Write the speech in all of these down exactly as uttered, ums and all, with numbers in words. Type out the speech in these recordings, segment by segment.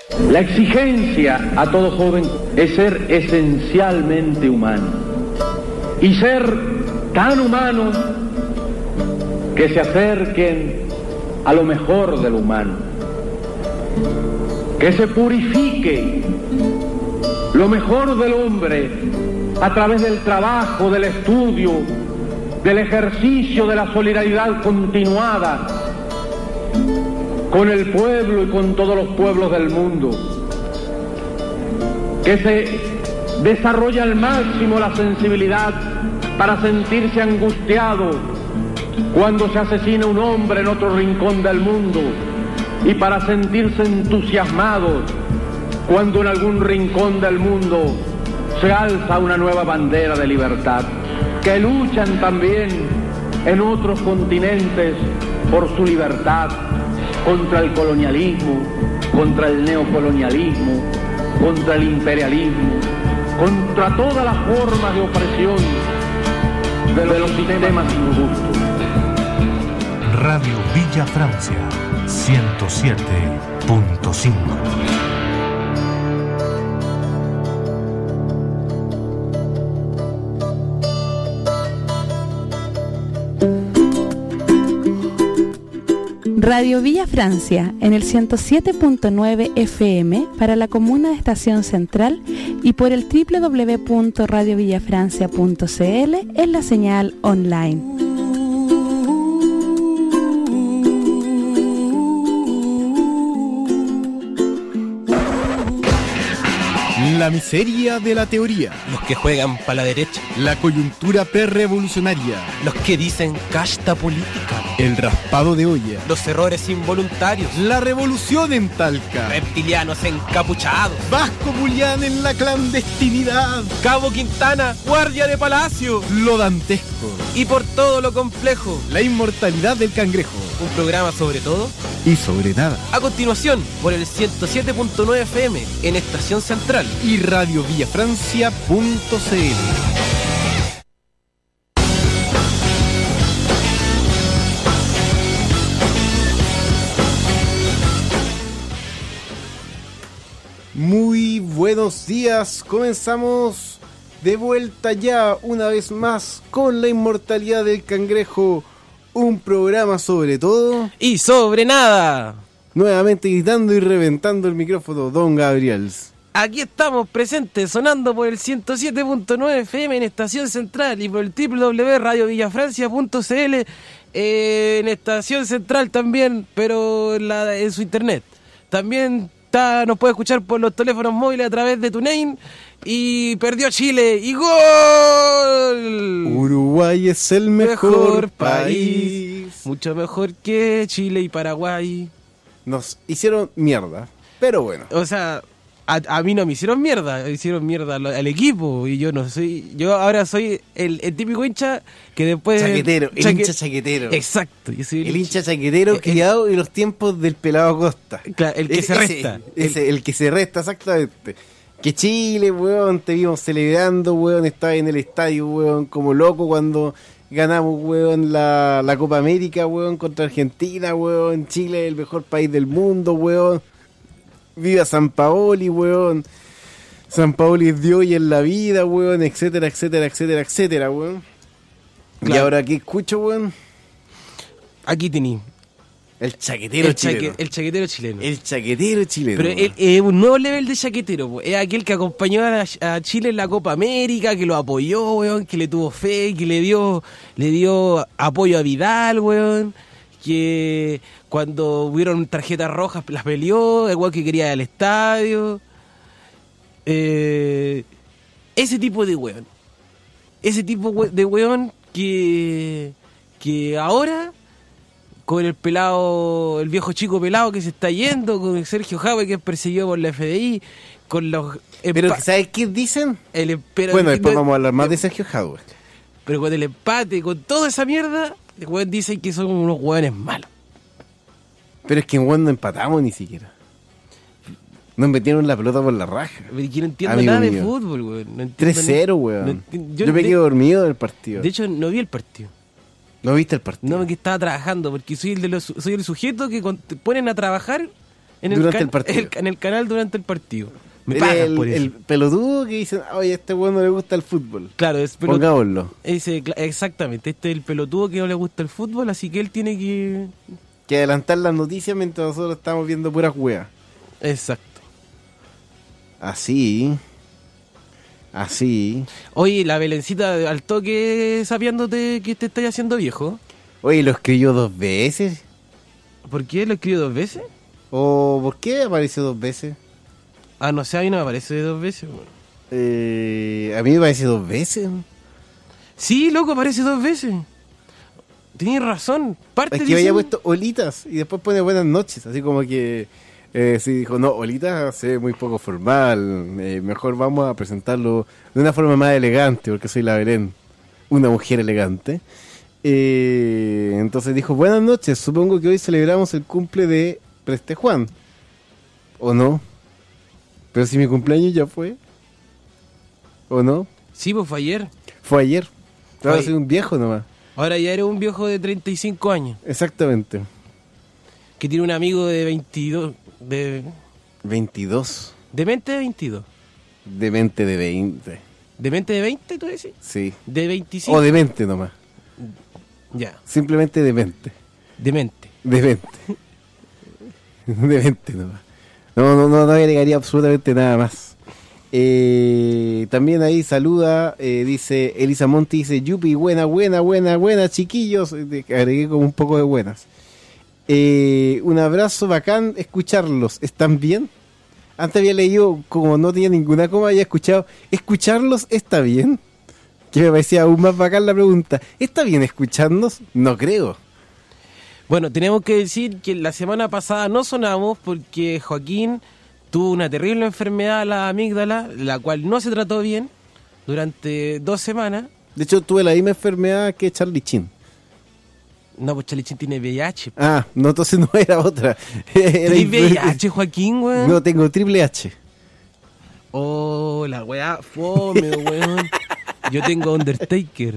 La exigencia a todo joven es ser esencialmente humano y ser tan humano que se acerquen a lo mejor del humano, que se purifique lo mejor del hombre a través del trabajo, del estudio, del ejercicio de la solidaridad continuada con el pueblo y con todos los pueblos del mundo, que se desarrolla al máximo la sensibilidad para sentirse angustiado cuando se asesina un hombre en otro rincón del mundo y para sentirse entusiasmado cuando en algún rincón del mundo se alza una nueva bandera de libertad, que luchan también en otros continentes por su libertad, contra el colonialismo, contra el neocolonialismo, contra el imperialismo, contra todas las formas de opresión de, de los sistemas injustos. Radio Villa Francia, ciento siete punto cinco. Radio Villa Francia en el ciento siete punto nueve F M para la comuna de Estación Central y por el doble u doble u doble u punto radio villa francia punto c l en la señal online. La miseria de la teoría. Los que juegan para la derecha. La coyuntura prerevolucionaria. Los que dicen casta política. El raspado de olla. Los errores involuntarios. La revolución en Talca. Reptilianos encapuchados. Vasco Bulián en la clandestinidad. Cabo Quintana, guardia de palacio. Lo dantesco. Y por todo lo complejo. La inmortalidad del cangrejo. Un programa sobre todo y sobre nada. A continuación, por el ciento siete punto nueve F M en Estación Central y radio villa francia punto c l. Muy buenos días, comenzamos de vuelta ya una vez más con la inmortalidad del cangrejo, un programa sobre todo y sobre nada. Nuevamente gritando y reventando el micrófono, don Gabriel. Aquí estamos presentes, sonando por el ciento siete punto nueve F M en Estación Central y por el doble u doble u doble u punto radio villa francia punto c l eh, en Estación Central también, pero en, la, en su internet. También está, nos puede escuchar por los teléfonos móviles a través de TuneIn. Y perdió Chile y ¡gol! Uruguay es el mejor, mejor país. país. Mucho mejor que Chile y Paraguay. Nos hicieron mierda, pero bueno. O sea, a, a mí no me hicieron mierda, hicieron mierda al, al equipo. Y yo no soy, yo ahora soy el, el típico hincha que después... Chaquetero, el chaque... hincha chaquetero. Exacto. Yo soy el, el hincha chaquetero el, criado el, en los tiempos del pelado Costa. Claro, el que es, se resta. Ese, ese, el, el que se resta, exactamente. Que Chile, weón, te vimos celebrando, weón, estaba en el estadio, weón, como loco cuando ganamos, weón, la, la Copa América, weón, contra Argentina, weón, Chile es el mejor país del mundo, weón, viva Sampaoli, weón, Sampaoli es Dios y en la vida, weón, etcétera, etcétera, etcétera, etcétera, weón. Claro. Y ahora, ¿qué escucho, weón? Aquí tení. El chaquetero el chileno. Chaque, el chaquetero chileno. El chaquetero chileno. Pero es eh, un nuevo level de chaquetero. Es aquel que acompañó a, a Chile en la Copa América, que lo apoyó, weón, que le tuvo fe, que le dio le dio apoyo a Vidal, weón. Que cuando hubieron tarjetas rojas las peleó, igual que quería ir al estadio. Eh, ese tipo de weón. Ese tipo de weón que, que ahora... con el pelado, el viejo chico pelado que se está yendo, con Sergio Jave que es perseguido por la F D I, con los... Pero empa- ¿sabes qué dicen? El, pero, bueno, después no, vamos a hablar más de Sergio Jave. Pero con el empate, con toda esa mierda, el weón dicen que son unos weones malos. Pero es que en weón no empatamos ni siquiera. Nos metieron la pelota por la raja. Pero que no entiendo Amigo nada mío. de fútbol, weón. No tres cero, weón. No enti- yo, yo me quedé dormido del partido. De hecho, no vi el partido. ¿No viste el partido? No, porque estaba trabajando, porque soy el de los, soy el sujeto que te ponen a trabajar en el, Durante can- el partido. el- en el canal durante el partido. Me Él pagan es el, por eso. el pelotudo que dicen, oye, a este weón no le gusta el fútbol. Claro, es pelot- Pongámoslo. ese, cla- exactamente. Este es el pelotudo que no le gusta el fútbol, así que él tiene que... Que adelantar las noticias mientras nosotros estamos viendo puras weas. Exacto. Así. Así. Oye, la Belencita al toque sabiéndote que te estás haciendo viejo. Oye, ¿lo escribió dos veces? ¿Por qué lo escribo dos veces? ¿O por qué apareció dos veces? Ah, no sé, a mí no me aparece dos veces. Bueno. Eh, a mí me parece dos veces. Sí, loco, aparece dos veces. Tienes razón. Parte Es que había diciendo- puesto olitas y después pone buenas noches. Así como que eh, sí dijo, no, olitas se ve muy poco formal. eh, mejor vamos a presentarlo de una forma más elegante, porque soy la Belén, una mujer elegante. Eh, entonces dijo, buenas noches, supongo que hoy celebramos el cumple de Preste Juan. ¿O no? Pero si mi cumpleaños ya fue. ¿O no? Sí, pues fue ayer. Fue ayer. Ahora Fue- soy un viejo nomás. Ahora ya eres un viejo de treinta y cinco años. Exactamente. Que tiene un amigo de veintidós. De, veintidós. de mente de veintidós. Demente de veinte. ¿De mente de veinte, tú decís? Sí. De veinticinco. O demente nomás. Ya, Simplemente demente. de mente. Demente. Demente nomás. No, no, no, no agregaría absolutamente nada más. Eh, también ahí saluda, eh, dice Elisa Monti, dice Yupi, buena, buena, buena, buena, chiquillos. Eh, Agregué como un poco de buenas. Eh, un abrazo bacán escucharlos. ¿Están bien? Antes había leído, como no tenía ninguna coma, había escuchado, ¿escucharlos está bien? Que me parecía aún más bacán la pregunta. ¿Está bien escucharnos? No creo. Bueno, tenemos que decir que la semana pasada no sonamos porque Joaquín tuvo una terrible enfermedad a la amígdala, la cual no se trató bien durante dos semanas. De hecho, tuve la misma enfermedad que Charlie Chin. No, pues Chalichín tiene V I H. Ah, no, entonces no era otra. Era ¿Tienes V I influente. H, Joaquín, weón? No, tengo triple H. Oh, la weá fome, weón. Yo tengo Undertaker.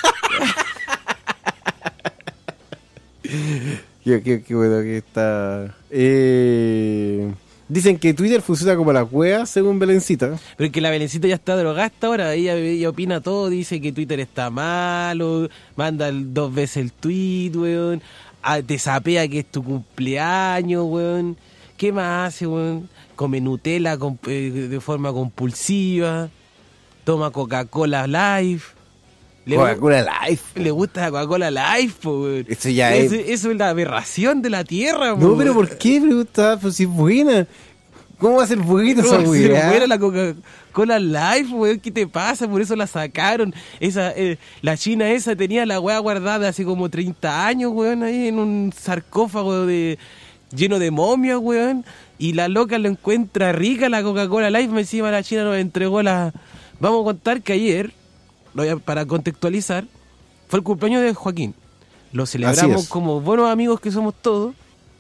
Qué, qué- qué bueno que está. Eh, dicen que Twitter funciona como la cueva, según Belencita. Pero es que la Belencita ya está drogada hasta ahora. Ella, ella opina todo, dice que Twitter está malo, manda el- dos veces el tweet, weón. Ah, te sapea que es tu cumpleaños, weón. ¿Qué más hace, weón? Come Nutella con- eh, de forma compulsiva. Toma Coca-Cola Live. Le, gu- Coca-Cola Life. le gusta la Coca-Cola Live, po, weón. Eso ya Eso- es- Eso es la aberración de la tierra, po, No, pero weón. ¿por qué preguntaba? Pues si es buena. ¿Cómo va a ser buena ¿Cómo esa va a ser weá? buena la Coca-Cola Life, weón? ¿Qué te pasa? Por eso la sacaron. Esa, eh, la china esa tenía la weá guardada hace como treinta años, weón, ahí en un sarcófago de lleno de momias, weón. Y la loca lo encuentra rica la Coca-Cola Life. Encima la china nos entregó la... Vamos a contar que ayer, lo voy a- para contextualizar, fue el cumpleaños de Joaquín. Lo Así celebramos es. como buenos amigos que somos todos.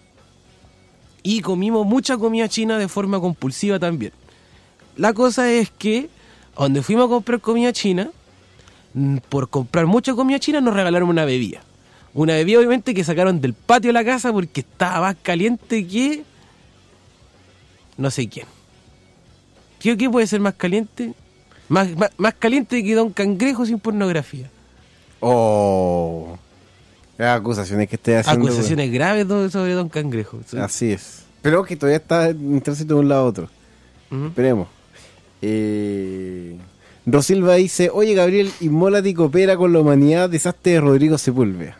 Y comimos mucha comida china de forma compulsiva también. La cosa es que, donde fuimos a comprar comida china, mm, por comprar mucha comida china nos regalaron una bebida. Una bebida obviamente que sacaron del patio de la casa porque estaba más caliente que... no sé quién. ¿Qué, qué puede ser más caliente? Más, más, más caliente que Don Cangrejo sin pornografía. Oh. Las acusaciones que estoy haciendo. Acusaciones graves do- sobre Don Cangrejo. weón. Así es. Pero que todavía está en tránsito de un lado a otro. Ujú. Esperemos. Eh, Rosilva dice, oye Gabriel, Inmolati coopera con la humanidad, desastre de Rodrigo Sepúlveda.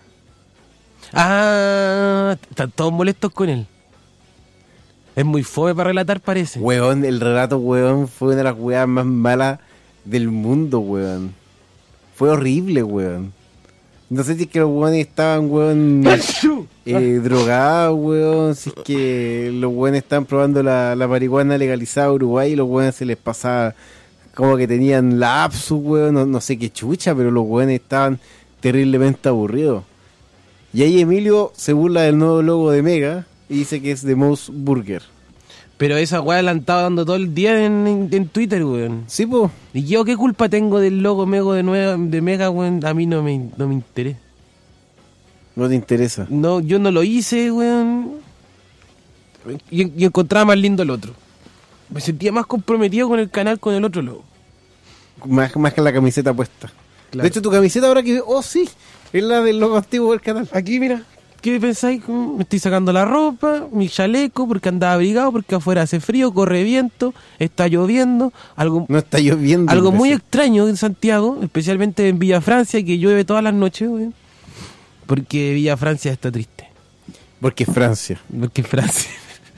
Ah, están todos molestos con él. Es muy fome para relatar, parece. Weón, el relato, weón, fue una de las weas más malas del mundo, weón. Fue horrible, weón. No sé si es que los weones estaban, weón, eh, drogados, weón. Si es que los weones estaban probando la, la marihuana legalizada en Uruguay y los weones se les pasaba como que tenían lapsus, weón. No, no sé qué chucha, pero los weones estaban terriblemente aburridos. Y ahí Emilio se burla del nuevo logo de Mega y dice que es de Mouse Burger. Pero esa weá la han estado dando todo el día en, en, en Twitter, weón. Sí, po. ¿Y yo qué culpa tengo del logo Mego de, nueva, de Mega, weón? A mí no me, no me interesa. No te interesa. No, yo no lo hice, weón. y, y encontraba más lindo el otro. Me sentía más comprometido con el canal con el otro logo. Más, más que la camiseta puesta. Claro. De hecho, tu camiseta ahora que... Oh, sí, es la del logo antiguo del canal. Aquí, mira, ¿qué pensáis? Me estoy sacando la ropa, mi chaleco, porque andaba abrigado, porque afuera hace frío, corre viento, está lloviendo, algo, No está lloviendo. algo muy imbécil. extraño en Santiago, especialmente en Villa Francia, que llueve todas las noches, güey, porque Villa Francia está triste, Porque es Francia. porque Francia,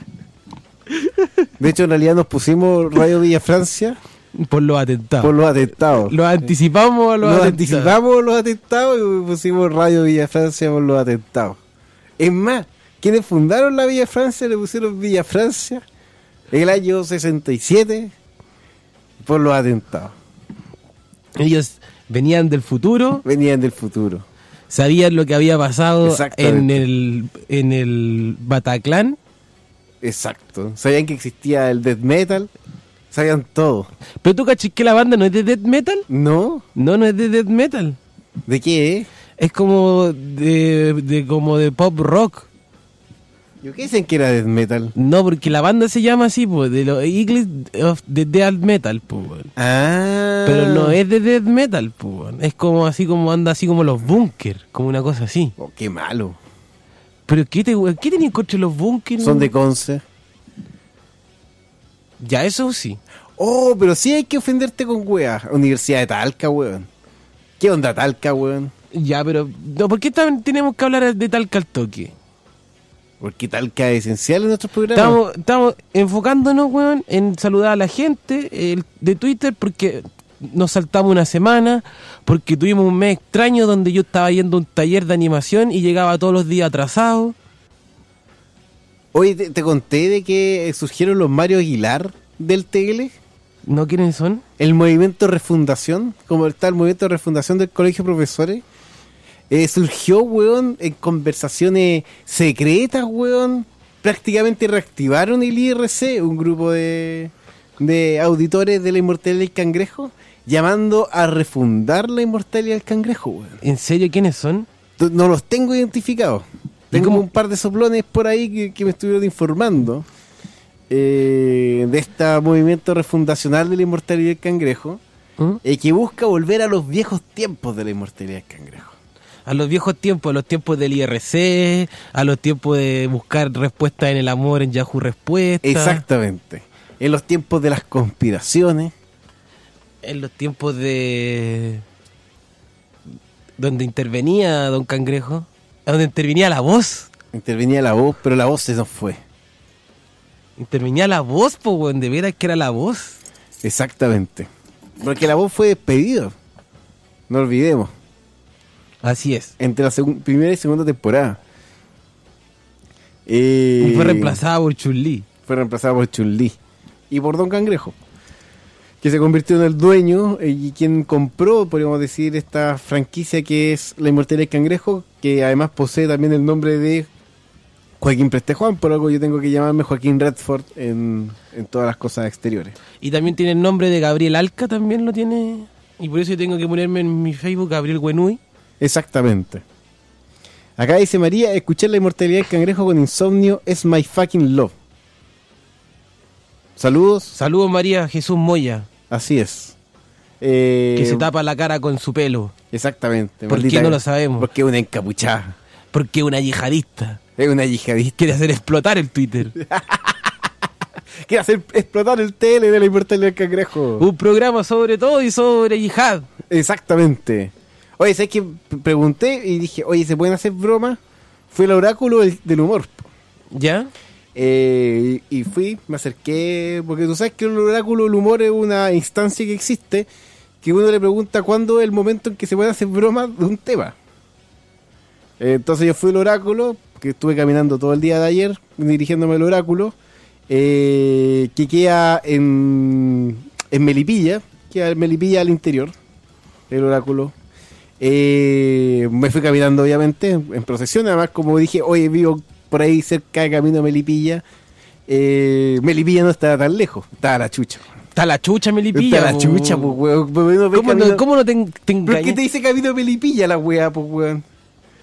De hecho, en realidad nos pusimos Radio Villa Francia por los atentados. por los atentados. Lo anticipamos a los Nos atentados. anticipamos los atentados y pusimos Radio Villa Francia por los atentados. Es más, quienes fundaron la Villa Francia le pusieron Villa Francia en el año sesenta y siete por los atentados. Ellos venían del futuro, Venían del futuro. sabían lo que había pasado en Exactamente. el, en el Bataclan. Exacto. Sabían que existía el death metal. Sabían todo. Pero tú cachis que la banda no es de death metal. ¿No? No, no es de death metal. ¿De qué? eh? Es como de, de como de pop rock. ¿Yo qué dicen que era death metal? No, porque la banda se llama así, pues, de los Eagles of the Death Metal, pues. weón. Ah. Pero no es de death metal, pues. weón. Es como así como anda así como los Bunkers, como una cosa así. Oh, qué malo. Pero ¿qué te qué tenían contra los Bunkers? Son de weón? Conce. Ya, eso sí. Oh, pero sí hay que ofenderte con weas. Universidad de Talca, weón. ¿Qué onda Talca, weón? Ya, pero no, ¿por qué también tenemos que hablar de Talca al toque? Porque Talca es esencial en nuestros programas. Estamos, estamos enfocándonos, weón, en saludar a la gente el, de Twitter porque nos saltamos una semana, porque tuvimos un mes extraño donde yo estaba yendo a un taller de animación y llegaba todos los días atrasado. Oye, te, te conté de que surgieron los Mario Aguilar del T L. ¿No quiénes son? El movimiento Refundación, como está el movimiento de refundación del Colegio de Profesores. Eh, surgió, weón, en conversaciones secretas, weón. Prácticamente reactivaron el I R C, un grupo de, de auditores de la inmortalidad del cangrejo, llamando a refundar la inmortalidad del cangrejo, weón. ¿En serio quiénes son? T- No los tengo identificados. ¿Y Tengo cómo? un par de soplones por ahí que, que me estuvieron informando eh, de este movimiento refundacional de la inmortalidad del cangrejo, ¿Mm? eh, que busca volver a los viejos tiempos de la inmortalidad del cangrejo. A los viejos tiempos, a los tiempos del I R C, a los tiempos de buscar respuestas en el amor en Yahoo Respuestas. Exactamente. En los tiempos de las conspiraciones. En los tiempos de... donde intervenía Don Cangrejo, donde intervenía la voz. Intervenía la voz, pero la voz se nos fue. Intervenía la voz, pues, weón, de veras que era la voz. Exactamente. Porque la voz fue despedida. No olvidemos. Así es. Entre la segun- primera y segunda temporada. Eh, Y fue reemplazada por Chun-Li. Fue reemplazada por Chun-Li. Y por Don Cangrejo. Que se convirtió en el dueño eh, y quien compró, podríamos decir, esta franquicia que es La Inmortalidad del Cangrejo, que además posee también el nombre de Joaquín Prestejuan, por algo yo tengo que llamarme Joaquín Redford en, en todas las cosas exteriores. Y también tiene el nombre de Gabriel Alca, también lo tiene. Y por eso yo tengo que ponerme en mi Facebook Gabriel Güenui. Exactamente. Acá dice María, escuchar La Inmortalidad del Cangrejo con insomnio es my fucking love. Saludos. Saludos María Jesús Moya, Así es. Eh, que se tapa la cara con su pelo. Exactamente. ¿Por maldita- qué no lo sabemos? Porque es una encapuchada. Porque es una yihadista. Es una yihadista. Quiere hacer explotar el Twitter. Quiere hacer explotar el T L de La Inmortalidad del Cangrejo. Un programa sobre todo y sobre yihad. Exactamente. Oye, ¿sabes qué? P- Pregunté y dije, oye, ¿se pueden hacer bromas? Fue el oráculo del, del humor. ¿Ya? Eh, y, y fui, me acerqué, porque tú sabes que el oráculo del humor es una instancia que existe, que uno le pregunta cuándo es el momento en que se puede hacer bromas de un tema. Eh, entonces yo fui al oráculo, que estuve caminando todo el día de ayer, dirigiéndome al oráculo, eh, que queda en, en Melipilla, queda en Melipilla al interior, el oráculo. Eh, me fui caminando obviamente en procesión, además como dije, oye, vivo por ahí cerca de camino a Melipilla. eh, Melipilla no estaba tan lejos, estaba la chucha. Está la chucha Melipilla. Está la po. chucha, pues weón. Pues, no ve ¿Cómo camino- no, cómo no te, te ¿Pero qué engañas? te dice camino a Melipilla la weá, pues weón?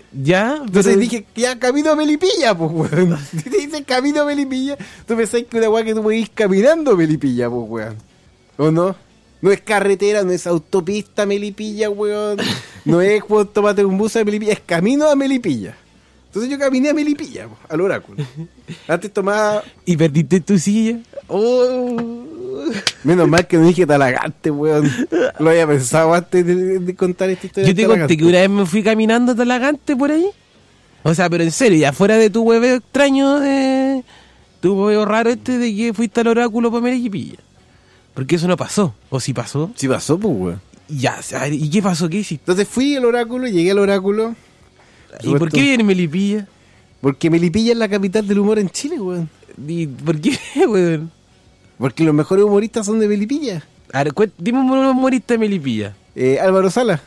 Ya, Entonces pero- dije, ya, camino a Melipilla, pues, weón. Si te dicen camino a Melipilla, tú pensás que una weá que tú puedes ir caminando a Melipilla, pues, weón. ¿O no? No es carretera, no es autopista Melipilla, weón. No es, weón, tómate un bus a Melipilla, es camino a Melipilla. Entonces yo caminé a Melipilla, po, al oráculo. Antes tomaba... Y perdiste tu silla. Oh. Menos mal que no dije Talagante, weón. Lo había pensado antes de, de contar esta historia. Yo te de conté Talagante. que una vez me fui caminando a Talagante por ahí. O sea, pero en serio, ya fuera de tu hueveo extraño, de tu hueveo raro este de que fuiste al oráculo para Melipilla. Porque eso no pasó. O si pasó. Sí pasó, pues, weón. Ya, o sea, ¿y qué pasó? ¿Qué hiciste? Entonces fui al oráculo, llegué al oráculo. ¿Y por qué viene Melipilla? Porque Melipilla es la capital del humor en Chile, weón. ¿Y por qué, weón? Porque los mejores humoristas son de Melipilla. A ver, cuént- dime un humorista de Melipilla. Eh, Álvaro Sala.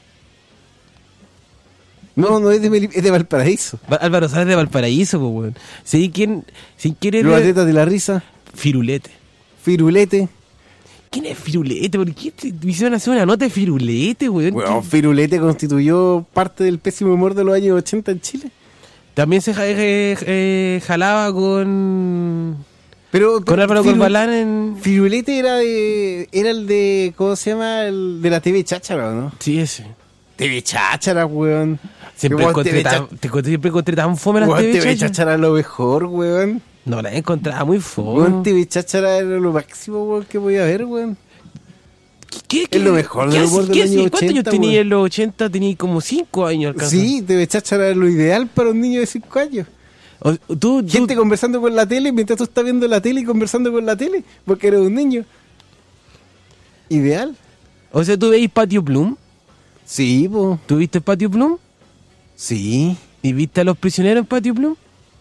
No, no es de Melipilla, es de Valparaíso. Va- Álvaro Sala de Valparaíso, pues, weón. ¿Sí quién? ¿Sí quién es Los de- atletas de la risa. Firulete. Firulete. ¿Quién es Firulete? ¿Por qué te te hicieron hacer una nota de Firulete, weón? Bueno, Firulete constituyó parte del pésimo humor de los años ochenta en Chile. También se ja- eh, eh, jalaba con Pero, con Álvaro Firu- Corbalán en... Firulete era de, era el de, ¿cómo se llama? El de la T V Cháchara, ¿no? Sí, ese. T V Cháchara, weón. Siempre Weón, encontré, T V tan, Cháchara- te encontré- siempre encontré tan fome las weón, T V T V Cháchara. Cháchara es lo mejor, weón. No, la encontraba muy fome. Weón, T V Cháchara era lo máximo, weón, que podía haber, weón. ¿Qué, Es lo mejor qué del hace- humor qué del hace? año ¿Cuántos años ochenta, tenía weón? en los ochenta? Tenía como cinco años. alcanzó. Sí, T V Cháchara era lo ideal para un niño de cinco años. O- tú, tú- Gente conversando con la tele mientras tú estás viendo la tele y conversando con la tele, porque eres un niño. Ideal. o sea, ¿tú veis Patio Plum? Sí, po. ¿Tú viste Patio Plum? Sí. ¿Y viste a los prisioneros en Patio Plum?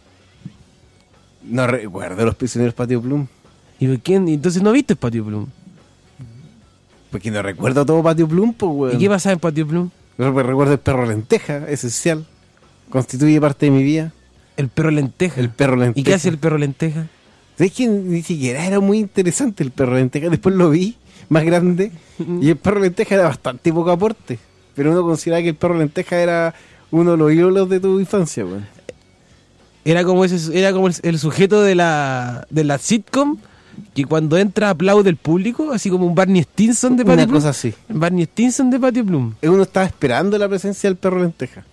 No recuerdo los prisioneros Patio Plum. ¿Y por qué? Entonces no viste Patio Plum. Porque no recuerdo todo Patio Plum, pues, weón. ¿Y qué pasaba en Patio Plum? Re- Recuerdo el perro lenteja, esencial. Constituye parte de mi vida. El perro lenteja. El perro lenteja. ¿Y qué hace el perro lenteja? ¿Sabes que ni siquiera era muy interesante el perro lenteja? Después lo vi más grande y el perro lenteja era bastante poco aporte. Pero uno consideraba que el perro lenteja era uno de los ídolos de tu infancia, weón. Era como ese, era como el, el sujeto de la, de la sitcom que cuando entra aplaude el público, así como un Barney Stinson de Patio Una Plum. cosa así. Barney Stinson de Patio Plum. Uno estaba esperando la presencia del perro lenteja.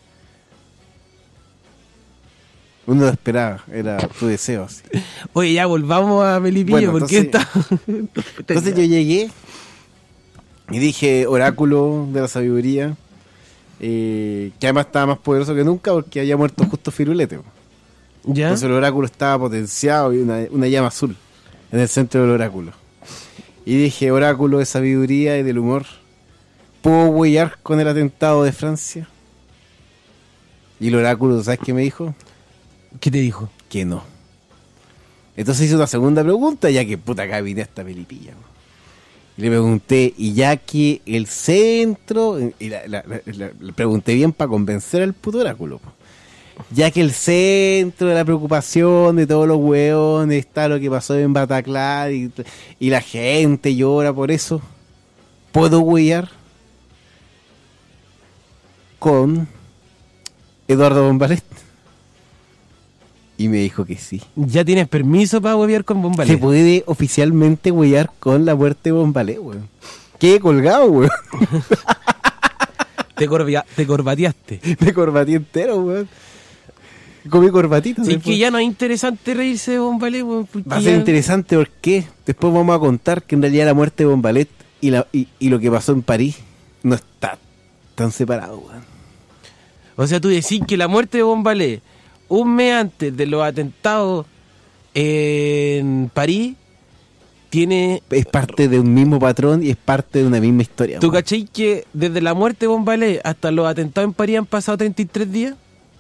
Uno lo esperaba, era tu deseo, así. Oye, ya volvamos a Melipilla, Bueno, porque entonces- está... Entonces yo llegué y dije, oráculo de la sabiduría, eh, que además estaba más poderoso que nunca porque había muerto justo Firulete. po. ¿Ya? Entonces el oráculo estaba potenciado y una, una llama azul en el centro del oráculo. Y dije, oráculo de sabiduría y del humor, ¿puedo huellar con el atentado de Francia? Y el oráculo, ¿sabes qué me dijo? ¿Qué te dijo? Que no. Entonces hice una segunda pregunta, ya que puta acá vine hasta Melipilla. po. Y le pregunté, y ya que el centro, y la, la- la- la- le pregunté bien para convencer al puto oráculo, po. Ya que el centro de la preocupación de todos los hueones está lo que pasó en Bataclan y, y la gente llora por eso, ¿puedo huellar con Eduardo Bombalet? Y me dijo que sí. ¿Ya tienes permiso para huevear con Se Bombalé? puede oficialmente huellar con la muerte de Bombalé, weón. Quedé colgado, weón. Te, corbia- te corbateaste. Me corbatí entero, weón. Comí corbatito. Sí, es después. que ya no es interesante reírse de Bombalé, weón, porque Va a ser ya- interesante porque después vamos a contar que en realidad la muerte de Bombalet y, la, y, y lo que pasó en París no está tan separado, weón. O sea, tú decís que la muerte de Bombalé, un mes antes de los atentados en París, tiene... Es parte de un mismo patrón y es parte de una misma historia. ¿Tú weón. cachai que desde la muerte de Bombalé hasta los atentados en París han pasado treinta y tres días?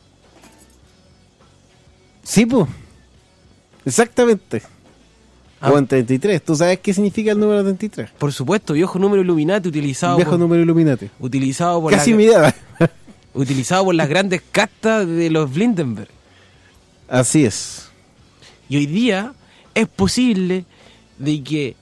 Sí, pues. Exactamente. Ah. O en treinta y tres. ¿Tú sabes qué significa el número treinta y tres? Por supuesto, viejo número Illuminati utilizado Viejo por, número Illuminati. utilizado por Casi la- mi edad. utilizado por las grandes castas de los Blindenberg. Así es. Y hoy día es posible de que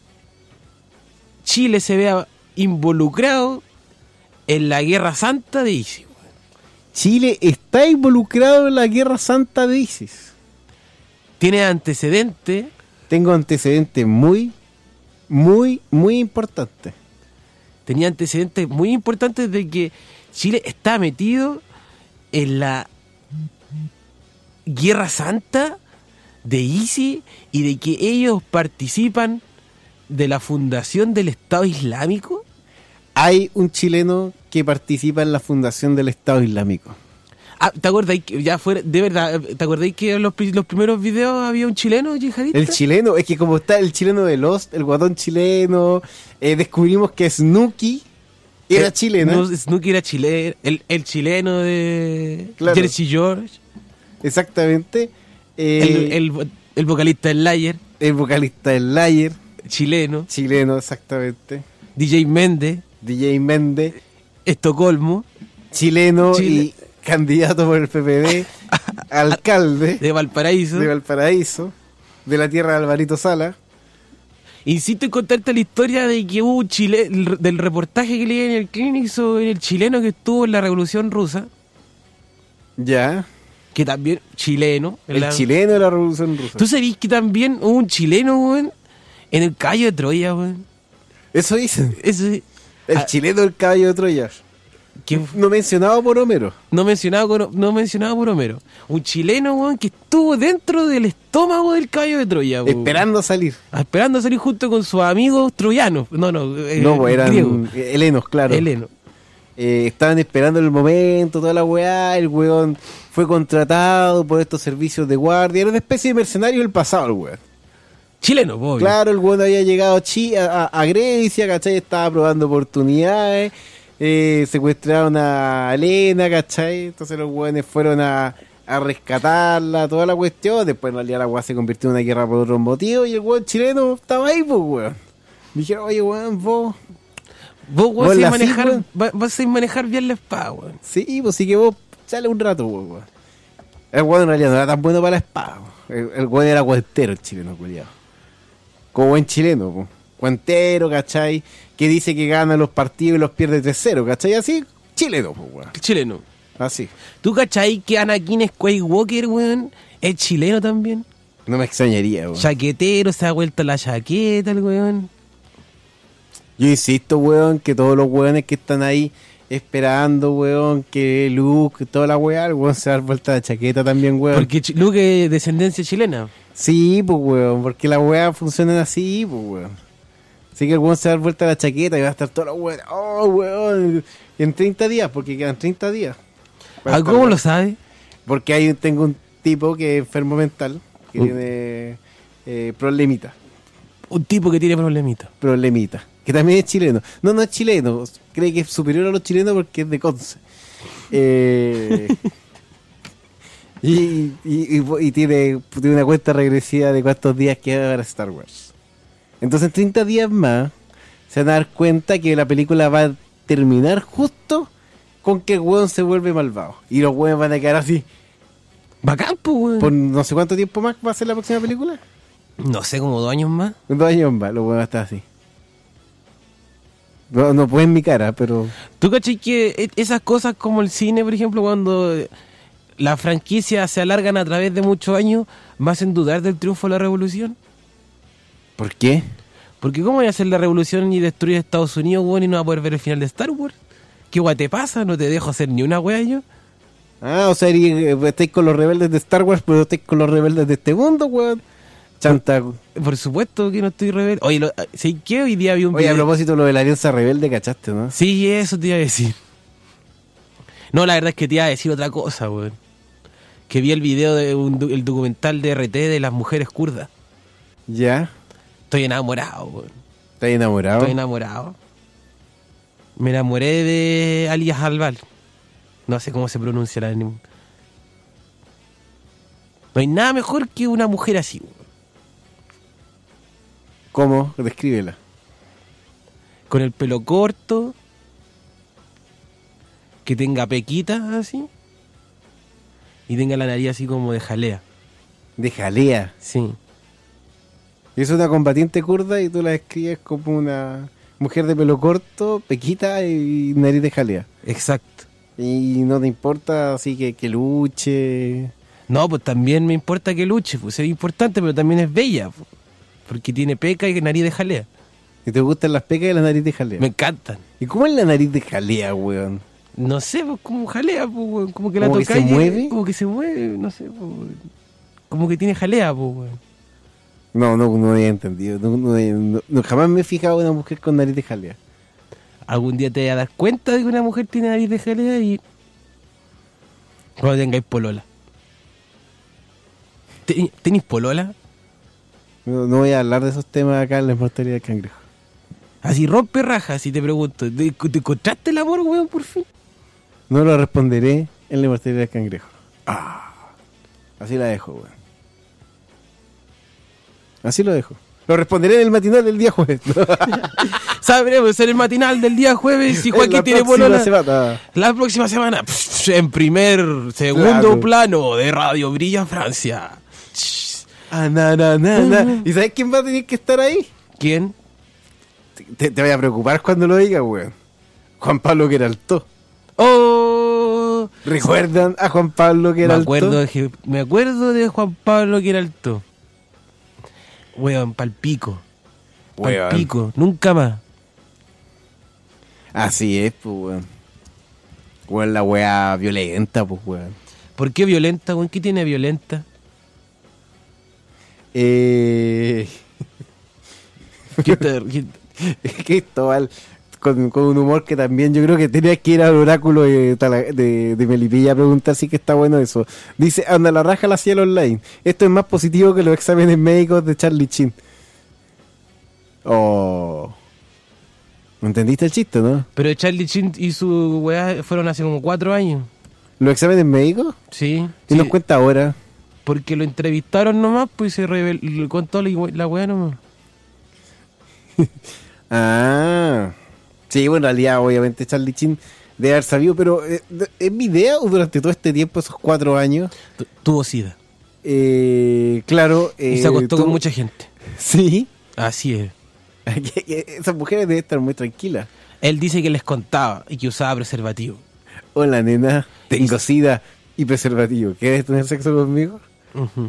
Chile se vea involucrado en la Guerra Santa de ISIS. weón. Chile está involucrado en la Guerra Santa de ISIS. Tiene antecedentes. Tengo antecedentes muy, muy, muy importantes. Tenía antecedentes muy importantes de que Chile está metido en la Guerra Santa de ISIS y de que ellos participan de la fundación del Estado Islámico. Hay un chileno que participa en la fundación del Estado Islámico. Ah, ¿te acuerdas que ya fuera, de verdad, te acuerdas que en los, los primeros videos había un chileno yihadista? El chileno, es que como está el chileno de Lost, el guatón chileno, eh, descubrimos que Snooki era eh, chileno. No, Snooki era chileno, el, el chileno de Claro. Jersey George. Exactamente. Eh, El, el, el vocalista del Layer, el vocalista del Layer, chileno. chileno, exactamente. D J Méndez, D J Méndez, Estocolmo, chileno Chile. y candidato por el P P D, alcalde de Valparaíso. de Valparaíso, de la tierra de Alvarito Sala. Insisto en contarte la historia de que hubo un chile, del reportaje que leí en el Clinic sobre el chileno que estuvo en la Revolución Rusa, Ya. que también chileno. en El la- chileno de la Revolución Rusa. ¿Tú sabías que también hubo un chileno, weón, en el caballo de Troya, weón? Eso dicen. Eso es- El ah, chileno del caballo de Troya. que No mencionado por Homero. no mencionado, por- no mencionado por Homero. Un chileno, weón, que estuvo dentro del estómago del caballo de Troya, weón. Esperando a salir. Ah, esperando a salir junto con sus amigos troyanos. No, no, eh, no, pues eran griegos. helenos, claro. Heleno. Eh, estaban esperando el momento, toda la weá. El weón fue contratado por estos servicios de guardia. Era una especie de mercenario del pasado, el weón. Chileno, obvio. Claro, el weón había llegado a, Chi- a, a Grecia, ¿cachai? Estaba probando oportunidades. Eh, secuestraron a Elena, ¿cachai? Entonces los weones fueron a, a rescatarla, toda la cuestión. Después en realidad la weá se convirtió en una guerra por otros motivos. Y el weón chileno estaba ahí, pues, weón. Me dijeron, oye, weón, vos. Vos, weón, ¿Vos sabés la manejar, hacís, va- vas a manejar bien la espada, weón. Sí, pues sí que vos sale un rato, weón. weón. El weón en realidad no era tan bueno para la espada. weón. El, el weón era guantero, el chileno, culiado. Como buen chileno, pues. Guantero, ¿cachai? Que dice que gana los partidos y los pierde tres cero, ¿cachai? Así, chileno, pues, weón. Chileno. Así. ¿Tú cachai que Anakin Skywalker, weón, es chileno también? No me extrañaría, weón. Chaquetero, se ha vuelto la chaqueta, el weón. Yo insisto, weón, que todos los weones que están ahí esperando, weón, que Luke, toda la weá, el weón se da vuelta la chaqueta también, weón. Porque Ch- Luke es descendencia chilena. Sí, pues, weón, porque las weas funcionan así, pues, weón. Así que el weón se da vuelta la chaqueta y va a estar toda la weón, oh, weón, en treinta días, porque quedan treinta días. Va a Ah, estar, ¿cómo weón. lo sabes? Porque ahí tengo un tipo que es enfermo mental, que Uh. tiene eh, problemita, Un tipo que tiene problemitas. problemita, que también es chileno. No, no es chileno, cree que es superior a los chilenos porque es de Conce. Eh... Y, y, y- y tiene, tiene una cuenta regresiva de cuántos días queda para Star Wars. Entonces en treinta días más se van a dar cuenta que la película va a terminar justo con que el weón se vuelve malvado. Y los weones van a quedar así. Bacán, pues, weón. Por no sé cuánto tiempo más va a ser la próxima película. No sé, como dos años más. Dos años más, los weones van a estar así. No, no pueden mi cara, pero... ¿Tú cachai que e- esas cosas como el cine, por ejemplo, cuando eh, las franquicias se alargan a través de muchos años, me hacen dudar del triunfo de la revolución? ¿Por qué? Porque ¿cómo voy a hacer la revolución y destruir Estados Unidos, weón, y no va a poder ver el final de Star Wars? ¿Qué guay te pasa? No te dejo hacer ni una wea yo. Ah, o sea, eh, estáis con los rebeldes de Star Wars, pero estáis con los rebeldes de este mundo, weón. Chanta. Por supuesto que no estoy rebelde. Oye, lo, ¿sí qué? Hoy día vi un Oye, a video. propósito lo de la alianza rebelde, ¿cachaste, no? Sí, eso te iba a decir. No, la verdad es que te iba a decir otra cosa, weón. Que vi el video de un, do- el documental de R T de las mujeres kurdas. Ya. Estoy enamorado, weón. ¿Estás enamorado? Estoy enamorado. Me enamoré de Alias Albal. No sé cómo se pronuncia la... No hay nada mejor que una mujer así, weón. ¿Cómo? Descríbela. Con el pelo corto, que tenga pequitas así, y tenga la nariz así como de jalea. De jalea. Sí. Es una combatiente kurda y tú la describes como una mujer de pelo corto, pequita y nariz de jalea. Exacto. Y no te importa así que, que luche. No, pues también me importa que luche, pues es importante, pero también es bella, pues, porque tiene peca y nariz de jalea. ¿Y te gustan las pecas y la nariz de jalea? Me encantan. ¿Y cómo es la nariz de jalea, weón? No sé, pues como jalea, pues, weón, como que la ¿Como que tocáis se y- mueve? Como que se mueve, no sé, pues, weón. Como que tiene jalea, pues, weón. No, no, no había entendido. No, no, no- no- jamás me he fijado en una mujer con nariz de jalea. Algún día te vas a dar cuenta de que una mujer tiene nariz de jalea y... Cuando tengáis polola. ¿Teni- ¿Tenéis polola? No, no voy a hablar de esos temas acá en la inmortalidad del cangrejo. Así rompe rajas, si te pregunto. ¿Te, te encontraste el amor, weón, por fin? No lo responderé en la inmortalidad del cangrejo. Ah, así la dejo, weón. Así lo dejo. Lo responderé en el matinal del día jueves. Sabremos en el matinal del día jueves si En Joaquín la tiene próxima polola. semana. La próxima semana, pff, en primer, segundo Claro. plano de Radio Brilla Francia. Ch. Ah, na, na, na, na. ¿Y sabes quién va a tener que estar ahí? ¿Quién? Te, te voy a preocupar cuando lo diga, weón. Juan Pablo Queraltó. Oh, ¿Recuerdan a Juan Pablo me Queraltó? acuerdo, de, Je- me acuerdo de Juan Pablo Queraltó. Weón, palpico. Weón. Palpico, nunca más. Así es, pues, weón. Weón, la weá violenta, pues, weón. ¿Por qué violenta, weón? ¿Qué tiene violenta? Eh... ¿Qué te- qué- Cristóbal, con, con un humor que también yo creo que tenías que ir al oráculo de, Tala- de, de Melipilla a preguntar si que está bueno eso. Dice, anda la raja la cielo online. Esto es más positivo que los exámenes médicos de Charlie Chin. Oh. ¿No entendiste el chiste, no? Pero Charlie Chin y su weá fueron hace como cuatro años. ¿Los exámenes médicos? Sí. ¿Y sí, nos cuenta ahora? Porque lo entrevistaron nomás, pues y se reveló, contó la, la weá nomás. Ah. Sí, bueno, en realidad obviamente Charlie Chin debe haber sabido, pero eh, ¿es mi idea o durante todo este tiempo, esos cuatro años? Tu- Tuvo sida. Eh, claro. Y eh, se acostó tú- con mucha gente. Sí. Así es. Que- que Esas mujeres deben estar muy tranquilas. Él dice que les contaba y que usaba preservativo. Hola, nena. Tengo sida y preservativo. ¿Quieres tener sexo conmigo? Ujú.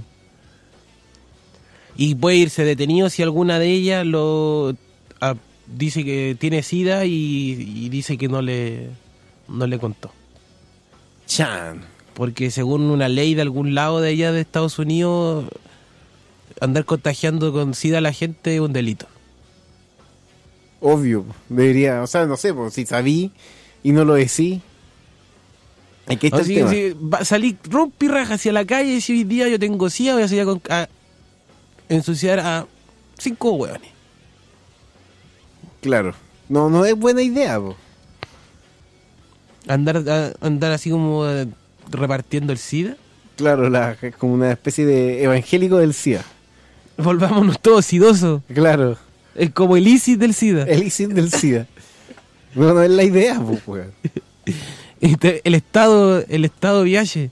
Y puede irse detenido si alguna de ellas lo ah, dice que tiene sida y, y dice que no le no le contó. Chan. Porque según una ley de algún lado de allá de Estados Unidos, andar contagiando con sida a la gente es un delito. Obvio. Debería, o sea, no sé, pues, si sabí y no lo decí. Aquí está Así el tema. que si va- salí rompi raja hacia la calle y si hoy día yo tengo sida voy a salir a, con- a ensuciar a cinco hueones. Claro. No, no es buena idea, po. Andar, a- andar así como eh, repartiendo el sida. Claro, la, es como una especie de evangélico del SIDA. Volvámonos todos sidosos. Claro. Es como el ISIS del SIDA. El ISIS del SIDA. No, no es la idea, pues, weón. Este, El estado, el estado V I H.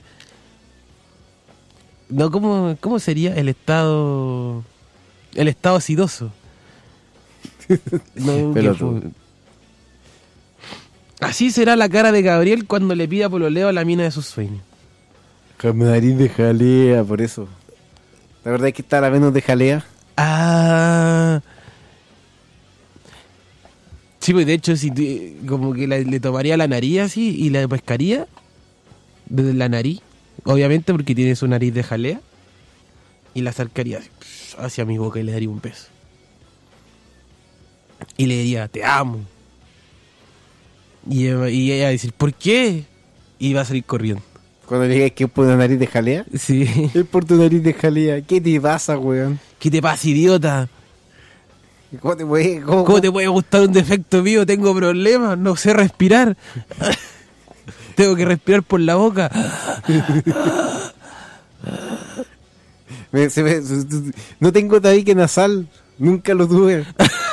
No, ¿cómo, ¿cómo sería el estado? El estado sidoso. No, Pero qué tú. fu- Así será la cara de Gabriel cuando le pida pololeo a la mina de sus sueños. Con nariz de jalea, por eso. ¿La verdad es que está la menos de jalea? Ah. Sí, pues de hecho, si te- como que la- le tomaría la nariz así y la pescaría desde la nariz, obviamente porque tiene su nariz de jalea, y la acercaría así, pss, hacia mi boca y le daría un beso. Y le diría, te amo. Y ella, y ella va a decir, ¿por qué? Y va a salir corriendo. Cuando le digas que es por una nariz de jalea. Sí. Es por tu nariz de jalea. ¿Qué te pasa, weón? ¿Qué te pasa, idiota? ¿Cómo te puede, cómo, ¿Cómo te puede gustar un defecto mío? Tengo problemas, no sé respirar. Tengo que respirar por la boca. Me- se me- su- su- no tengo tabique nasal. Nunca lo tuve.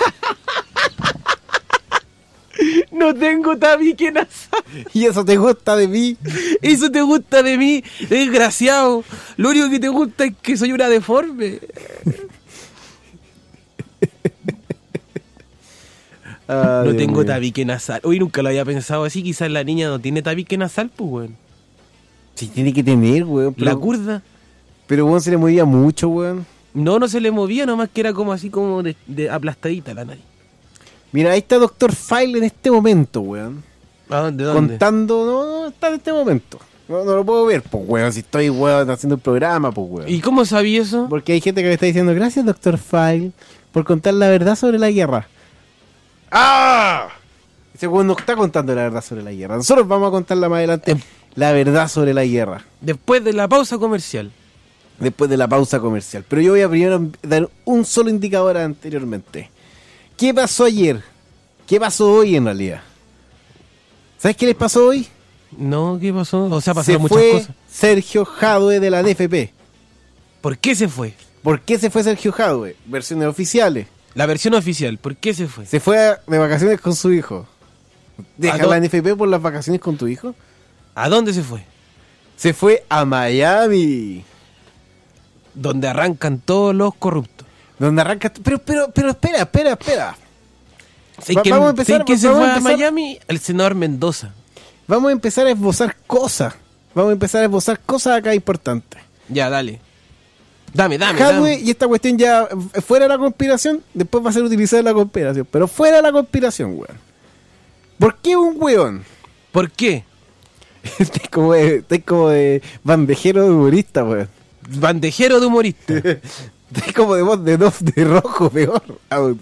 No tengo tabique nasal. Y eso te gusta de mí. Eso te gusta de mí, desgraciado. Lo único que te gusta es que soy una deforme. Ah, no Dios tengo mío. tabique nasal. Uy, nunca lo había pensado así. Quizás la niña no tiene tabique nasal, pues, weón. Sí, tiene que tener, weón. La Pero, curda. pero weón, se le movía mucho, weón. No, no se le movía, nomás que era como así como de, de aplastadita la nariz. Mira, ahí está doctor File en este momento, weón. ¿A dónde? ¿Dónde? Contando, no, no, está en este momento. No, no lo puedo ver, pues, weón. Si estoy, weón, haciendo el programa, pues, weón. ¿Y cómo sabía eso? Porque hay gente que me está diciendo, gracias, doctor File, por contar la verdad sobre la guerra. ¡Ah! Ese weón no está contando la verdad sobre la guerra. Nosotros vamos a contarla más adelante, la verdad sobre la guerra. Después de la pausa comercial. Después de la pausa comercial. Pero yo voy a primero dar un solo indicador anteriormente. ¿Qué pasó ayer? ¿Qué pasó hoy en realidad? ¿Sabes qué les pasó hoy? No, ¿qué pasó? O sea, Se pasaron muchas fue cosas. Sergio Jadwe de la N F P. ¿Por qué se fue? ¿Por qué se fue Sergio Jadwe? Versiones oficiales. La versión oficial, ¿por qué se fue? Se fue de vacaciones con su hijo. ¿Deja ¿A dó- la N F P por las vacaciones con tu hijo? ¿A dónde se fue? Se fue a Miami. Donde arrancan todos los corruptos. Donde arranca... Pero, pero, pero, espera, espera, espera. ¿Sabes Va- quién- vamos a empezar- ¿sabes quién se vamos a fue a empezar- Miami? El senador Mendoza. Vamos a empezar a esbozar cosas. Vamos a empezar a esbozar cosas acá importantes. Ya, dale. Dame, dame, Jadwe, dame. y esta cuestión ya eh, fuera de la conspiración, después va a ser utilizada en la conspiración. Pero fuera de la conspiración, weón. ¿Por qué un weón? ¿Por qué? Este es como de, este es como de bandejero de humorista, weón. Bandejero de humorista. Este es como de voz de dos de rojo, peor. aún.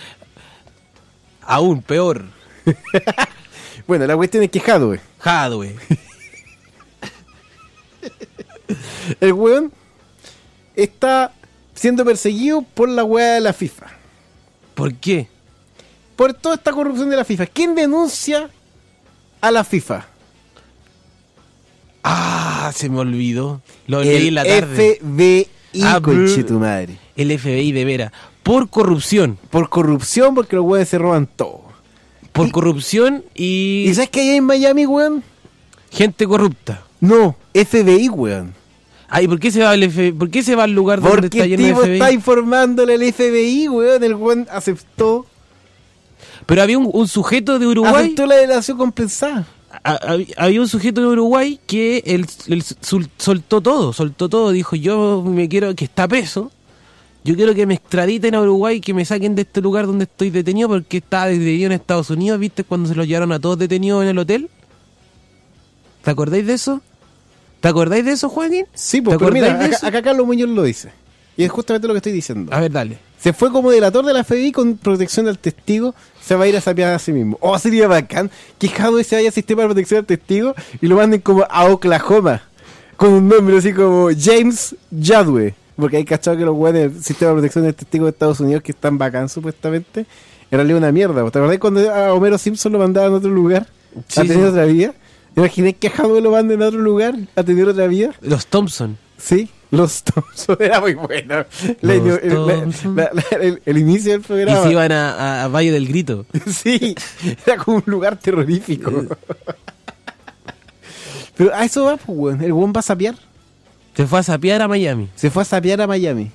Aún peor. Bueno, la cuestión es que Jadwe, Jadwe. el weón, está siendo perseguido por la weá de la FIFA. ¿Por qué? Por toda esta corrupción de la FIFA. ¿Quién denuncia a la FIFA? Ah, se me olvidó. Lo leí en El la tarde. F B I, Ah, conche brr. tu madre. El F B I de veras. Por corrupción. Por corrupción, porque los weones se roban todo. Por Y- corrupción y, ¿Y sabes qué hay en Miami, weón? gente corrupta. No, F B I, weón. Ay, ¿por qué se va al F B I? ¿Por qué se va al lugar donde Porque está el lleno de tipo F B I? está informándole al F B I, weón. El weón aceptó. Pero había un, un sujeto de Uruguay. Aceptó la delación compensada. a- hab- había un sujeto de Uruguay que él, él sul- soltó todo, soltó todo, dijo yo me quiero, que está preso, yo quiero que me extraditen a Uruguay, que me saquen de este lugar donde estoy detenido porque estaba detenido en Estados Unidos, ¿viste? Cuando se los llevaron a todos detenidos en el hotel. ¿Te acordáis de eso? ¿Te acordáis de eso, Joaquín? Sí, ¿Te pues, pero acordáis mira, de acá, eso? acá Carlos Muñoz lo dice. Y es justamente lo que estoy diciendo. A ver, dale. Se fue como delator de la F B I con protección del testigo. Se va a ir a sapear a sí mismo. Oh, sería bacán que Jadwe se vaya al sistema de protección del testigo y lo manden como a Oklahoma. Con un nombre así como James Jadwe. Porque hay cachado que los güeyes del sistema de protección del testigo de Estados Unidos, que están bacán supuestamente, en realidad una mierda. ¿Te acordás cuando a Homero Simpson lo mandaban a otro lugar? Sí, a tener sí. otra vida. ¿Imaginé que a Jadwe lo manden a otro lugar a tener otra vida? Los Thompson. Sí, los Thompson era muy bueno. La- Los el, la- Thompson. la- la- el- el inicio del Y programa. se iban a, a- a Valle del Grito. Sí, era como un lugar terrorífico. Pero a eso va, pues, weón. El weón va a sapear. Se fue a sapear a Miami. Se fue a sapear a Miami.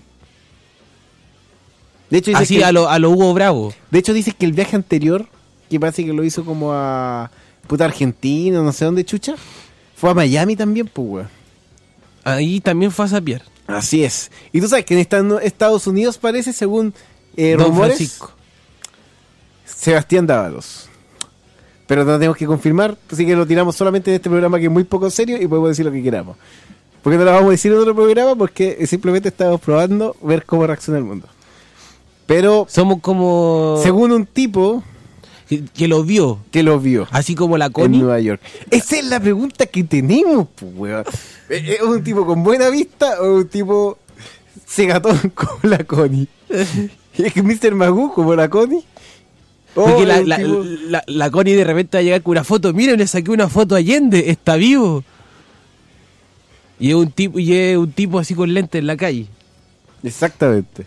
De hecho, dice Así que, a lo, a lo Hugo Bravo. de hecho, dice que el viaje anterior, que parece que lo hizo como a puta Argentina, no sé dónde chucha, fue a Miami también, pues, weón. Ahí también fue a sapear. Así es. Y tú sabes que en esta- Estados Unidos parece, según eh, Don rumores, Francisco. Sebastián Dávalos. Pero no tenemos que confirmar, así que lo tiramos solamente en este programa que es muy poco serio y podemos decir lo que queramos. Porque no lo vamos a decir en otro programa porque simplemente estamos probando ver cómo reacciona el mundo. Pero Somos como... según un tipo Que, que lo vio. que lo vio Así como la en Connie. Nueva York. Esa es la pregunta que tenemos, pues, weón. ¿Es es un tipo con buena vista o un tipo segatón como la Connie? ¿Es que mister Magoo como la Connie? ¿O Porque es la, un la, tipo- la, la Connie de repente va a llegar con una foto. Miren, le saqué una foto a Allende. Está vivo. Y es un tipo, y es un tipo así con lentes en la calle. Exactamente.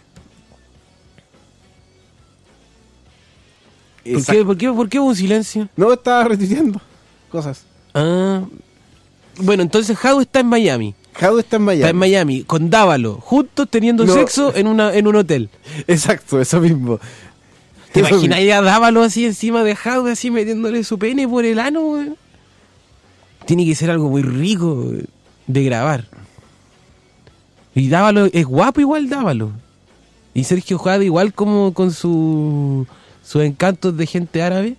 ¿Por Exact- qué, por, qué, ¿Por qué hubo un silencio? No, estaba retuiteando cosas. Ah. Bueno, entonces Jadwe está en Miami. Jadwe está en Miami. Está en Miami, con Dávalo, juntos teniendo No. sexo en una en un hotel. Exacto, eso mismo. ¿Te imaginas a Dávalo así encima de Jadwe, así metiéndole su pene por el ano, weón? Tiene que ser algo muy rico, weón, de grabar. Y Dávalo es guapo igual, Dávalo. Y Sergio Jadwe igual como con su sus encantos de gente árabe.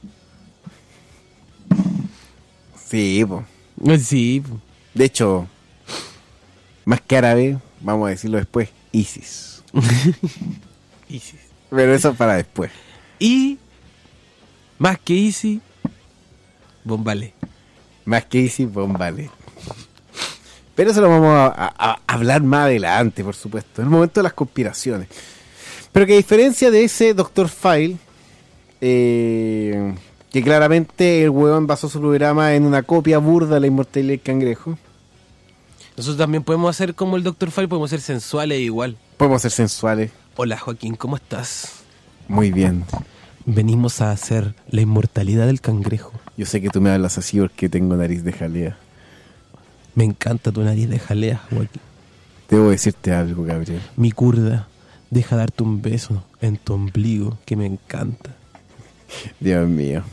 Sí, po. Sí, po. De hecho, más que árabe, vamos a decirlo después, ISIS. ISIS. Pero eso para después. Y más que ISIS, Bombale. Más que ISIS, Bombale. Pero eso lo vamos a, a, a hablar más adelante, por supuesto. En el momento de las conspiraciones. Pero que a diferencia de ese doctor File, eh, que claramente el huevón basó su programa en una copia burda de la inmortalidad del cangrejo. Nosotros también podemos hacer como el doctor File, podemos ser sensuales igual. Podemos ser sensuales. Hola Joaquín, ¿cómo estás? Muy bien. Venimos a hacer la inmortalidad del cangrejo. Yo sé que tú me hablas así porque tengo nariz de jalea. Me encanta tu nariz de jalea, Joaquín. Debo decirte algo, Gabriel. Mi kurda, deja darte un beso en tu ombligo, que me encanta. Dios mío.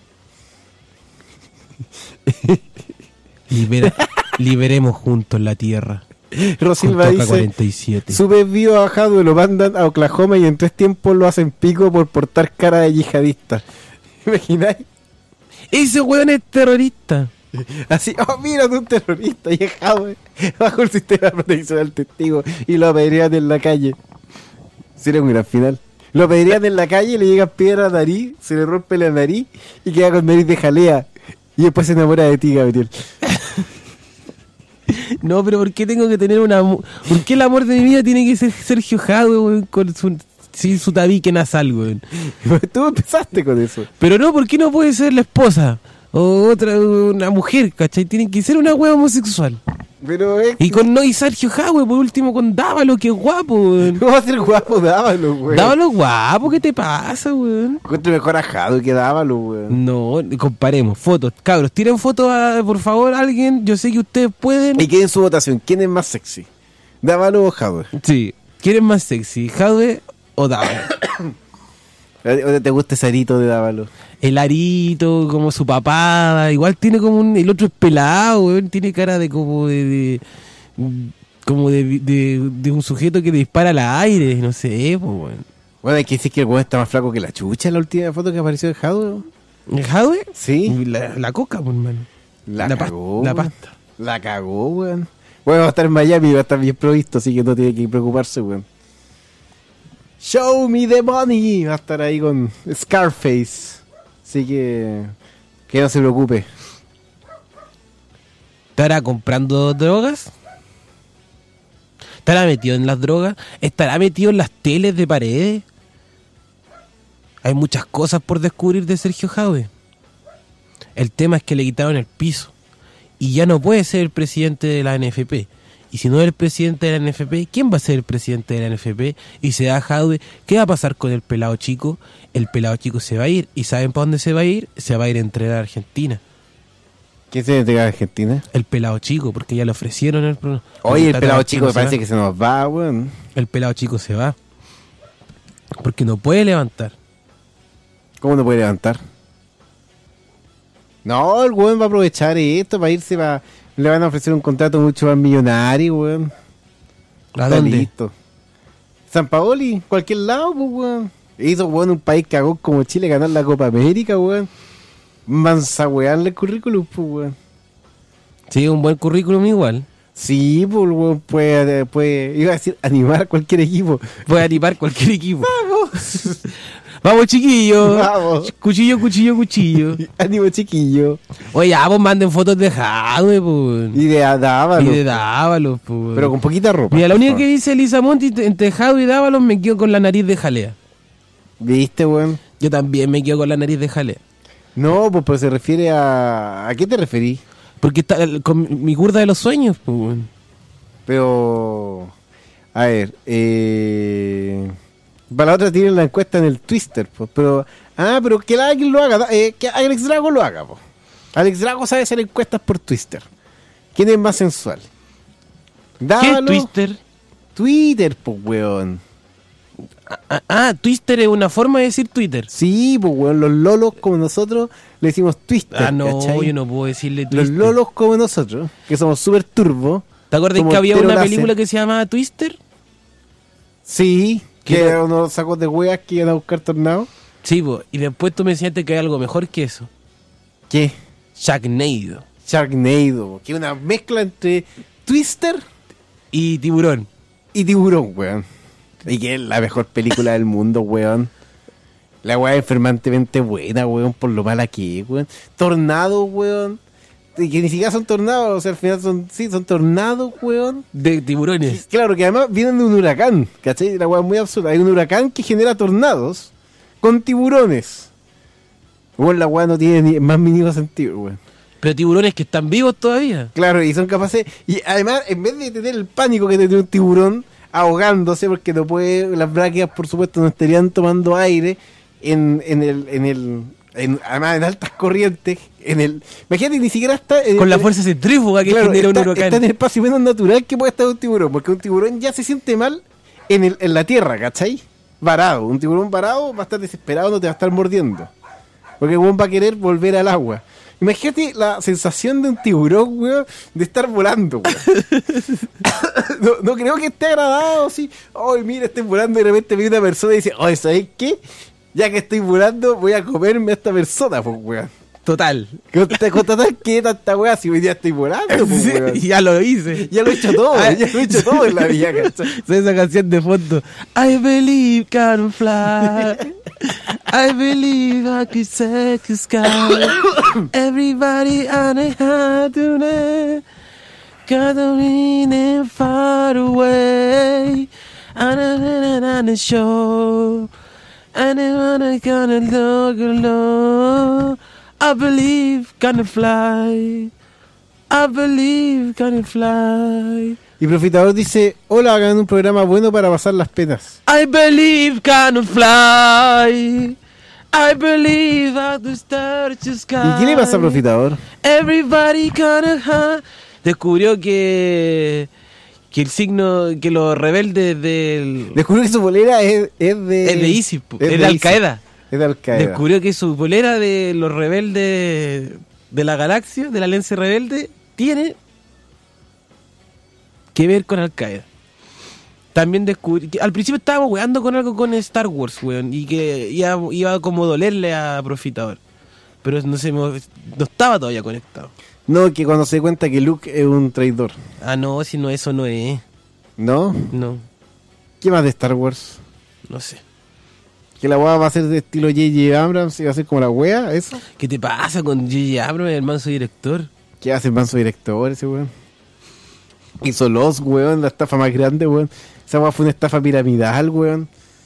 Libera, liberemos juntos la tierra. Rosilva dice, cuarenta y siete. Sube vivo a Jadwe, lo mandan a Oklahoma y en tres tiempos lo hacen pico por portar cara de yihadista. ¿Imagináis? Ese weón es terrorista. Así, oh, mira, tú un terrorista y es Jadwe bajo el sistema de protección al testigo y lo apedrean en la calle. Sería un gran final. Lo apedrean en la calle, le llegan piedra a la nariz, se le rompe la nariz y queda con nariz de jalea. Y después se enamora de ti, Gabriel. No, pero ¿por qué tengo que tener una... ¿Por qué el amor de mi vida tiene que ser Sergio Jadwe, weón, con su, sin su tabique nasal, weón? Tú empezaste con eso. Pero no, ¿por qué no puede ser la esposa? O otra, una mujer, ¿cachai? Tiene que ser una hueá homosexual. Pero es... Y con no y Sergio Jadwe, por último, con Dávalo, que es guapo, weón. ¿Cómo va a ser guapo Dávalo, weón? Dávalo es guapo, ¿qué te pasa, weón? Encuentro mejor a Jadwe que Dávalo, weón. No, comparemos, fotos. Cabros, tiren fotos, a, por favor, alguien. Yo sé que ustedes pueden. Y queden su votación. ¿Quién es más sexy? ¿Dávalo o Jadwe? Sí. ¿Quién es más sexy, Jadwe o Dávalo? ¿O te gusta ese arito de Dávalo? El arito, como su papada. Igual tiene como un... El otro es pelado, weón. Tiene cara de como de... de como de, de, de un sujeto que dispara al aire. No sé, pues, weón. Bueno, hay que decir que el weón está más flaco que la chucha en la última foto que apareció de Jadwe. ¿El Jadwe? Sí. La, la coca, pues, hermano. La, la cagó. Pa, la pasta. La cagó, weón. Bueno, va a estar en Miami, va a estar bien provisto, así que no tiene que preocuparse, weón. Show me the money. Va a estar ahí con Scarface. Así que... que no se preocupe. ¿Estará comprando drogas? ¿Estará metido en las drogas? ¿Estará metido en las teles de paredes? Hay muchas cosas por descubrir de Sergio Jadwe. El tema es que le quitaron el piso. Y ya no puede ser el presidente de la N F P. Y si no es el presidente de la N F P, ¿quién va a ser el presidente de la N F P? Y se da Jadwe, ¿qué va a pasar con el pelado chico? El pelado chico se va a ir. ¿Y saben para dónde se va a ir? Se va a ir a entrenar a Argentina. ¿Quién se entrega a Argentina? El pelado chico, porque ya le ofrecieron el programa. Oye, el pelado chico me parece que se nos va, weón. El pelado chico se va. Porque no puede levantar. ¿Cómo no puede levantar? No, el weón va a aprovechar esto para irse para... Le van a ofrecer un contrato mucho más millonario, weón. ¿A dónde? Listo. San Paoli, cualquier lado, pues, weón. Hizo, weón, un país cagón como Chile ganar la Copa América, weón. Mansahuearle el currículum, pues, weón. Sí, un buen currículum igual. Sí, pues, weón, puede, puede, iba a decir, animar a cualquier equipo. Puede animar cualquier equipo. ¡Vamos! ¡Vamos, chiquillos! ¡Vamos! Cuchillo, cuchillo, cuchillo. Ánimo, chiquillo. Oye, ya, pues manden fotos de Jadwe, pues. Y de Dávalos. Y de Dávalos, pues. Pero con poquita ropa. Mira, la única que dice Elisa Monti, entre Jadwe y Dávalos me quedo con la nariz de jalea. ¿Viste, weón? Yo también me quedo con la nariz de jalea. No, pues, pues se refiere a... ¿A qué te referís? Porque está con mi curda de los sueños, pues, weón. Pero... A ver, eh... para la otra tienen la encuesta en el Twister, pues, pero... Ah, pero que alguien lo haga, eh, que Alex Drago lo haga, pues. Alex Drago sabe hacer encuestas por Twister. ¿Quién es más sensual? ¿Qué Dávalo. es Twister? Twitter, pues, weón. Ah, ah, Twister es una forma de decir Twitter. Sí, pues weón, los lolos como nosotros le decimos Twister. Ah, no, ¿cachai? yo no puedo decirle Los Twister. lolos como nosotros, que somos súper turbo. ¿Te acuerdas somos que había tero una láser. película que se llamaba Twister? Sí, que ¿Qué? eran unos sacos de weas que iban a buscar tornados. Sí, po, y después tú me enseñaste que hay algo mejor que eso. ¿Qué? Sharknado. Sharknado, que es una mezcla entre Twister Y Tiburón. y Tiburón, weón. Y que es la mejor película del mundo, weón. La weá es enfermantemente buena, weón, por lo mala que es, weón. Tornados, weón. Y que ni siquiera son tornados, o sea, al final son, sí, son tornados, weón. De tiburones. Claro, que además vienen de un huracán, ¿cachai? La weá es muy absurda. Hay un huracán que genera tornados con tiburones. Weón, la weá no tiene ni más mínimo sentido, weón. Pero tiburones que están vivos todavía. Claro, y son capaces. Y además, en vez de tener el pánico que tiene un tiburón ahogándose, porque no puede, las brácteas, por supuesto, no estarían tomando aire en, en el. En el en, además, en altas corrientes. En el, imagínate, ni siquiera está. En, Con la en- fuerza centrífuga que claro, genera está, un huracán. está en el espacio menos natural que puede estar un tiburón, porque un tiburón ya se siente mal en, el, en la tierra, ¿cachai? Varado. Un tiburón varado va a estar desesperado, no te va a estar mordiendo. Porque el weón va a querer volver al agua. Imagínate la sensación de un tiburón, weón, de estar volando, weón. no, no creo que esté agradado, así. Ay, mira, estoy volando y de repente viene una persona y dice, oye, ¿sabes qué? Ya que estoy volando, voy a comerme a esta persona, pues, weón. Total. Constatar que tanta weá si hoy día estoy volando, pues, Sí, weón. ya lo hice. Ya lo he hecho todo, Ah. ya lo he hecho todo en la vida, ¿cachai? Esa canción de fondo. I believe can fly. I believe I could take the sky. Everybody on a high tonight. Gathering far away. On a, on a show. And I'm gonna look alone. I believe can fly. I believe can fly. Y Profitador dice, hola, hagan un programa bueno para pasar las penas. I believe can fly. I believe at the stars to sky. ¿Y qué le pasa a Profitador? Everybody can have. Descubrió que que el signo, que los rebeldes del Descubrió que su polera es, es de... es de ISIS, po, es es de de Al ISIS. Qaeda. Es de Al Qaeda. Descubrió que su polera de los rebeldes de la galaxia, de la Alianza Rebelde, tiene que ver con Al Qaeda. También descubrí que al principio estábamos weando con algo con Star Wars, weón, y que iba, iba como dolerle a Profitador. Pero no sé, no estaba todavía conectado. No, que cuando se dé cuenta que Luke es un traidor. Ah, no, si no, eso no es. ¿No? No, ¿Qué más de Star Wars? no sé. Que la weá va a ser de estilo J J Abrams y va a ser como la wea, ¿eso? ¿Qué te pasa con J J Abrams, el manso director? ¿Qué hace el manso director ese weón? Hizo Lost, weón, la estafa más grande, weón. Esa weá fue una estafa piramidal, weón.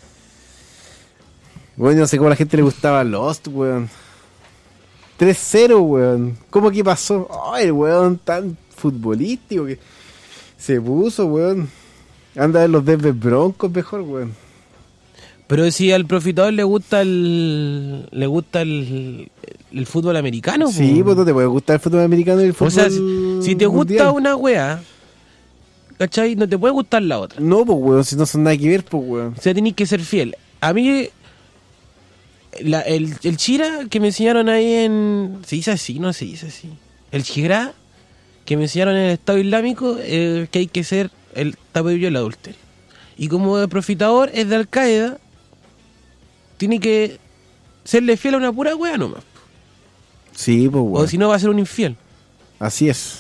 Weón, no sé cómo a la gente le gustaba Lost, weón. tres cero, weón. ¿Cómo que pasó? Ay, el weón tan futbolístico que se puso, weón. Anda a ver los Denver Broncos mejor, weón. Pero si al Profitador le gusta el le gusta el, el fútbol americano, Sí, po. pues no te puede gustar el fútbol americano y el fútbol O sea, si, si te gusta mundial. una wea, ¿cachai? No te puede gustar la otra. No, pues, weón, si no son nada que ver, pues, weón. O sea, tenés que ser fiel. A mí, la- el, el Chira que me enseñaron ahí en... ¿Se dice así? No se dice así. El Chigra que me enseñaron en el Estado Islámico, eh, que hay que ser el tapadillo del adulterio. Y como el Profitador es de Al Qaeda, tiene que serle fiel a una pura wea nomás. Sí, pues, O weón. si no va a ser un infiel. Así es.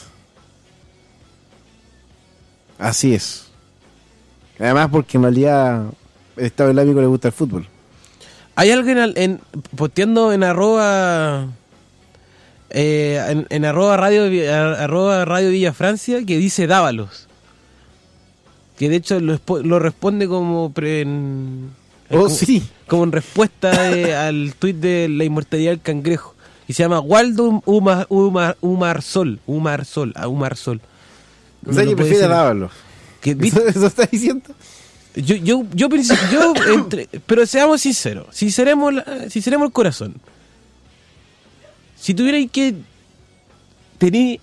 Así es. Además, porque en realidad el Estado Islámico le gusta el fútbol. Hay alguien al- en, posteando en arroba eh, en, en arroba radio Vi- a- arroba radio Villa Francia que dice Dávalos, que de hecho lo, espo- lo responde como pre- en, Oh, como, sí. como en respuesta de- al tuit de la inmortalidad del cangrejo, y se llama Waldo Umar, Umar, Umar Sol Umar Sol a Umar Sol. O sea, No que lo puede prefiere ser. dábalo. Que, ¿viste? ¿Eso, eso está diciendo? Yo, yo, yo, pensé- yo entre- pero seamos sinceros, sinceremos, la- sinceremos el corazón. Si tuvierais que tener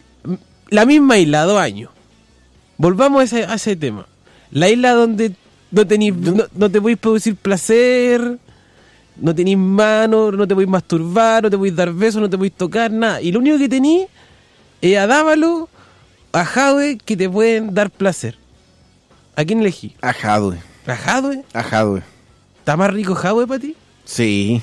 la misma isla dos años, volvamos a ese, a ese tema. La isla donde no, tenís, no, no te podéis producir placer, no tenís manos, no te podéis masturbar, no te podéis dar besos, no te podéis tocar, nada. Y lo único que tenís es a Dávalo, a Jadwe, que te pueden dar placer. ¿A quién elegí? A Jadwe. ¿A Jadwe? A Jadwe. ¿Está más rico Jadwe para ti? Sí.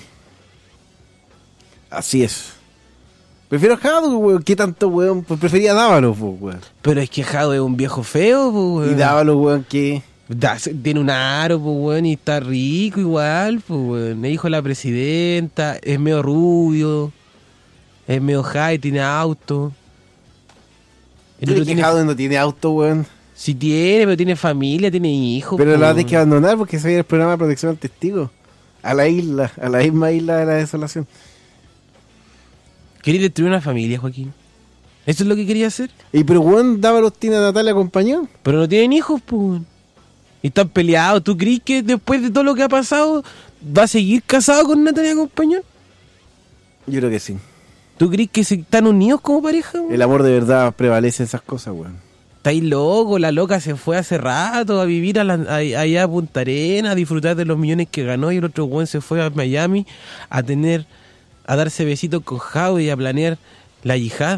Así es. Prefiero a Jadwe, weón. ¿Qué tanto, weón? Pues prefería a Dávalo, weón. Pero es que Jadwe es un viejo feo, weón. Y Dávalo, weón, ¿qué? Da, tiene un aro, pues, weón, y está rico igual, pues, weón. Es hijo de la presidenta, es medio rubio, es medio high, tiene auto. El ¿Tiene otro que tiene- Jadwe no tiene auto, weón? Sí tiene, pero tiene familia, tiene hijos. Pero po, la tienes que weón. abandonar porque se va a ir el programa de protección al testigo. A la isla, a la misma isla de la desolación. ¿Querías destruir una familia, Joaquín? ¿Eso es lo que quería hacer? Y pero, weón, Dávalos tiene a Natalia Compañón. Pero no tienen hijos, pues, weón. Y están peleados. ¿Tú crees que después de todo lo que ha pasado va a seguir casado con Natalia Compañón? Yo creo que sí. ¿Tú crees que se están unidos como pareja, weón? El amor de verdad prevalece en esas cosas, weón. Estáis loco, la loca se fue hace rato a vivir a la- a- allá a Punta Arenas, a disfrutar de los millones que ganó, y el otro weón se fue a Miami a tener, a darse besitos con Jadwe y a planear la yihad.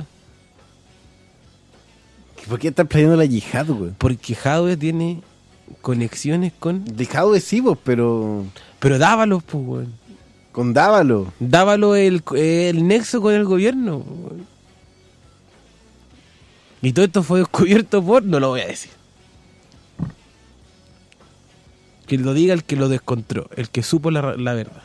¿Por qué estás planeando la yihad, weón? Porque Jadwe tiene conexiones con... De Jadwe sí, pues, pero Pero Dávalos, pues, weón. con Dávalo. Dávalos el, el nexo con el gobierno, weón. Y todo esto fue descubierto por... No lo voy a decir. Que lo diga el que lo descontró, el que supo la, la verdad.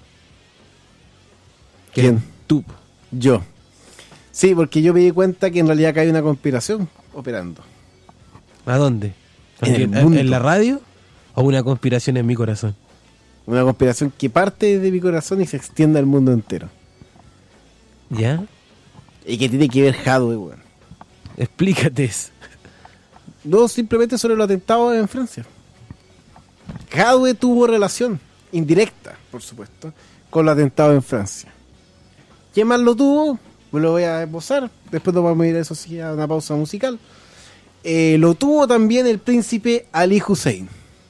Que ¿Quién? Tú. Yo. Sí, porque yo me di cuenta que en realidad acá hay una conspiración operando. ¿A dónde? En el ¿En, mundo. en la radio? ¿O una conspiración en mi corazón? Una conspiración que parte de mi corazón y se extiende al mundo entero. ¿Ya? Y que tiene que ver Jadwe, weón. Explícate eso. No, simplemente sobre los atentados en Francia. Jadwe tuvo relación, indirecta, por supuesto, con los atentados en Francia. ¿Quién más lo tuvo? Pues lo voy a esbozar. Después nos vamos a ir, eso sí, a una pausa musical. Eh, lo tuvo también el príncipe Ali Hussein.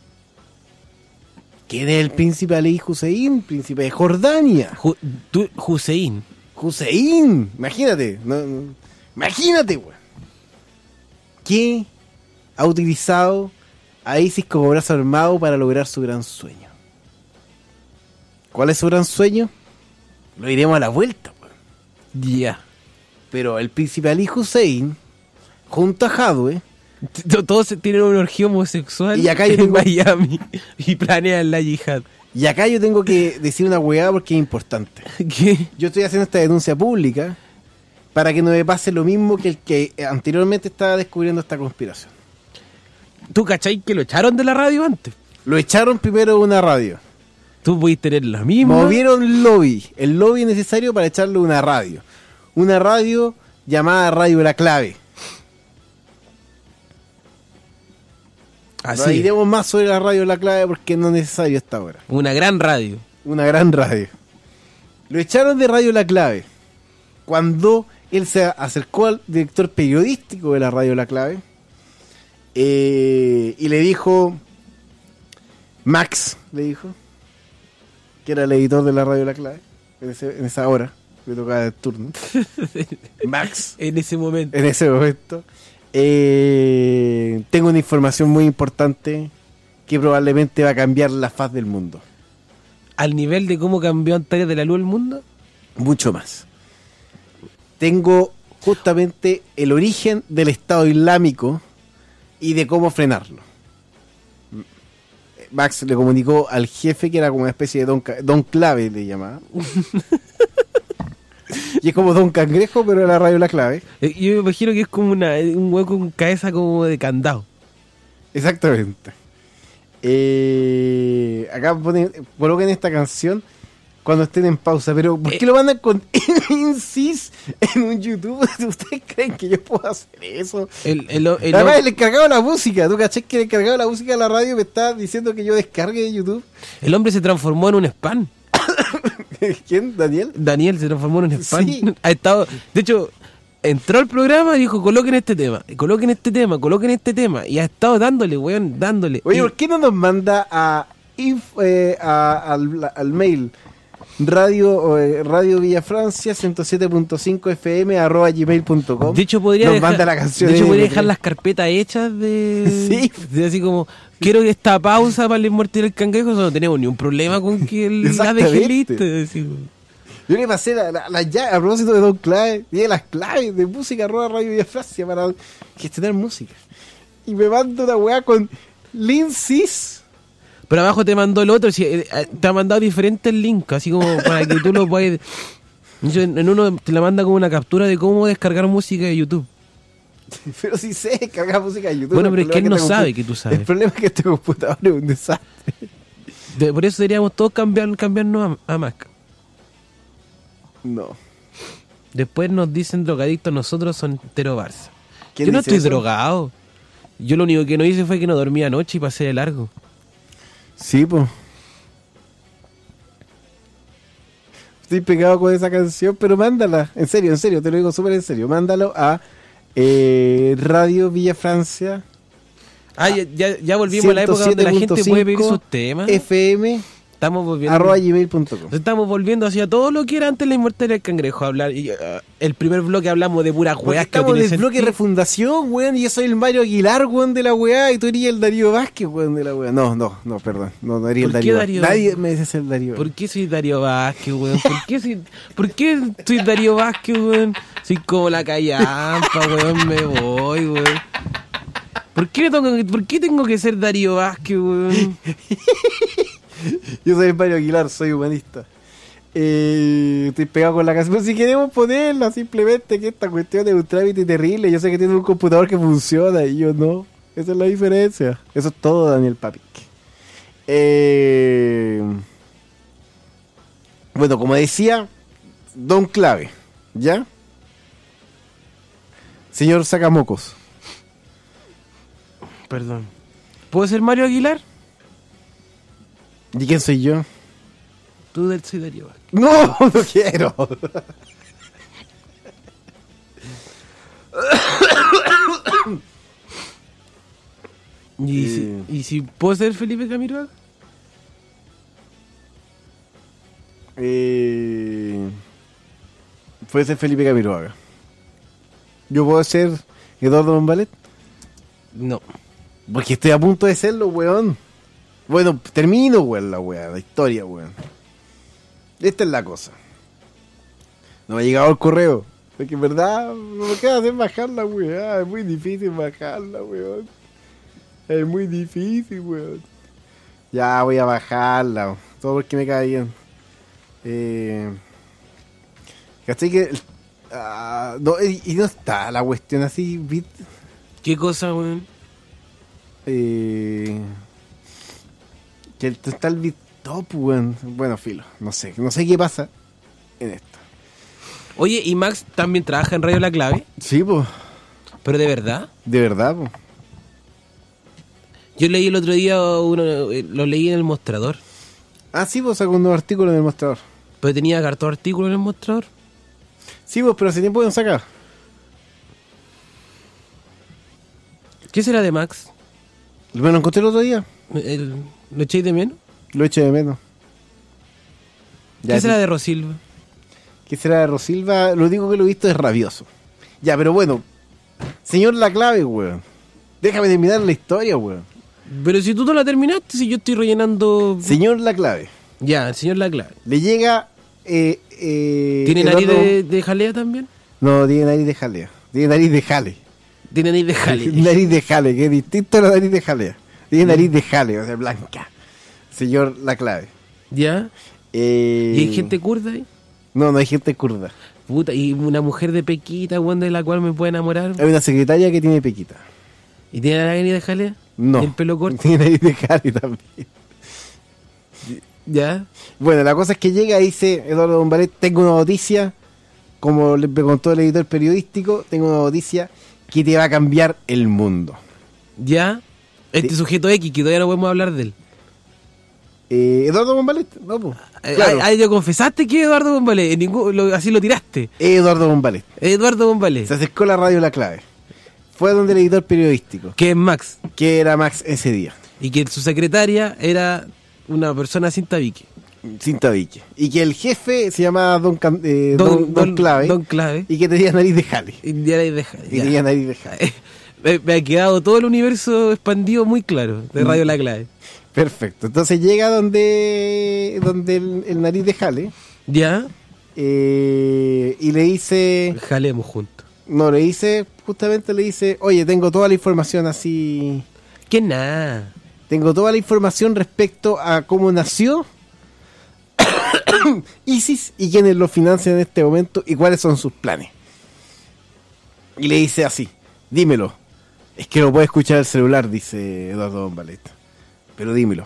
¿Quién es el príncipe Ali Hussein? Príncipe de Jordania. Ju- tú, Hussein. Hussein, imagínate. No, no, imagínate, weón. Que ha utilizado a ISIS como brazo armado para lograr su gran sueño. ¿Cuál es su gran sueño? Lo iremos a la vuelta, weón. Ya. Pero el príncipe Ali Hussein, junto a Jadwe, T- Todos tienen una orgía homosexual Y acá yo en tengo- Miami y planean la yihad. y acá yo tengo que decir una hueá porque es importante. ¿Qué? Yo estoy haciendo esta denuncia pública para que no me pase lo mismo que el que anteriormente estaba descubriendo esta conspiración. ¿Tú cachai que lo echaron de la radio antes? Lo echaron primero de una radio. Tú podés tener la misma. Movieron lobby, el lobby necesario para echarle una radio. Una radio llamada Radio La Clave. No Así. diremos más sobre la Radio La Clave porque no es necesario hasta ahora. Una gran radio. Una gran radio. Lo echaron de Radio La Clave cuando él se acercó al director periodístico de la Radio La Clave eh, y le dijo, Max, le dijo, que era el editor de la Radio La Clave en, ese- en esa hora, me tocaba el turno. Max, En ese momento. en ese momento, eh, tengo una información muy importante que probablemente va a cambiar la faz del mundo. Al nivel de cómo cambió Antares de la Luz el mundo. Mucho más. Tengo justamente el origen del Estado Islámico y de cómo frenarlo. Max le comunicó al jefe que era como una especie de don, Ca- don Clave, le llamaba. Y es como Don Cangrejo, pero en la Radio La Clave. Eh, Yo me imagino que es como una, un hueco con cabeza como de candado. Exactamente. Eh, acá ponen, coloquen esta canción cuando estén en pausa, pero ¿por qué lo mandan con Insis en un YouTube? ¿Ustedes creen que yo puedo hacer eso? El, el, el- Además, el encargado de la música, ¿tú caché que el encargado de la música de la radio me está diciendo que yo descargue de YouTube? el hombre se transformó en un spam. ¿Quién? ¿Daniel? Daniel se transformó en un spam. Sí. Ha estado, de hecho, entró al programa y dijo, coloquen este tema, coloquen este tema, coloquen este tema. Y ha estado dándole, weón, dándole. Oye, y... ¿por qué no nos manda a, inf- eh, a al, al mail radio eh, radio Villafrancia ciento siete punto cinco F M arroba gmail punto com? De hecho, podría nos dejar, manda la canción de hecho, M P podría tres. dejar las carpetas hechas de... Sí. de así como, quiero que esta pausa para el muerte del cangrejo, no tenemos ni un problema con que el, la Exactamente. deje lista. Así como. Yo le pasé la, la, la llave, a propósito de Don Clave, tiene las claves de música arroba radio Villafrancia para gestionar música. Y me manda una weá con Lindsys. Pero abajo te mandó el otro, si, eh, te ha mandado diferentes links, así como para que tú lo puedas... En uno te la manda como una captura de cómo descargar música de YouTube. Pero sí sé cargar música de YouTube. Bueno, El pero es que él problema no este sabe compu- que tú sabes. El problema es que este computador es un desastre. De- por eso deberíamos todos cambiar, cambiarnos a, a Mac. No. Después nos dicen drogadictos, nosotros son entero Barça. ¿Quién Yo no dice estoy eso? drogado. Yo lo único que no hice fue que no dormí anoche y pasé de largo. Sí, pues. Estoy pegado con esa canción, pero mándala. En serio, en serio, te lo digo súper en serio. Mándalo a eh, Radio Villafrancia. Ah, ya, ya, ya volvimos a la época donde la gente puede pedir sus temas. F M Estamos volviendo. arroba gmail punto com. Estamos volviendo hacia todo lo que era antes la inmortalidad del cangrejo. Hablar, y, uh, el primer bloque hablamos de puras Porque weas que no estamos en tienen el bloque de sentido. refundación, weón, y yo soy el Mario Aguilar, weón, de la weá, y tú eres el Darío Vázquez, weón, de la weá. No, no, no, perdón, no, no eres el ¿Por qué Darío Vázquez. Darío? Nadie me dice ser Darío ¿Por qué soy Darío Vázquez, weón? ¿Por qué soy, ¿por qué soy Darío Vázquez, weón? Soy como la callampa, weón, me voy, weón. ¿Por qué, tengo, ¿Por qué tengo que ser Darío Vázquez, weón? Yo soy el Mario Aguilar, soy humanista. Eh, estoy pegado con la canción. Pero si queremos ponerla, simplemente que esta cuestión es un trámite terrible. Yo sé que tiene un computador que funciona y yo no. Esa es la diferencia. Eso es todo, Daniel Papic. Eh, bueno, como decía, Don Clave, ¿ya? Señor Sacamocos. Perdón. ¿Puedo ser Mario Aguilar? ¿Y quién soy yo? Tú del soy Darío Vázquez. No, no quiero. ¿Y, Eh. si, ¿Y si puedo ser Felipe Camiroaga? Eh, puede ser Felipe Camiroaga. Yo puedo ser Eduardo Bombalet. No. Porque estoy a punto de serlo, weón. Bueno, termino, weón, la weá, la historia, weón. Esta es la cosa. No me ha llegado el correo. Porque en verdad no me queda hacer bajar la weá. Es muy difícil bajarla, weón. Es muy difícil, weón. Ya voy a bajarla. Todo porque me cae bien. Eh, ¿Cachai que? ah, no, y, y no está la cuestión así, bit. ¿Qué cosa, weón? Eh, que el- está el bit top, weón. Bueno, filo. No sé. No sé qué pasa en esto. Oye, ¿y Max también trabaja en Radio La Clave? Sí, pues. ¿Pero de verdad? De verdad, pues. Yo leí el otro día, uno, eh, lo leí en el mostrador. Ah, sí, pues sacó un nuevo artículo en el mostrador. Pero tenía harto artículo en el mostrador. Sí, pues, pero hace tiempo que no saca. ¿Qué será de Max? Me lo encontré el otro día. El, ¿Lo echéis de menos? Lo eché de menos. Ya, ¿Qué será sí. de Rosilva? ¿Qué será de Rosilva? Lo único que lo he visto es rabioso. Ya, pero bueno. Señor La Clave, weón. Déjame terminar la historia, weón. Pero si tú no la terminaste, si yo estoy rellenando... Señor La Clave. Ya, el señor La Clave. Le llega... Eh, eh, ¿Tiene nariz Eduardo- de, de jalea también? No, tiene nariz de jalea. Tiene nariz de jale. Tiene nariz de jalea. Nariz de jale, que es distinto a la nariz de jalea. Tiene nariz de jale, o sea, blanca. Señor La Clave. ¿Ya? Eh, ¿Y hay gente kurda ahí? No, no hay gente kurda. Puta, y una mujer de pequita, weón, de la cual me puedo enamorar. Hay una secretaria que tiene pequita. ¿Y tiene la nariz de jalea? No. ¿Y el pelo corto? Tiene nariz de jale también. ¿Ya? Bueno, la cosa es que llega y dice Eduardo Bombalet, tengo una noticia, como le contó el editor periodístico, tengo una noticia que te va a cambiar el mundo. ¿Ya? Este Sí. sujeto X, que todavía no podemos hablar de él. Eh, ¿Eduardo Bombalet? No, pues. Claro. Ahí yo confesaste que Eduardo Bombalet, en ningún, lo, así lo tiraste. Eduardo Bombalet. Eduardo Bombalet. Se acercó a la radio La Clave. Fue donde el editor periodístico. Que es Max. Que era Max ese día. Y que su secretaria era una persona sin tabique. Sin tabique. Y que el jefe se llamaba Don, Can, eh, Don, Don, Don, Don Clave. Don Clave. Y que tenía nariz de jale. Y, nariz de jale, y tenía nariz de jale. me, me ha quedado todo el universo expandido muy claro de Radio La Clave. Perfecto. Entonces llega donde donde el, el nariz de jale. Ya. Eh, y le dice... Jalemos juntos. No, le dice, justamente le dice, oye, tengo toda la información así... ¿Qué nada? Tengo toda la información respecto a cómo nació ISIS y quiénes lo financian en este momento y cuáles son sus planes. Y le dice así, dímelo. Es que no puede escuchar el celular, dice Eduardo Bombalet. Pero dímelo.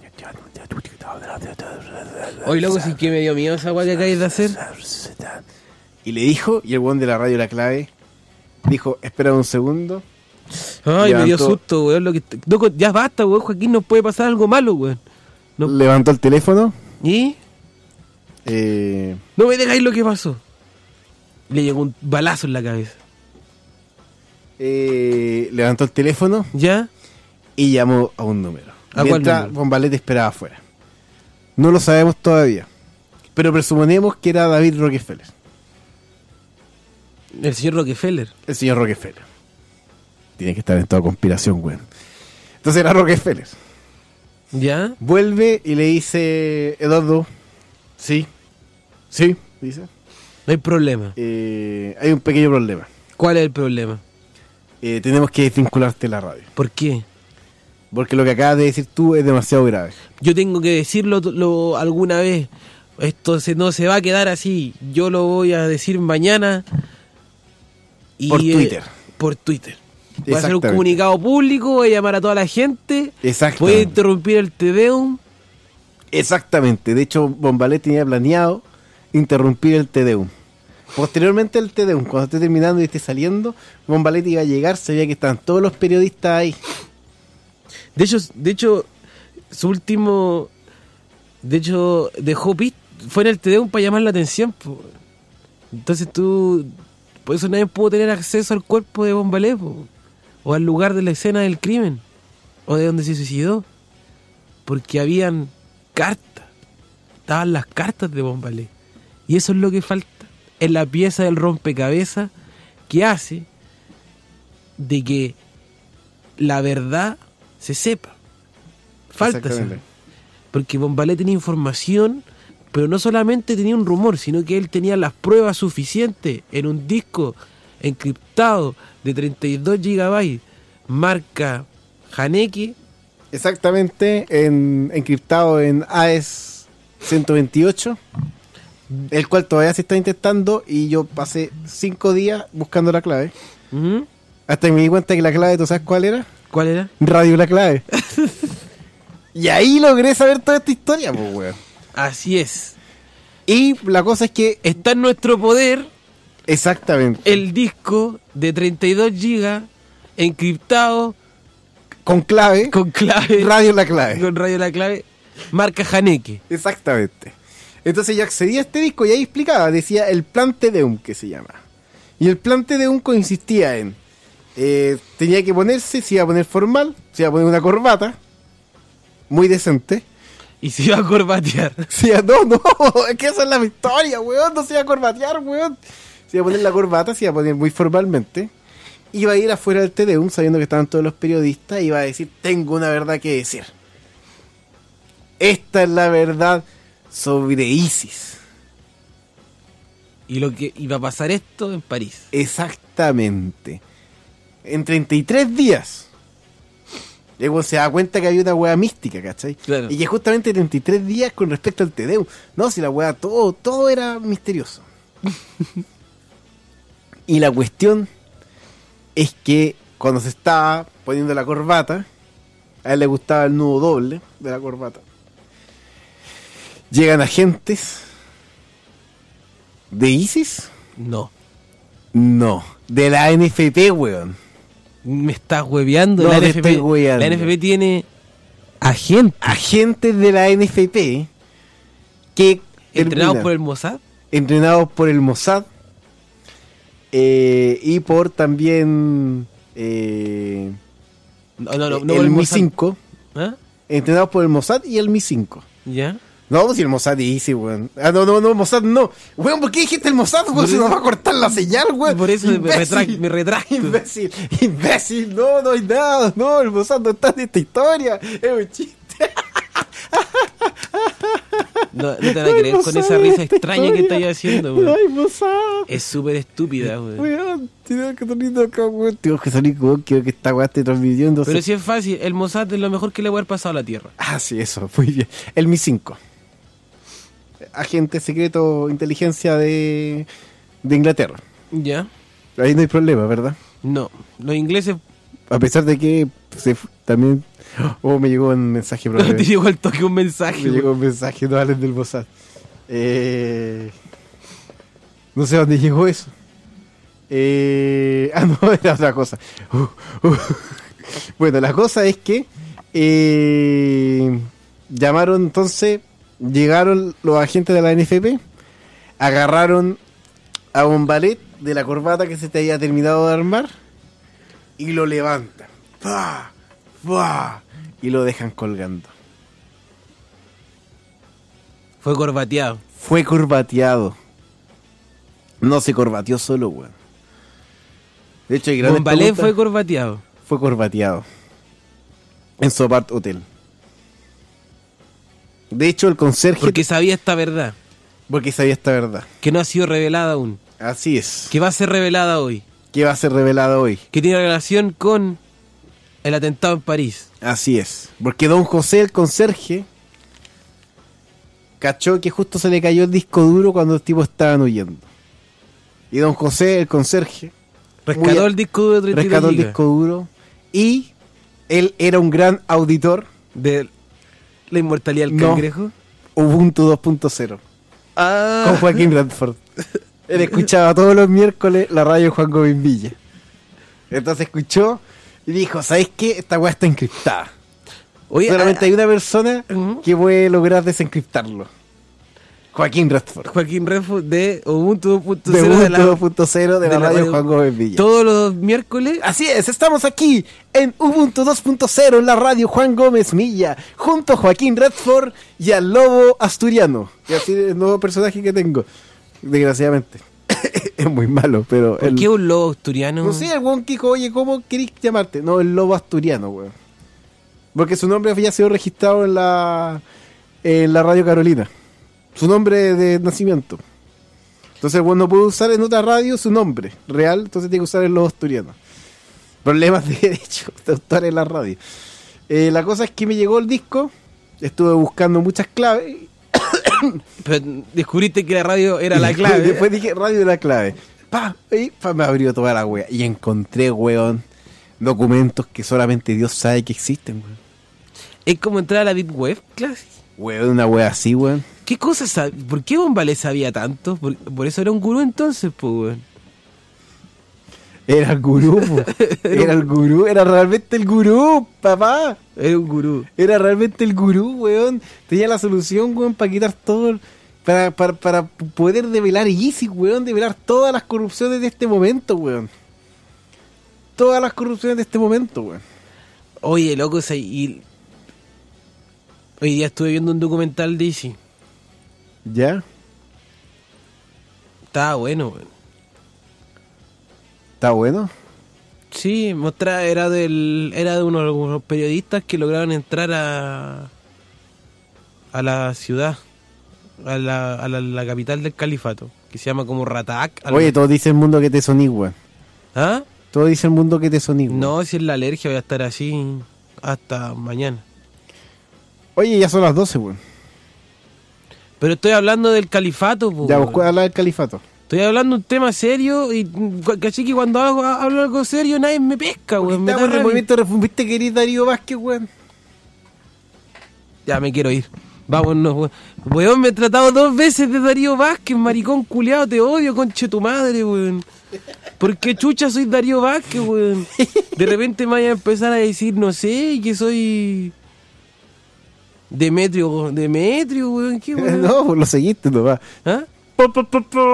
Hoy loco, sí que me dio miedo esa guay que acabas de hacer. Y le dijo, y el buen de la radio La Clave dijo, espera un segundo. Ay, levantó, me dio susto, weón. Lo que, loco, ya basta, weón. Joaquín, nos puede pasar algo malo, weón. No. Levantó el teléfono. ¿Y? Eh, no me dejáis lo que pasó. Le llegó un balazo en la cabeza. Eh, levantó el teléfono. ¿Ya? Y llamó a un número. ¿A mientras Bombalet esperaba afuera. No lo sabemos todavía. Pero presuponemos que era David Rockefeller. El señor Rockefeller. El señor Rockefeller. Tiene que estar en toda conspiración, güey. Entonces era Rockefeller. ¿Ya? Vuelve y le dice, Eduardo, sí, sí, dice. No hay problema. Eh, hay un pequeño problema. ¿Cuál es el problema? Eh, tenemos que desvincularte de la radio. ¿Por qué? Porque lo que acabas de decir tú es demasiado grave. Yo tengo que decirlo lo, alguna vez. Esto se, no se va a quedar así. Yo lo voy a decir mañana. Y, por Twitter. Eh, por Twitter. Voy a hacer un comunicado público, voy a llamar a toda la gente. Voy a interrumpir el Te Deum. Exactamente. De hecho, Bombalet tenía planeado interrumpir el Te Deum. Posteriormente el Te Deum, cuando esté terminando y esté saliendo, Bombalet iba a llegar, sabía que estaban todos los periodistas ahí. De hecho, de hecho, su último, de hecho, dejó pist, fue en el Te Deum para llamar la atención. Po. Entonces tú, por eso nadie pudo tener acceso al cuerpo de Bombalet, po, o al lugar de la escena del crimen, o de donde se suicidó, porque habían cartas, estaban las cartas de Bombalet, y eso es lo que falta, es la pieza del rompecabezas que hace de que la verdad se sepa. Falta eso. Porque Bombalet tenía información, pero no solamente tenía un rumor, sino que él tenía las pruebas suficientes en un disco encriptado de treinta y dos gigabytes, marca Haneke. Exactamente, en, encriptado en A E S ciento veintiocho, el cual todavía se está intentando, y yo pasé cinco días buscando la clave. Uh-huh. Hasta que me di cuenta que la clave, ¿tú sabes cuál era? ¿Cuál era? Radio La Clave. Y ahí logré saber toda esta historia, pues, weón. Así es. Y la cosa es que está en nuestro poder. Exactamente. El disco de treinta y dos gigas encriptado con clave. Con clave. Radio La Clave. Con Radio La Clave. Marca Haneke. Exactamente. Entonces yo accedí a este disco y ahí explicaba, decía el plan Te Deum, que se llama. Y el plan Te Deum consistía en eh, tenía que ponerse, se iba a poner formal, se iba a poner una corbata muy decente. Y se iba a corbatear. Sí, no, no, es que esa es la victoria, weón, no se iba a corbatear, weón. Se iba a poner la corbata, se iba a poner muy formalmente. Iba a ir afuera del Te Deum, sabiendo que estaban todos los periodistas, y iba a decir, tengo una verdad que decir. Esta es la verdad sobre ISIS. Y lo que iba a pasar esto en París. Exactamente. En treinta y tres días. Luego se da cuenta que había una hueá mística, ¿cachai? Claro. Y que justamente treinta y tres días con respecto al Te Deum. No, si la hueá, todo, todo era misterioso. Y la cuestión es que cuando se estaba poniendo la corbata, a él le gustaba el nudo doble de la corbata. Llegan agentes de ISIS. No. No, de la N F P, weón. Me estás hueveando. No, la, te N F P, estoy hueveando. la N F P tiene Agente. agentes de la N F P que ¿Entrenados terminan- por el Mossad? entrenados por el Mossad eh, y por también eh, No, no, no. no por el el Mi Mossad. cinco, ¿Ah? entrenados por el Mossad y el Mi cinco. ¿Ya? No, pues si el Mossad dice, weón. Ah, no, no, no, Mossad no. Weón, ¿por qué dijiste el Mossad, weón? Por Se eso- nos va a cortar la señal, weón. Por eso me, Imbécil. retrac- me retracto. Imbécil, imbécil, no, no hay nada, no, el Mossad no está en esta historia, es un chiste. No, no te van a creer con esa risa extraña que estáis haciendo, No weón. hay Mossad. Es súper estúpida, weón. Weón, tengo que salir de acá, weón. Tengo que salir, weón, quiero que esta weá esté transmitiendo. Pero si es fácil, el Mossad es lo mejor que le puede haber pasado a la Tierra. Ah, sí, eso, muy bien. El Mi cinco. Agente secreto, inteligencia de, de Inglaterra. ¿Ya? Ahí no hay problema, ¿verdad? No, los ingleses A pesar de que se, fu- también... Oh, me llegó un mensaje, te probablemente. llegó al toque un mensaje. Me weón. llegó un mensaje, no hablen del Mossad. Eh, no sé dónde llegó eso. Eh, ah, no, era otra cosa. Uh, uh. Bueno, la cosa es que eh, llamaron entonces, llegaron los agentes de la N F P, agarraron a un ballet de la corbata que se te había terminado de armar y lo levantan. ¡Pah! ¡Pah! Y lo dejan colgando. Fue corbateado. Fue corbateado. No se corbateó solo, weón. De hecho, hay grandes Bombalé preguntas. fue corbateado. Fue corbateado. En su apart hotel. De hecho, el conserje... Porque sabía esta verdad, porque sabía esta verdad. que no ha sido revelada aún, Así es. que va a ser revelada hoy, Que va a ser revelado hoy. que tiene relación con el atentado en París. Así es. Porque don José, el conserje, cachó que justo se le cayó el disco duro cuando los tipos estaban huyendo. Y don José, el conserje, Rescató Muy a- el disco duro de treinta y dos rescató el gigas disco duro. Y él era un gran auditor de la inmortalidad del No. cangrejo. Ubuntu dos punto cero. Ah, Con Joaquín Radford. Él escuchaba todos los miércoles la radio Juan Gómez Villa. Entonces escuchó y dijo, ¿sabes qué? Esta weá está encriptada. oye, Solamente ah, hay una persona Ujú. que puede lograr desencriptarlo. Joaquín Radford. Joaquín Refo de Ubuntu dos punto De cero de Ubuntu la, dos punto cero de, la, radio Juan Gómez Villa. todos los miércoles. Así es, estamos aquí en Ubuntu dos punto cero en la radio Juan Gómez Milla, junto a Joaquín Radford y al lobo asturiano. Y así es el nuevo personaje que tengo. Desgraciadamente. Es muy malo, pero... ¿Por el- qué un lobo asturiano? No sé, el weón que dijo, oye, ¿cómo querés llamarte? No, el lobo asturiano, weón. Porque su nombre había sido registrado en la, en la radio Carolina. Su nombre de nacimiento. Entonces el weón no puede usar en otra radio su nombre real, entonces tiene que usar el lobo asturiano. Problemas de derecho de autor en la radio. Eh, la cosa es que me llegó el disco, estuve buscando muchas claves. Pero descubriste que la radio era la y clave. Después dije, radio es la clave. Pa, y pa, me abrió toda la wea. Y encontré, weón, documentos que solamente Dios sabe que existen, weón. Es como entrar a la Deep Web, clase. Weón, una wea así, weón. ¿Qué cosas sab- ¿Por qué Bombalé sabía tanto? Por, por eso era un gurú entonces, pues, weón. Era el gurú, po. Era el gurú, era realmente el gurú, papá. Era un gurú. Era realmente el gurú, weón. Tenía la solución, weón, para quitar todo. Para, para, para poder develar Easy, weón. Develar todas las corrupciones de este momento, weón. Todas las corrupciones de este momento, weón. Oye, loco, o sea, y... hoy día estuve viendo un documental de Easy. ¿Ya? Estaba bueno, weón. ¿Está bueno? Sí, mostraba, era del, era de unos, unos periodistas que lograron entrar a a la ciudad, a la, a la, la capital del califato, que se llama como Ratak. algo- Oye, todos dicen el mundo que te soní, weón. ¿Ah? Todo dice el mundo que te soní, weón. No, si es la alergia voy a estar así hasta mañana. Oye, ya son las doce, weón. Pero estoy hablando del califato, po, Ya, weón. vos hablar del califato. Estoy hablando de un tema serio y mm, caché que cuando hago, hablo algo serio nadie me pesca, weón. Me da Estamos en el rabia. movimiento de refund. ¿Viste que eres Darío Vázquez, weón? Ya me quiero ir. Vámonos, weón. Weón, me he tratado dos veces de Darío Vázquez, maricón culiado, te odio, conche tu madre, weón. ¿Por qué chucha soy Darío Vázquez, weón? De repente me vaya a empezar a decir, no sé, que soy... Demetrio, Demetrio, weón, qué weón. No, pues lo seguiste nomás. ¿Ah? Po, po, po, po.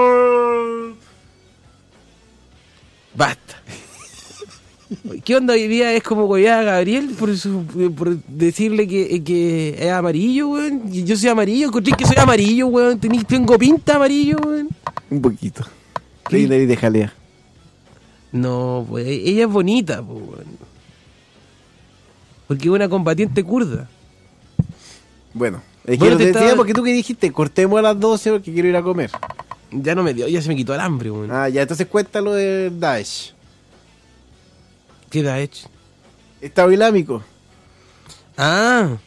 Basta. ¿Qué onda hoy día? Es como golear a Gabriel por, su, por decirle que, que es amarillo, weón. Y yo soy amarillo, encontré que soy amarillo, weón. Tení, tengo pinta amarillo, weón. Un poquito. ¿Qué? Leí de jalea. No, pues ella es bonita, pues, weón. Porque es una combatiente kurda. Bueno, es que Bueno, no te te estaba- decía porque tú que dijiste, cortemos a las doce porque quiero ir a comer. Ya no me dio, ya se me quitó el hambre, weón. Ah, ya, entonces cuéntalo de Daesh. ¿Qué da hecho? Estado Islámico. Ah.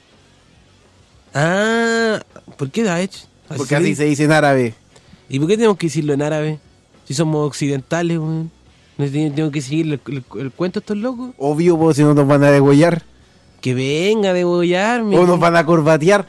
Ah. ¿Por qué da hecho? Porque así se dice en árabe. ¿Y por qué tenemos que decirlo en árabe? Si somos occidentales, weón. ¿No te- tengo que seguir el, el- el cuento a estos locos? Obvio, pues si no nos van a degollar. Que venga a degollarme. O nos van a corbatear.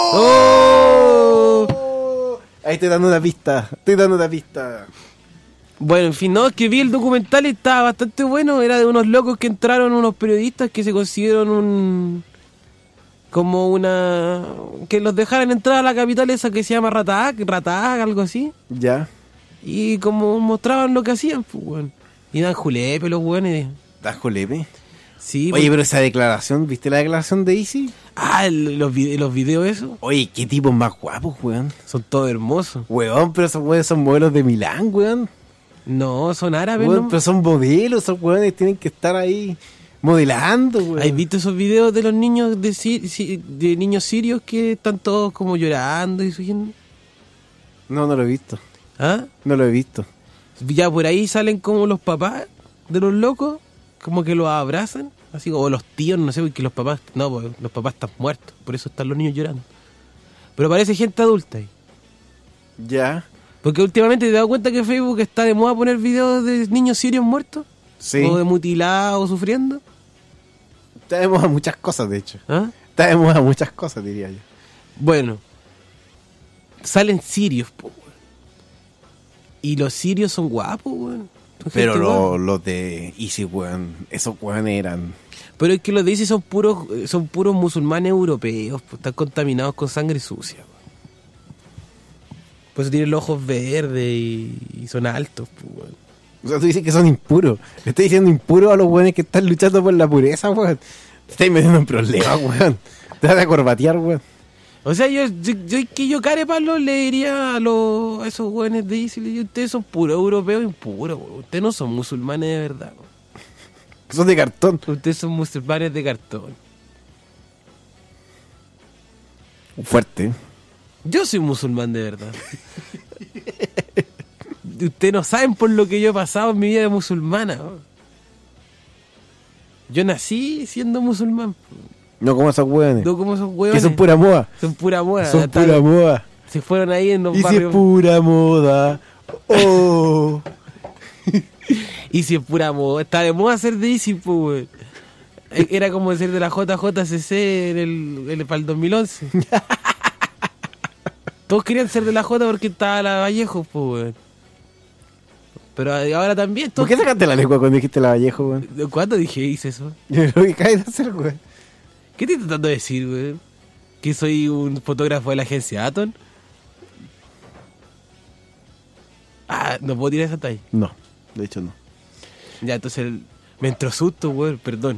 ¡Oh! ¡Oh! Ahí estoy dando una pista. Estoy dando una pista. Bueno, en fin, no, es que vi el documental y estaba bastante bueno. Era de unos locos que entraron, unos periodistas que se consiguieron un... como una... que los dejaran entrar a la capital esa que se llama Ratag, Ratag, algo así. Ya. Y como mostraban lo que hacían, pues, weón. Y dan julepe los weones. ¿Das jolepe? Sí, Oye, porque- pero esa declaración, ¿viste la declaración de Easy? Ah, el- los, vide- los videos esos Oye, qué tipos más guapos, weón. son todos hermosos. Weón, pero esos weones son modelos de Milán, weón. No, son árabes, Weón, ¿no? pero son modelos, esos weones tienen que estar ahí modelando, weón. ¿Has visto esos videos de los niños de, si- si- de niños sirios que están todos como llorando y suyendo? No, no lo he visto. ¿Ah? No lo he visto. Ya por ahí salen como los papás de los locos, como que los abrazan, así, o los tíos, no sé, porque los papás, no, pues, los papás están muertos, por eso están los niños llorando. Pero parece gente adulta ahí. Ya. Porque últimamente te has dado cuenta que Facebook está de moda poner videos de niños sirios muertos, Sí. o de mutilados sufriendo. Tenemos a muchas cosas, de hecho. ¿Ah? Tenemos a muchas cosas, diría yo. Bueno, salen sirios, po, weón. Y los sirios son guapos, weón. Son Pero gente lo- guapa. los de Easy, weón, esos weones eran... Pero es que los de ISIS son puros, son puros musulmanes europeos, pues, están contaminados con sangre sucia. Pues. Por eso tienen los ojos verdes y, y son altos. Pues, weón. O sea, tú dices que son impuros. Le estoy diciendo impuros a los weones que están luchando por la pureza, weón. Te estás metiendo en problemas, weón. Te vas a corbatear, weón. O sea, yo, yo, yo que yo care Pablo le diría a, los, a esos weones de ISIS, le diría, ustedes son puros europeos impuros, weón. Ustedes no son musulmanes de verdad, weón. Son de cartón. Ustedes son musulmanes de cartón. Fuerte. Yo soy musulmán de verdad. Ustedes no saben por lo que yo he pasado en mi vida de musulmana. ¿No? Yo nací siendo musulmán. No como esos weones. No como esos Que hueones. son pura moda. Son pura moda. Son Hasta- pura moda. Se fueron ahí en los Y si es barrios. pura moda. Oh. Y si es pura moda. Está de moda ser de ISIS, pues, weón. Era como ser de la J J C C en el, en el- para el dos mil once. Todos querían ser de la J porque estaba la Vallejo, pues, weón. Pero ahora también. ¿Por Todos... qué sacaste la lengua cuando dijiste la Vallejo, weón? ¿Cuándo dije hice eso? Yo lo que acabas de hacer, weón. ¿Qué estoy tratando de decir, weón? ¿Que soy un fotógrafo de la agencia Aton? Ah, no puedo tirar esa talla. No, de hecho no. Ya, entonces el- me entró susto, weón, perdón.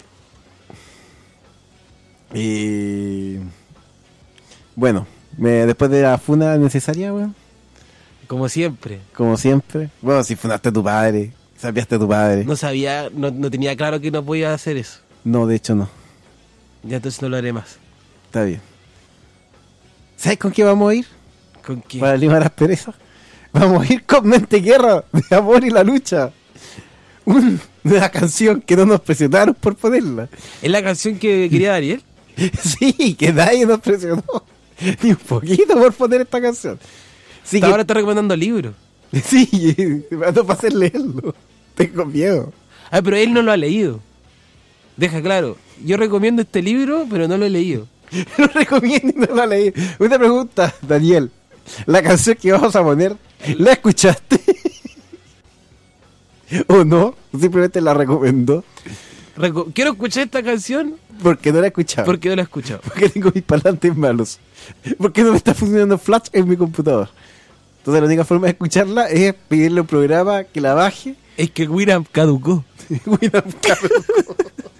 Y... Bueno, me- después de la funa necesaria, weón, Como siempre. como siempre. Bueno, si funaste a tu padre, sapiaste a tu padre. No, No sabía, no, no tenía claro que no podía hacer eso. de hecho no. Ya entonces no lo haré más. Está bien. ¿Sabes con qué vamos a ir? ¿Con qué? Para limar las perezas. Vamos a ir con Mente Guerra, de Amor y la Lucha. Un- una canción que no nos presionaron por ponerla. ¿Es la canción que quería Daniel? Sí, que nadie nos presionó. Ni un poquito por poner esta canción. Sí, Hasta que- ahora está recomendando libros. sí, me para hacer leerlo. Tengo miedo. Ah, pero él no lo ha leído. Deja claro, yo recomiendo este libro, pero no lo he leído. Lo recomiendo y no la leí. Una pregunta, Daniel. La canción que vamos a poner, ¿la escuchaste? ¿O no? Simplemente la recomendó. reco- quiero escuchar esta canción Porque no la he escuchado. porque no la he escuchado. Porque tengo mis parlantes malos. Porque no me está funcionando Flash en mi computador. Entonces la única forma de escucharla es pedirle a un programa que la baje. Es que el Winamp caducó. Winamp caducó.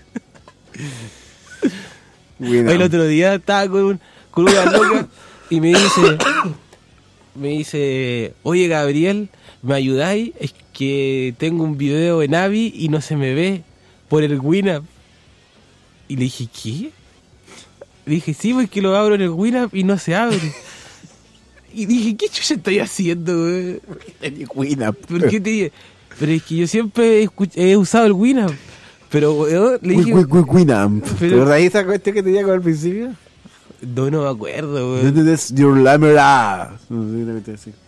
Winamp. El otro día estaba con, un, con una loca y me dice, me dice, oye Gabriel, ¿me ayudáis? Es que tengo un video en Avi y no se me ve por el Winamp. Y le dije, ¿qué? Le dije, sí, pues que lo abro en el Winamp y no se abre. Y dije, ¿qué chucha estoy haciendo, güey? Winamp. ¿Por qué te dije? Pero es que yo siempre he, escuch- he usado el Winamp. Pero, weón, le dije... Wi- wi- wi- Winamp. ¿Te Pero- acordás de esa cuestión que tenía con al principio? No, no me acuerdo, weón. That's your lamera. No sé lo que te decía.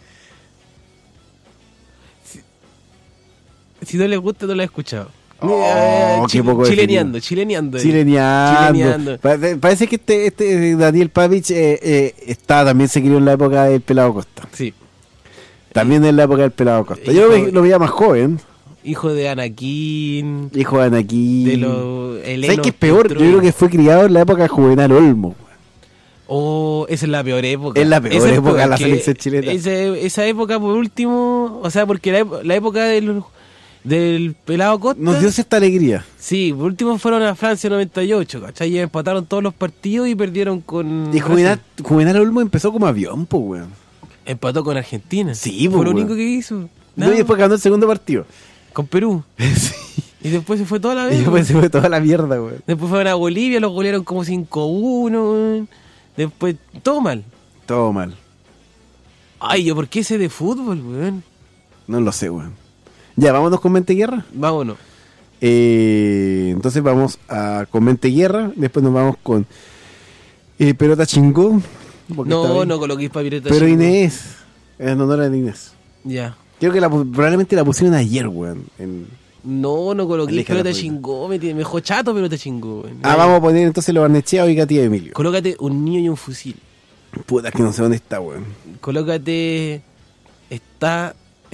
Si no le gusta, no lo he escuchado. Oh, qué poco chileneando, definido. chileneando. ahí. Chileneando. Chileneando. Parece, parece que este, este Daniel Pavich eh, eh, está, también se crió en la época del Pelado Costa. Sí. También en la época del Pelado Costa. Yo Hijo- lo, ve- lo veía más joven. Hijo de Anakin. Hijo de Anakin. De los helenos. ¿Sabes qué es peor? Yo Troya. creo que fue criado en la época de Juvenal Olmo. Oh, esa es la peor época. Es la peor Esa época de la que- selección chilena. Esa, esa época, por último, o sea, porque la, ep- la época del, del Pelado Costa. Nos dio esta alegría. Sí, por último fueron a Francia noventa y ocho, ¿cachai? Y empataron todos los partidos y perdieron con... Y Juvenal, Juvenal Olmo empezó como avión, pues, weón. Empató con Argentina. Sí, fue po, lo weón. único que hizo. No, Nada. y después ganó el segundo partido. Con Perú. Sí. Y después se fue toda la vez. Y después se fue toda la mierda, weón. Después fueron a Bolivia, los golearon como cinco uno. weón. Después, todo mal. Todo mal. Ay, ¿yo por qué sé de fútbol, weón? No lo sé, weón. Ya, vámonos con Mente Guerra. Vámonos. Eh, entonces vamos a con Mente Guerra. Después nos vamos con eh, Pelota Chingó. porque está No, bien. no coloquéis papireta. Pero chico. Inés. En honor a Inés. Ya. Creo que la, pu- probablemente la pusieron ayer, weón. En... No, no coloquéis, Aleja pero la te ruina. chingó. Me, tiene- me dejó chato, pero te chingó, weón. Ah, vamos a poner entonces los Barnechea y Katia Emilio. Colócate un niño y un fusil. Puta, que no sé dónde está, weón. Colócate. Está. es-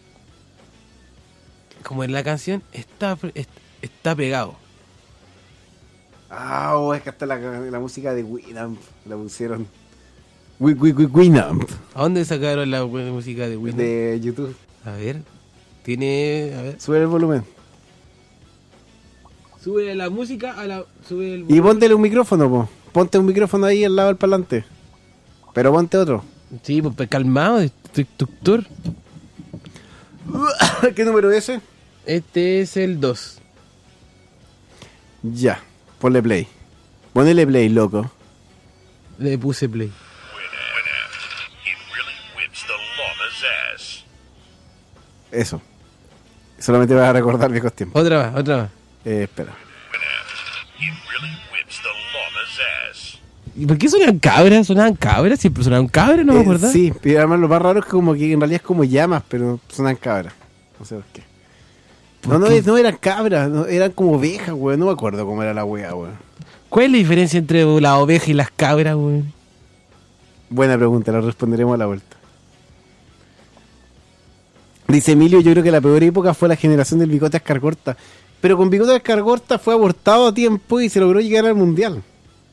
como en la canción, está, es- está pegado. Ah, oh, es que hasta la, la música de Winamp la pusieron. Wi- wi- wi- Winamp ¿A dónde sacaron la bu- música de Winamp? de YouTube. A ver. Tiene. A ver. Sube el volumen. Sube la música a la. Sube el. Y póntele un micrófono, po. Ponte un micrófono ahí al lado del parlante. Pero ponte otro. Sí, pues calmado, instructor. ¿Qué número es ese? Este es el dos. Ya, ponle play. Ponele play, loco. Le puse play. It really whips the llama's ass. Eso. Solamente vas a recordar viejos tiempos. Otra más, otra más. Eh, espera. It really whips the llama's ass. ¿Y por qué sonaban cabras? ¿Sonaban cabras? Siempre sonaban cabras, no me Eh, acuerdo. sí, pero además lo más raro es que como que en realidad es como llamas, pero sonan cabras. No sé por qué. ¿Por No, no, qué? es- no eran cabras, no, eran como ovejas, weón. No me acuerdo cómo era la wea, weón. ¿Cuál es la diferencia entre la oveja y las cabras, güey? Buena pregunta, la responderemos a la vuelta. Dice Emilio, yo creo que la peor época fue la generación del Bigote Escargorta. Pero con Bigote Escargorta fue abortado a tiempo y se logró llegar al Mundial.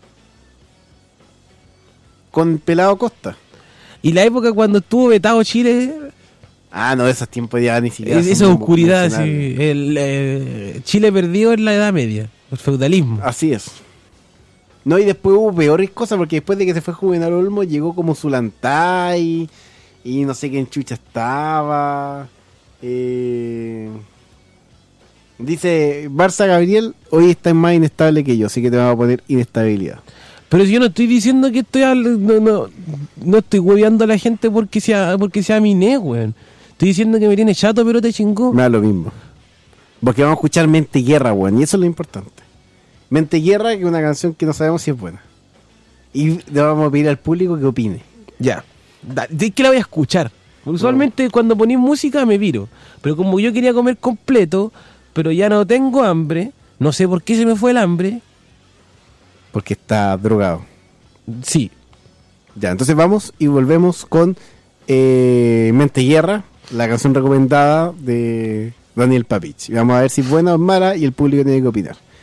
Con Pelado Costa. Y la época cuando estuvo vetado Chile, Ah, no, esos tiempos ya ni siquiera. es- son esa oscuridad, sí, convencionales. el, eh, Chile perdido en la Edad Media, el feudalismo. Así es. No, y después hubo peores cosas, porque después de que se fue Juvenal Olmo, llegó como Zulantay, y no sé quién chucha estaba. Eh... Dice, Barça Gabriel, hoy está más inestable que yo, así que te vamos a poner inestabilidad. Pero si yo no estoy diciendo que estoy habl- no, no, no estoy hueveando a la gente porque sea porque sea miné, weón. Estoy diciendo que me tiene chato, pero te chingó. Me da lo mismo. Porque vamos a escuchar Mente Guerra, weón, y eso es lo importante. Mente Guerra, que es una canción que no sabemos si es buena. Y le vamos a pedir al público que opine. Ya. Da- ¿De qué la voy a escuchar? Usualmente cuando ponís música me viro. Pero como yo quería comer completo, pero ya no tengo hambre, no sé por qué se me fue el hambre. Porque está drogado. Sí. Ya, entonces vamos y volvemos con eh, Mente Guerra, la canción recomendada de Daniel Pavich. Y vamos a ver si es buena o mala y el público tiene que opinar.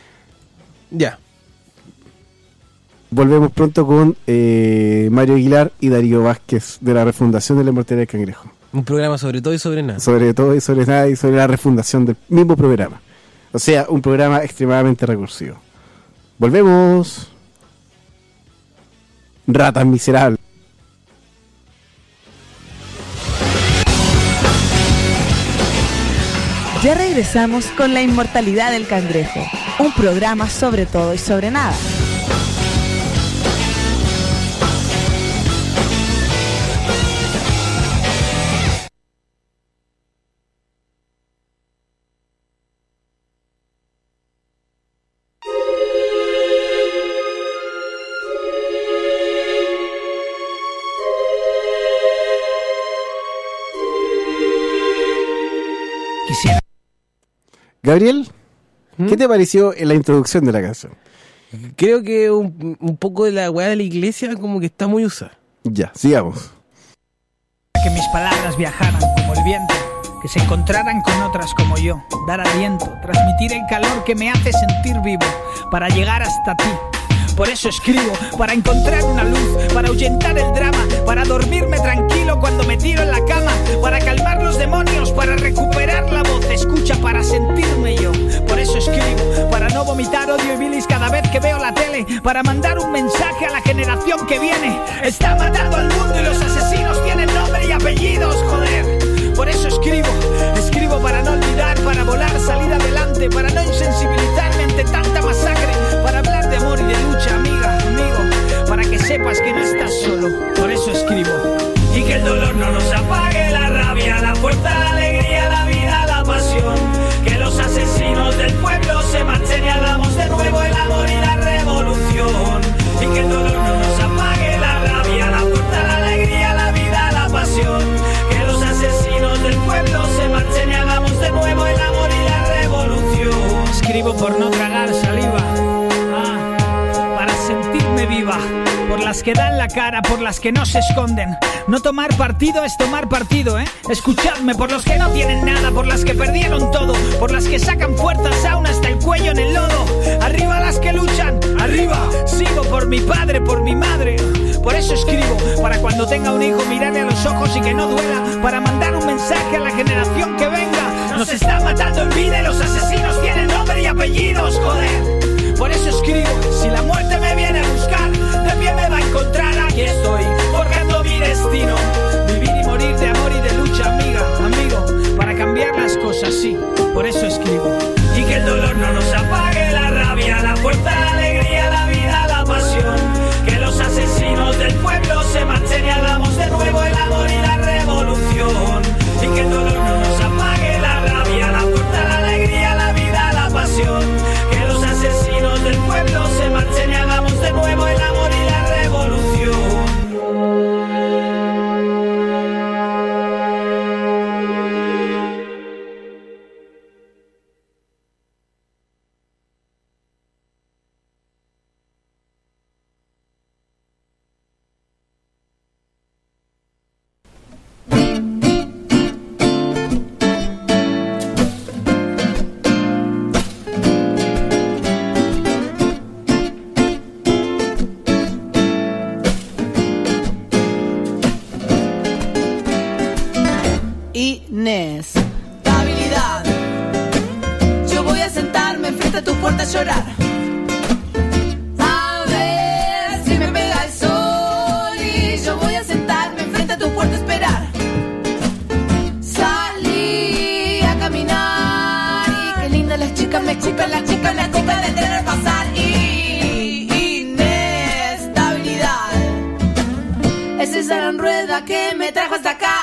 Ya. Volvemos pronto con eh, Mario Aguilar y Darío Vázquez de la refundación de la Inmortalidad del Cangrejo. Un programa sobre todo y sobre nada. Sobre todo y sobre nada y sobre la refundación del mismo programa. O sea, un programa extremadamente recursivo. Volvemos. Ratas miserables. Ya regresamos con La Inmortalidad del Cangrejo, un programa sobre todo y sobre nada. Quisiera. Gabriel, ¿Mm? ¿qué te pareció en la introducción de la canción? Creo que un, un poco de la weá de la iglesia como que está muy usada. Ya, sigamos. Que mis palabras viajaran como el viento, que se encontraran con otras como yo, dar aliento, transmitir el calor que me hace sentir vivo, para llegar hasta ti. Por eso escribo, para encontrar una luz, para ahuyentar el drama, para dormirme tranquilo cuando me tiro en la cama, para calmar los demonios, para recuperar la voz, escucha, para sentirme yo. Por eso escribo, para no vomitar odio y bilis cada vez que veo la tele, para mandar un mensaje a la generación que viene. Está matando al mundo y los asesinos tienen nombre y apellidos, joder. Por eso escribo, escribo para no olvidar, para volar, salir adelante, para no insensibilizarme ante tanta masacre, para hablar de amor y de lucha, amiga, amigo, para que sepas que no estás solo. Por eso escribo. Y que el dolor no nos apague, la rabia, la fuerza, la alegría, la vida, la pasión. Que los asesinos del pueblo se marchen y hagamos de nuevo el amor y la revolución. Y que el dolor no nos apague, la rabia, la fuerza, la alegría, la vida, la pasión. Que los asesinos del pueblo se marchen y hagamos de nuevo el amor y la revolución. Escribo por no tragar saliva, ah, para sentirme viva. Por las que dan la cara, por las que no se esconden. No tomar partido es tomar partido, ¿eh? Escuchadme, por los que no tienen nada, por las que perdieron todo, por las que sacan fuerzas aún hasta el cuello en el lodo. Arriba las que luchan, arriba. Sigo por mi padre, por mi madre. Por eso escribo, para cuando tenga un hijo mirarle a los ojos y que no duela, para mandar un mensaje a la generación que venga. Nos están matando en vida y los asesinos tienen nombre y apellidos, joder. Por eso escribo, si la muerte me viene a buscar, de pie me va a encontrar, aquí estoy, forjando mi destino. Vivir y morir de amor y de lucha, amiga, amigo, para cambiar las cosas, sí, por eso escribo. Y que el dolor no nos apague, la rabia, la fuerza, la alegría, la vida, la pasión. Que los asesinos del pueblo se marchen y hagamos de nuevo el amor y la revolución. Y que el dolor no nos apague, la rabia, la fuerza, la alegría, la vida, la pasión. Que los asesinos del pueblo se marchen y hagamos de nuevo el amor y la revolución. Inés. Estabilidad. Yo voy a sentarme enfrente a tu puerta a llorar. A ver si me pega el sol. Y yo voy a sentarme enfrente a tu puerta a esperar. Salí a caminar. Y qué linda las chicas me escupen, las chicas me escupen de tener pasar. Y inestabilidad. Es esa gran rueda que me trajo hasta acá.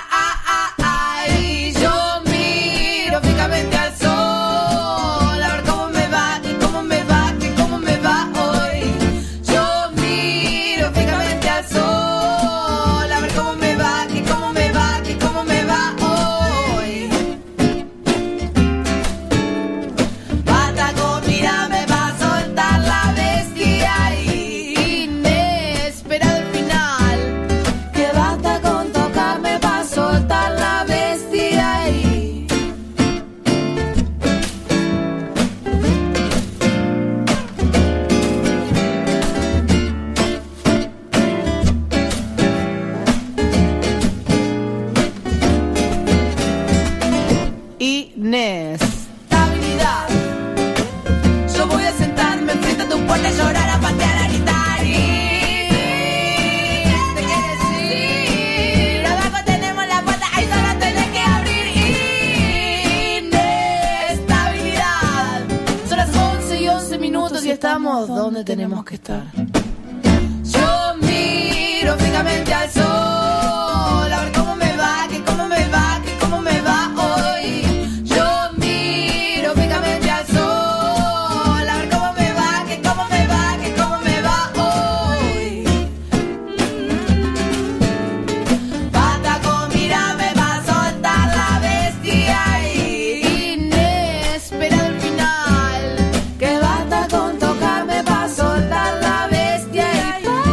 Fijamente al sol, a ver cómo me va, y cómo me va, y cómo me va hoy. Yo miro fijamente al sol, a ver cómo me va, y cómo me va, y cómo me va hoy. Pataco, mira, me va a soltar la bestia y inesperado el final. Que basta con tocarme, paso estamos donde tenemos que estar. Yo miro fijamente al sol, a ver cómo me va, que cómo me va, que cómo me va hoy. Yo miro fijamente al sol, a ver cómo me va, que cómo me va, que cómo me va hoy. Basta con mirarme, va a soltar la bestia inesperada al final. Que basta con tocarme, va a soltar la bestia y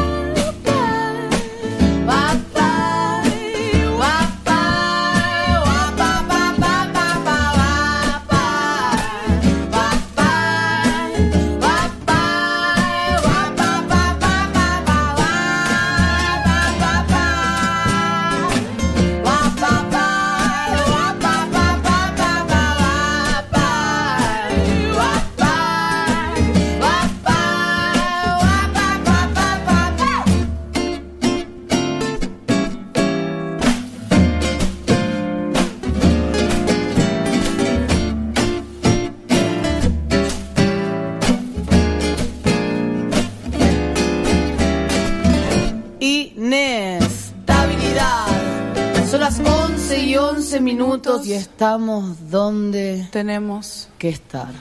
once minutos y estamos donde tenemos que estar.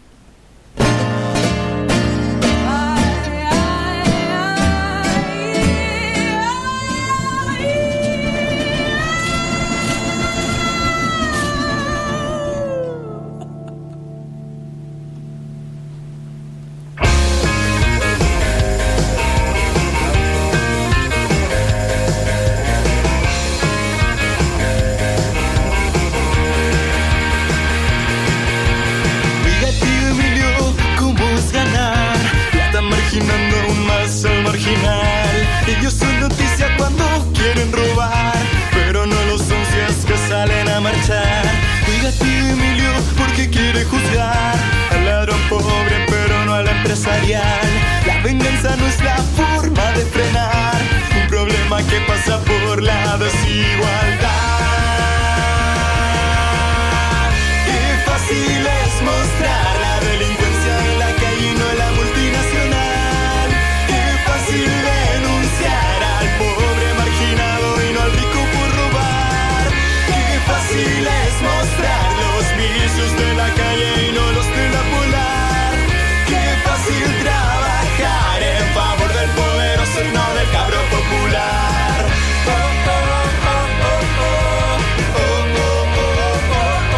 Aún más al marginal. Ellos son noticia cuando quieren robar, pero no lo son si es que salen a marchar. Oiga tío Emilio, porque quiere juzgar al ladrón pobre pero no al empresarial. La venganza no es la forma de frenar un problema que pasa por la desigualdad. Qué fácil es mostrar la delincuencia en la calle y no en la multinacional. Fácil denunciar al pobre marginado y no al rico por robar. Qué fácil es mostrar los vicios de la calle y no los de la polar. Qué fácil trabajar en favor del poderoso y no del cabro popular. Oh, oh, oh, oh, oh, oh, oh, oh, oh,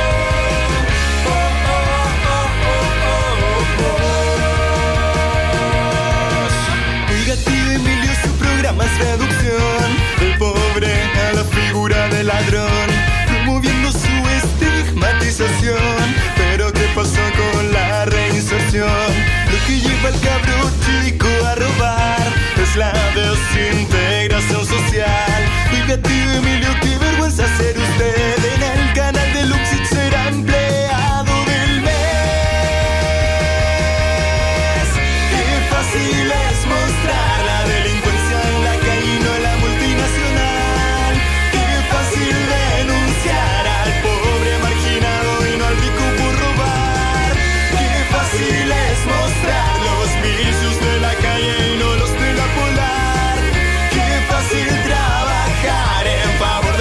Tío Emilio, su programa es reducción del pobre a la figura del ladrón, promoviendo su estigmatización. Pero ¿qué pasó con la reinserción? Lo que lleva al cabro chico a robar es la desintegración social. Oiga tío Emilio, qué vergüenza ser usted en el canal de Luxit, será empleado del mes. Qué fácil es mostrar la delincuencia en la calle y no en la multinacional. Qué fácil denunciar al pobre marginado y no al rico por robar. Qué fácil es mostrar los vicios de la calle y no los de la polar. Qué fácil trabajar en favor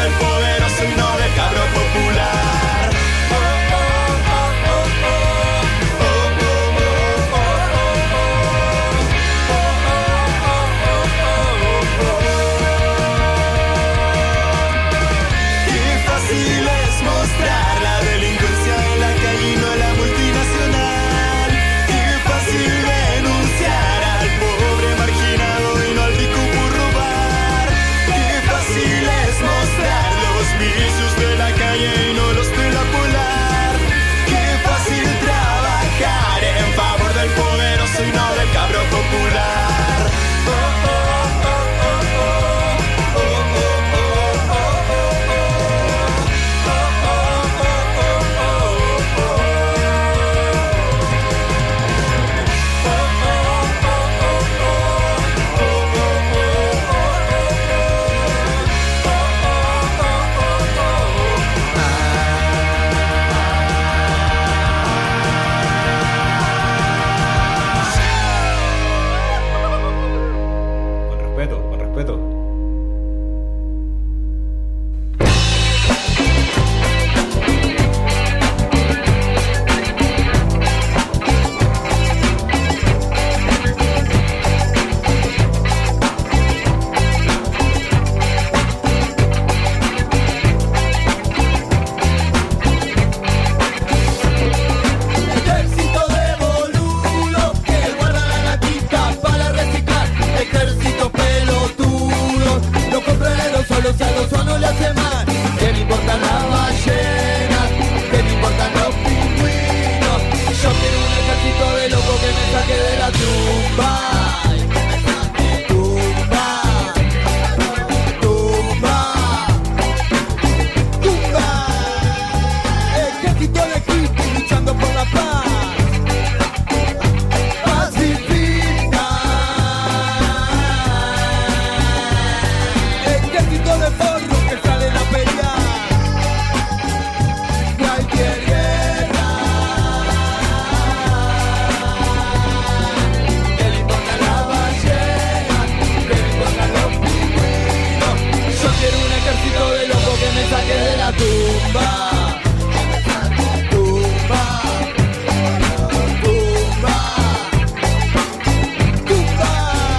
si al oso no le hace mal. ¿Qué me importan las ballenas? ¿Qué me importan los pingüinos? Yo quiero un ejército de locos que me saque de la tumba. Tumba, tumba, tumba. Ejército de hippies luchando por la paz. Pacifista. Ejército de forros que salen a pelear. Cualquier guerra. ¿Qué le importa la ballena? ¿Qué le importan los pingüinos? Yo quiero un ejército de locos que me saque de la tumba. Tumba. Tumba. Tumba.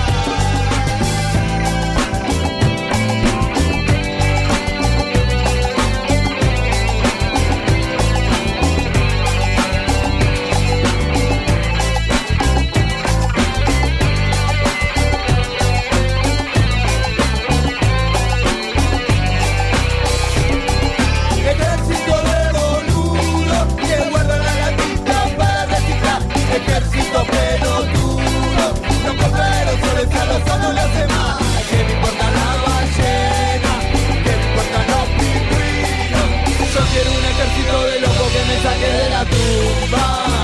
Ejército de boludos que guardan la gatita para reciclar. Ejército pelotudo, no compra aerosoles, a los no le hace mal. ¿Qué me importan las ballenas? ¿Qué me importan los pingüinos? Yo quiero un ejército de locos que me saque de la tumba.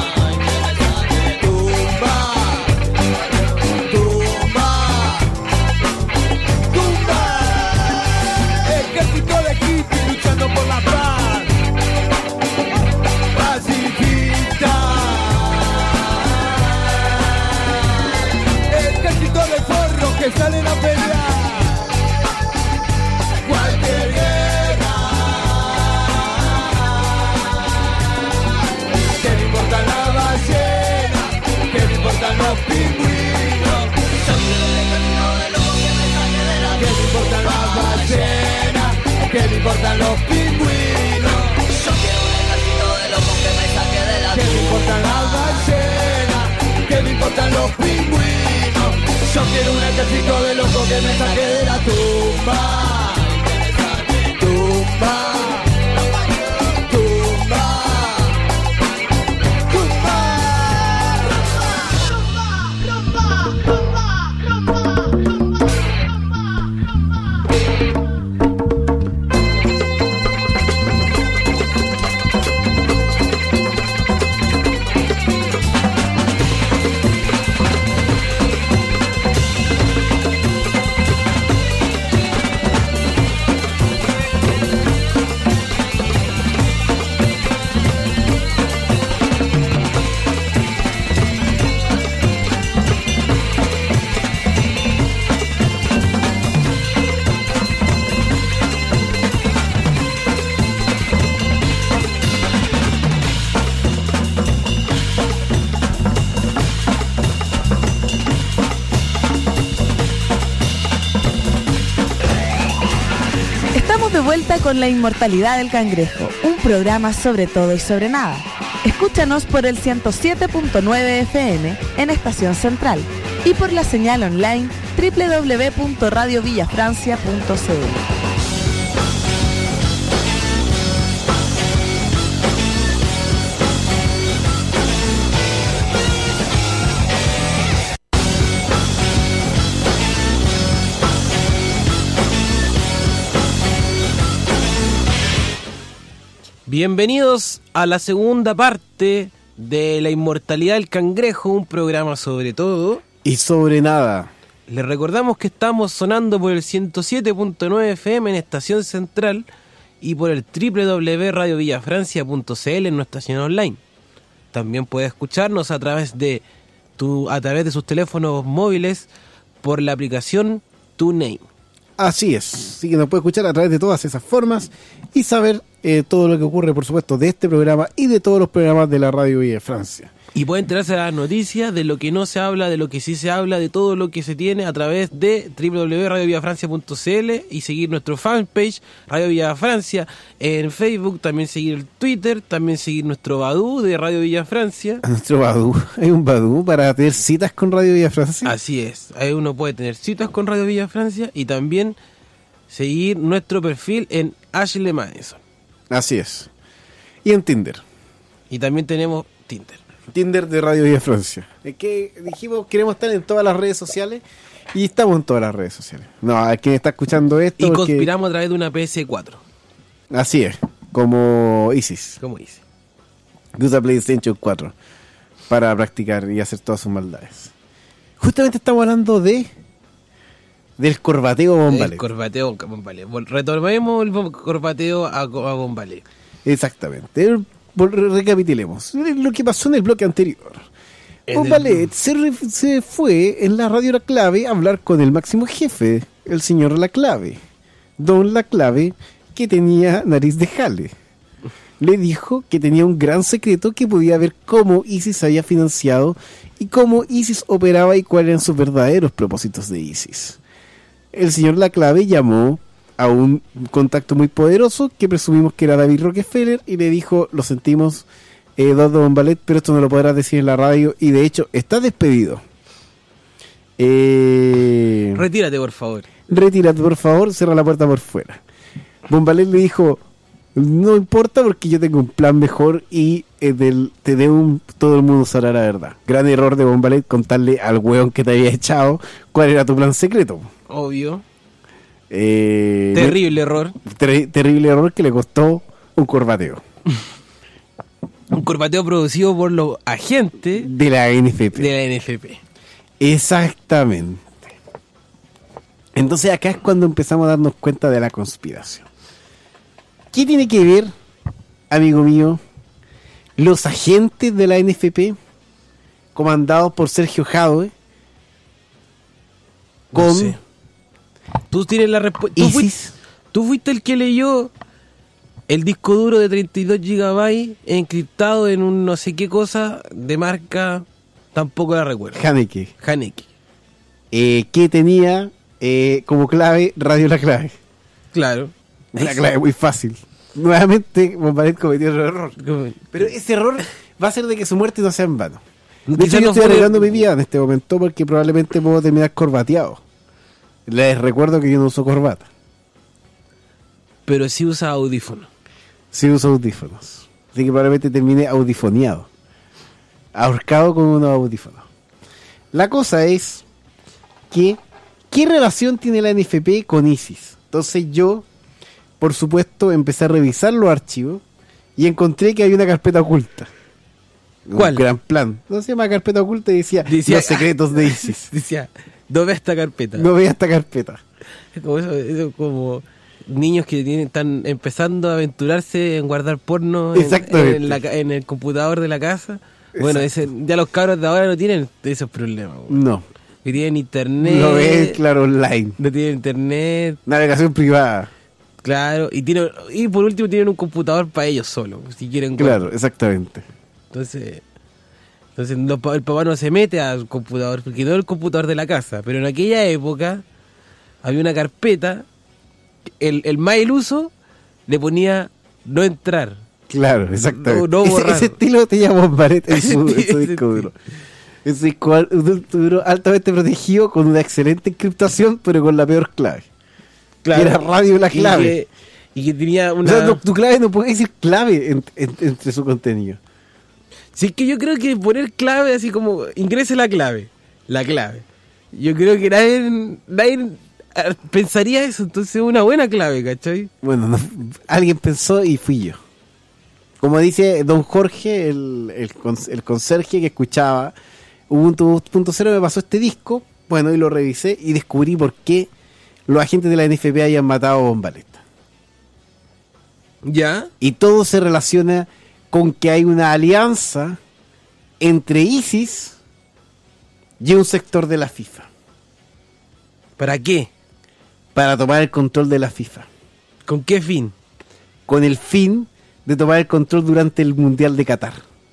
Tumba. Tumba. Tumba. Ejército de hippies luchando por la paz. Pacifista. Ejército de forros que salen a pelear. Cualquier guerra. ¿Qué me importan las ballenas? ¿Qué me importan los pingüinos? Yo quiero un ejército de locos que me saque de la. ¿Qué me importan las ballenas? ¿Qué me importan los pingüinos? Yo quiero un ejército de locos que me saque de la. ¿Qué me importan las ballenas? ¿Qué me importan los pingüinos? Yo quiero un ejército de locos que me saque de la tumba. Tumba. Tumba. De vuelta con La Inmortalidad del Cangrejo, un programa sobre todo y sobre nada. Escúchanos por el ciento siete punto nueve F M en Estación Central y por la señal online doble u doble u doble u punto radio villa francia punto c l. Bienvenidos a la segunda parte de La Inmortalidad del Cangrejo, un programa sobre todo y sobre nada. Les recordamos que estamos sonando por el ciento siete punto nueve F M en Estación Central y por el doble u doble u doble u punto radio villa francia punto c l en nuestra estación online. También puede escucharnos a través de tu, a través de sus teléfonos móviles por la aplicación TuneIn. Así es, así que nos puede escuchar a través de todas esas formas y saber eh, todo lo que ocurre, por supuesto, de este programa y de todos los programas de la Radio Villa Francia. Y puede enterarse de las noticias, de lo que no se habla, de lo que sí se habla, de todo lo que se tiene a través de doble u doble u doble u punto radio villa francia punto c l y seguir nuestro fanpage Radio Villa Francia en Facebook, también seguir el Twitter, también seguir nuestro Badoo de Radio Villa Francia. Nuestro Badoo, hay un Badoo para tener citas con Radio Villa Francia. Así es, ahí uno puede tener citas con Radio Villa Francia y también seguir nuestro perfil en Ashley Madison. Así es. Y en Tinder. Y también tenemos Tinder. Tinder de Radio Villa Francia. Es que dijimos queremos estar en todas las redes sociales y estamos en todas las redes sociales. No, a quien está escuchando esto. Y porque... conspiramos a través de una P S cuatro. Así es, como ISIS. Como dice. Que usa PlayStation cuatro para practicar y hacer todas sus maldades. Justamente estamos hablando de del corbateo Bombalé. El corbateo Bombalé. Retomemos el bo- corbateo a, a Bombalé. Exactamente. Vol- Recapitulemos lo que pasó en el bloque anterior. En Bombalé el- se, re- se fue en la radio La Clave a hablar con el máximo jefe, el señor La Clave, don La Clave, que tenía nariz de jale. Le dijo que tenía un gran secreto que podía ver cómo ISIS había financiado y cómo ISIS operaba y cuáles eran sus verdaderos propósitos de ISIS. El señor La Clave llamó a un contacto muy poderoso que presumimos que era David Rockefeller y le dijo: lo sentimos, eh, Eduardo Bombalet, pero esto no lo podrás decir en la radio y de hecho está despedido. Eh, Retírate, por favor. retírate por favor, cierra la puerta por fuera. Bombalet le dijo: no importa porque yo tengo un plan mejor y eh, del T D U todo el mundo sabrá la verdad. Gran error de Bombalet contarle al weón que te había echado cuál era tu plan secreto. Obvio. Eh, Terrible error. ter- terrible error que le costó un corbateo Un corbateo producido por los agentes de la N F P. de la N F P. Exactamente. Entonces acá es cuando empezamos a darnos cuenta de la conspiración. ¿Qué tiene que ver, amigo mío, los agentes de la N F P, comandados por Sergio Jadwe, con No sé. Tú tienes la respuesta. Tú, fuiste- ISIS? tú fuiste el que leyó el disco duro de treinta y dos gigabytes encriptado en un no sé qué cosa de marca, tampoco la recuerdo. Haneke, Haneke. eh, que tenía eh, como clave Radio La Clave. Claro. La clave muy fácil. Nuevamente Bombalet cometió otro error. Pero ese error va a ser de que su muerte no sea en vano. De Quizás hecho, yo no estoy fue- arreglando mi vida en este momento porque probablemente puedo terminar corbateado. Les recuerdo que yo no uso corbata. Pero sí usa audífono. Sí uso audífonos. Así que probablemente termine audifoneado. Ahorcado con unos audífonos. La cosa es que ¿qué relación tiene la N F P con ISIS? Entonces yo, por supuesto, empecé a revisar los archivos y encontré que había una carpeta oculta. ¿Cuál? Un gran plan. No se llama carpeta oculta y decía, Decía- los secretos de ISIS. Decía, no ve esta carpeta. No veía esta carpeta. Es como, eso, eso como niños que tienen, están empezando a aventurarse en guardar porno en, Exactamente. en la ca- en el computador de la casa. Bueno, Exacto. ese, ya los cabros de ahora no tienen esos problemas. güey. No. Que tienen internet. Lo ves, claro, online. No tienen internet, Navegación privada. claro. Y tienen, y por último tienen un computador para ellos solos, si quieren. Claro, exactamente. Entonces, entonces los pa- el papá no se mete al computador, porque no es el computador de la casa. Pero en aquella época había una carpeta, el, el más iluso le ponía no entrar. Claro, exactamente. No, no ese, borrar. ese estilo te llama Bombaret en su, en su Ese disco duro. Es un disco al- un disco duro altamente protegido con una excelente encriptación, pero con la peor clave. Claro. Y era radio la Y clave. que, y que tenía O una... sea, no- tu clave no puede decir clave en- en- entre su contenido. Sí, es que yo creo que poner clave así como ingrese la clave, la clave. Yo creo que nadie, nadie ah, pensaría eso, entonces es una buena clave, ¿cachai? Bueno, no- alguien pensó y fui yo. Como dice don Jorge, el, el, cons- el conserje que escuchaba Ubuntu dos punto cero, me pasó este disco, bueno, y lo revisé y descubrí por qué los agentes de la N F P hayan matado a Bombalet. ¿Ya? Y todo se relaciona con que hay una alianza entre ISIS y un sector de la FIFA ¿Para qué? para tomar el control de la FIFA, ¿Con qué fin? con el fin de tomar el control durante el Mundial de Qatar.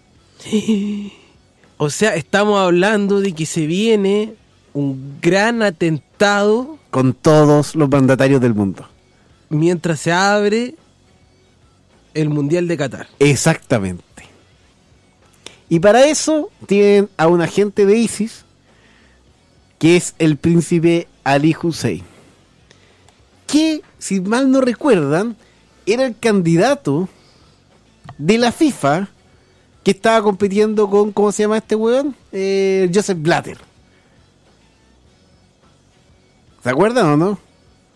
O sea, estamos hablando de que se viene un gran atentado Con todos los mandatarios del mundo. mientras se abre el Mundial de Qatar. Exactamente. Y para eso tienen a un agente de ISIS, que es el príncipe Ali Hussein, que, si mal no recuerdan, era el candidato de la FIFA que estaba compitiendo con, ¿cómo se llama este weón? Eh, Joseph Blatter. ¿Se acuerdan o no?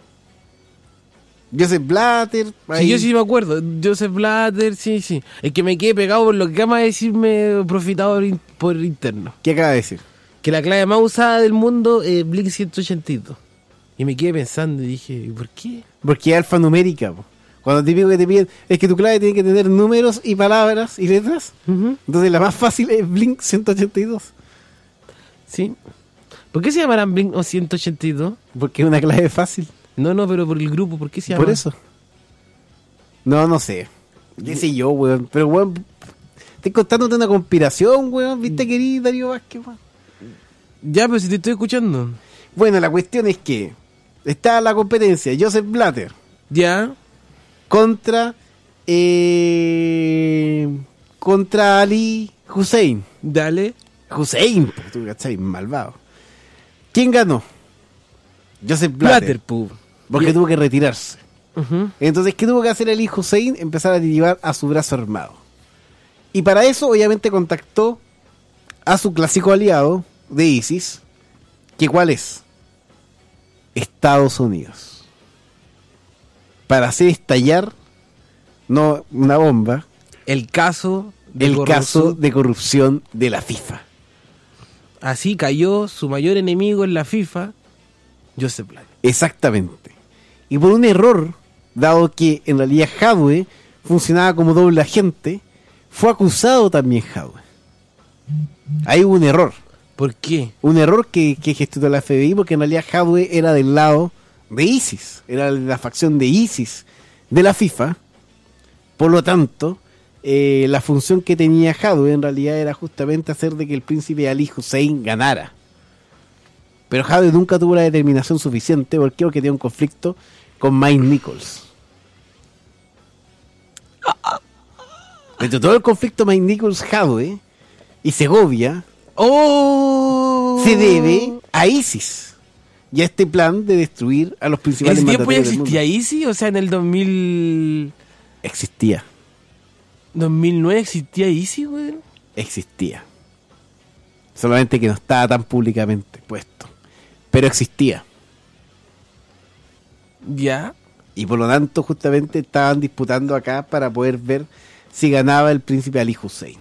Joseph Blatter. Ahí. Sí, yo sí me acuerdo. Joseph Blatter, sí, sí. Es que me quedé pegado por lo que acaba de decirme Profitador in- por interno. ¿Qué acaba de decir? Que la clave más usada del mundo es Blink ciento ochenta y dos. Y me quedé pensando y dije, ¿y por qué? Porque es alfanumérica, po. Cuando te piden que te piden, es que tu clave tiene que tener números y palabras y letras. Uh-huh. Entonces la más fácil es Blink ciento ochenta y dos. Sí. ¿Por qué se llamarán Blink ciento ochenta y dos? Porque es una clave fácil. No, no, pero por el grupo, ¿por qué se llama? Por eso. No, no sé. ¿Qué sé yo, weón? Pero, weón, estoy contándote una conspiración, weón. ¿Viste, querido Darío Vázquez, weón? Ya, pero si te estoy escuchando. Bueno, la cuestión es que está la competencia Joseph Blatter Ya. contra eh, contra Ali Hussein. Dale. Hussein, pues, tú cachai, malvado. ¿Quién ganó? Joseph Blatter. Blatter, pu. Porque Ya. tuvo que retirarse. Ujú. Entonces, ¿qué tuvo que hacer Ali Hussein? Empezar a llevar a su brazo armado. Y para eso, obviamente, contactó a su clásico aliado de ISIS, que ¿cuál es? Estados Unidos. Para hacer estallar, no una bomba, El caso de el corrupción. caso de corrupción de la FIFA. Así cayó su mayor enemigo en la FIFA, Joseph Blatter. Exactamente. Y por un error, dado que en realidad Jadwe funcionaba como doble agente, fue acusado también Jadwe. Ahí hubo un error. ¿Por qué? Un error que, que gestionó la F B I, porque en realidad Jadwe era del lado de ISIS, era de la facción de ISIS de la FIFA. Por lo tanto, eh, la función que tenía Jadwe en realidad era justamente hacer de que el príncipe Ali Hussein ganara. Pero Jadwe nunca tuvo la determinación suficiente, porque porque tenía un conflicto con Mike Nichols. Dentro de todo el conflicto Mike Nichols, Jadwe y Segovia ¡Oh! se debe a ISIS y a este plan de destruir a los ¿En principales ese tiempo ya mandatarios del mundo. existía ISIS? O sea, en el dos mil... Existía, dos mil nueve existía ISIS, güey. existía. Solamente que no estaba tan públicamente puesto. Pero existía. Ya. Y por lo tanto, justamente estaban disputando acá para poder ver si ganaba el príncipe Ali Hussein.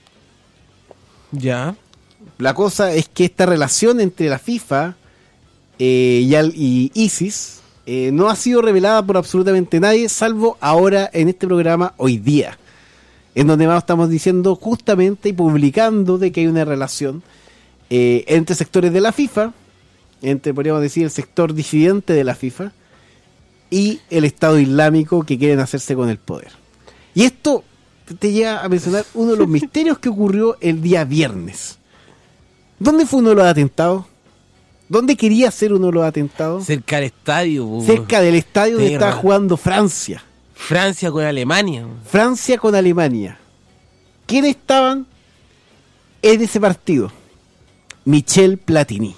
Ya. La cosa es que esta relación entre la FIFA eh, y, al- y ISIS eh, no ha sido revelada por absolutamente nadie, salvo ahora en este programa hoy día, en donde más estamos diciendo justamente y publicando de que hay una relación eh, entre sectores de la FIFA, entre, podríamos decir, el sector disidente de la FIFA y el Estado Islámico que quieren hacerse con el poder. Y esto te lleva a mencionar uno de los misterios que ocurrió el día viernes. ¿Dónde fue uno de los atentados? ¿Dónde quería ser uno de los atentados? Cerca del estadio, güey. Cerca del estadio donde Tierra. estaba jugando Francia. Francia con Alemania, güey. Francia con Alemania. ¿Quiénes estaban en ese partido? Michel Platini.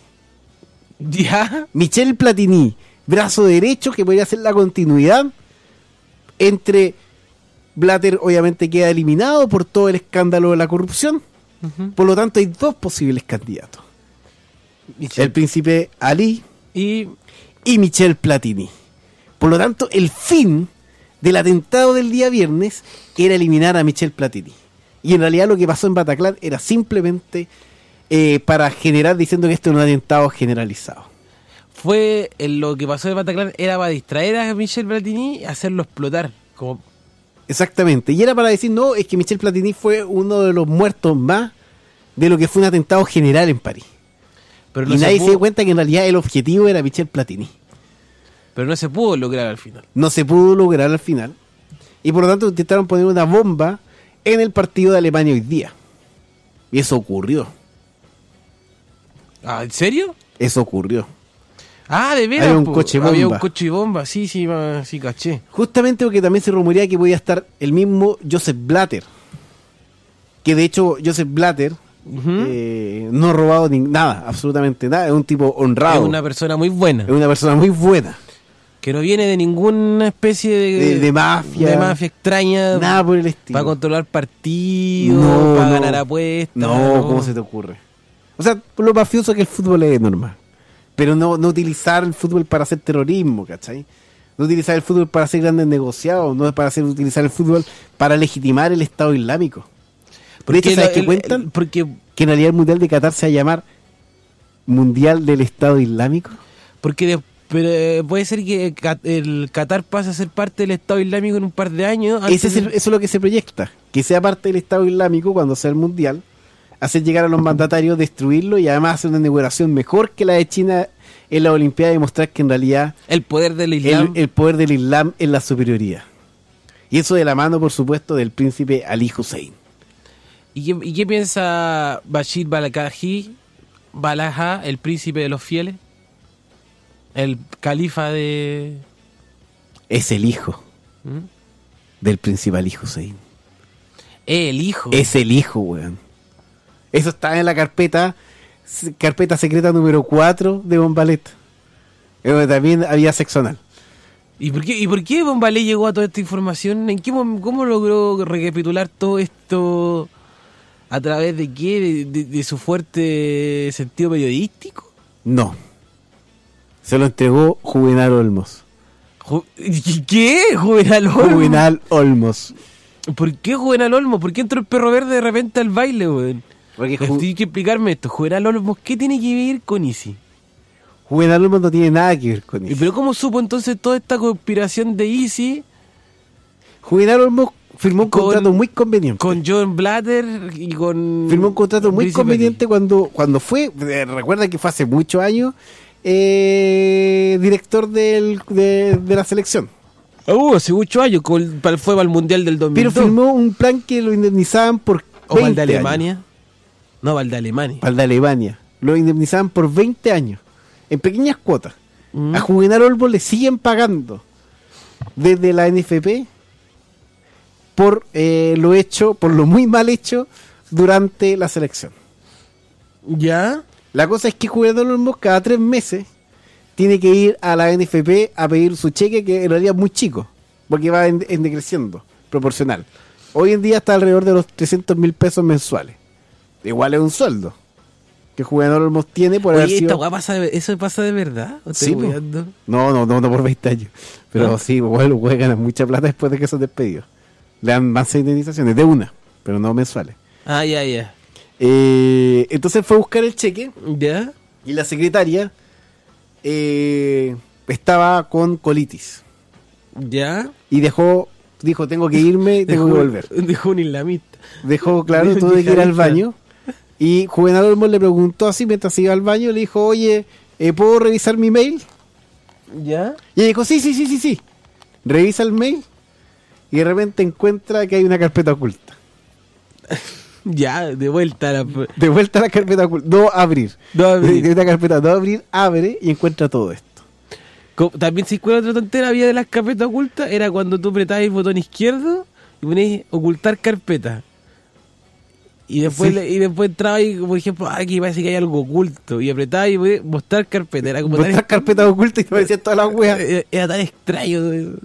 Ya. Michel Platini, brazo derecho que podría ser la continuidad entre Blatter, obviamente queda eliminado por todo el escándalo de la corrupción. Ujú. Por lo tanto, hay dos posibles candidatos. El príncipe Ali Y y Michel Platini. Por lo tanto, el fin del atentado del día viernes era eliminar a Michel Platini. Y en realidad lo que pasó en Bataclan era simplemente eh, para generar, diciendo que esto es un atentado generalizado. fue en lo que pasó de Bataclan, era para distraer a Michel Platini y hacerlo explotar. Como Exactamente. Y era para decir, no, es que Michel Platini fue uno de los muertos más de lo que fue un atentado general en París. pero no y se nadie se pudo- dio cuenta que en realidad el objetivo era Michel Platini. Pero no se pudo lograr al final. No se pudo lograr al final. Y por lo tanto intentaron poner una bomba en el partido de Alemania hoy día. Y eso ocurrió. Ah, ¿en serio? Eso ocurrió. Ah, de veras. Había un po. coche Había un bomba. coche bomba, sí, sí, ma- sí, caché. Justamente porque también se rumorea que podía estar el mismo Joseph Blatter. Que de hecho Joseph Blatter Ujú. eh, no ha robado ni nada, absolutamente nada. Es un tipo honrado. Es una persona muy buena. Es una persona muy buena. Que no viene de ninguna especie de, De- de mafia. de mafia extraña. Nada por el estilo. Para controlar partidos, No, para no. ganar apuestas. No, ¿cómo se te ocurre? O sea, lo mafioso que el fútbol es normal. Pero no, no utilizar el fútbol para hacer terrorismo, ¿cachai? No utilizar el fútbol para hacer grandes negociados, no es para hacer, utilizar el fútbol para legitimar el Estado Islámico. De hecho, Porque ¿sabes lo- qué el- cuentan? el- porque, Que en realidad el Mundial de Qatar se va a llamar Mundial del Estado Islámico. porque de- pero, eh, puede ser que Ca- el Qatar pase a ser parte del Estado Islámico en un par de años. antes Ese es el- de- eso es lo que se proyecta, que sea parte del Estado Islámico cuando sea el Mundial, hacer llegar a los mandatarios, destruirlo y además hacer una inauguración mejor que la de China en la Olimpiada y mostrar que en realidad el poder del Islam. el, el poder del Islam es la superioridad. Y eso de la mano, por supuesto, del príncipe Ali Hussein. ¿Y, qué, y qué piensa Bashir Balakaji, Balaja, el príncipe de los fieles? El califa de... Es el hijo ¿Mm? del príncipe Ali Hussein. El hijo. Es el hijo, weón. Eso está en la carpeta, s- carpeta secreta número cuatro de Bombalet. Eh, También había sexo anal. ¿Y por qué, y por qué Bombalé llegó a toda esta información? ¿En qué, mom- ¿Cómo logró recapitular todo esto? ¿A través de qué? ¿De, de- de su fuerte sentido periodístico? No. Se lo entregó Juvenal Olmos. Ju- ¿Y ¿Qué? ¿Juvenal Olmo? Juvenal Olmos. ¿Por qué Juvenal Olmo? ¿Por qué entró el perro verde de repente al baile, weón? Porque Ju- Tienes que explicarme esto. Juvenal Olmos, ¿qué tiene que ver con Easy? Juvenal Olmos no tiene nada que ver con ¿Y eso. pero cómo supo entonces toda esta conspiración de Easy Juvenal Olmos firmó un Con- contrato muy conveniente. con John Blatter y con... Firmó un contrato muy Príncipe conveniente Ali? cuando, cuando fue, eh, recuerda que fue hace muchos años, eh, director del, de, de la selección. Uh, hace muchos años, con- para- fue para el Mundial del dos mil Pero dos. firmó un plan que lo indemnizaban por ¿O para el veinte de años. Alemania? No, para el de Alemania. Para el de Alemania. Lo indemnizaban por veinte años, en pequeñas cuotas. Mm. A Juvenal Olmos le siguen pagando desde la N F P por eh, lo hecho, por lo muy mal hecho durante la selección. ¿Ya? La cosa es que Juvenal Olmos cada tres meses tiene que ir a la N F P a pedir su cheque, que en realidad es muy chico, porque va en, en decreciendo, proporcional. Hoy en día está alrededor de los trescientos mil pesos mensuales. Igual es un sueldo que Juvenal Olmos tiene por haber Oye, esta sido... weá pasa de- ¿eso pasa de verdad? ¿O estoy Sí, po. weando? No, no, no, no por veinte años. Pero Ah. sí, igual los güeyes ganan mucha plata después de que son despedidos. Le dan más indemnizaciones, de una, pero no mensuales. Ah, ya, ya. Eh, entonces fue a buscar el cheque ¿Ya? y la secretaria eh, estaba con colitis. ¿Ya? Y dejó, dijo, tengo que irme, tengo que Dejó- volver. Dejó un islamista. Dejó, claro, Dejó un tuve que ir al yihadista. baño. Y Juvenal Olmos le preguntó así mientras iba al baño, le dijo, oye, eh, ¿puedo revisar mi mail? ¿Ya? Y ella dijo, sí, sí, sí, sí, sí. Revisa el mail y de repente encuentra que hay una carpeta oculta. Ya, de vuelta a la... De vuelta a la carpeta oculta. No abrir. No abrir. De una carpeta, no abrir, abre y encuentra todo esto. Co- También si cuál otra tontera había de las carpetas ocultas, era cuando tú apretabas el botón izquierdo y ponías ocultar carpeta. Y después, Sí. le- y después entraba y, por ejemplo, ah, aquí parece que hay algo oculto. Y apretaba y podías mostrar carpeta. Era como tan Mostrar carpeta oculta y te aparecían todas las weas. Era, era tan extraño.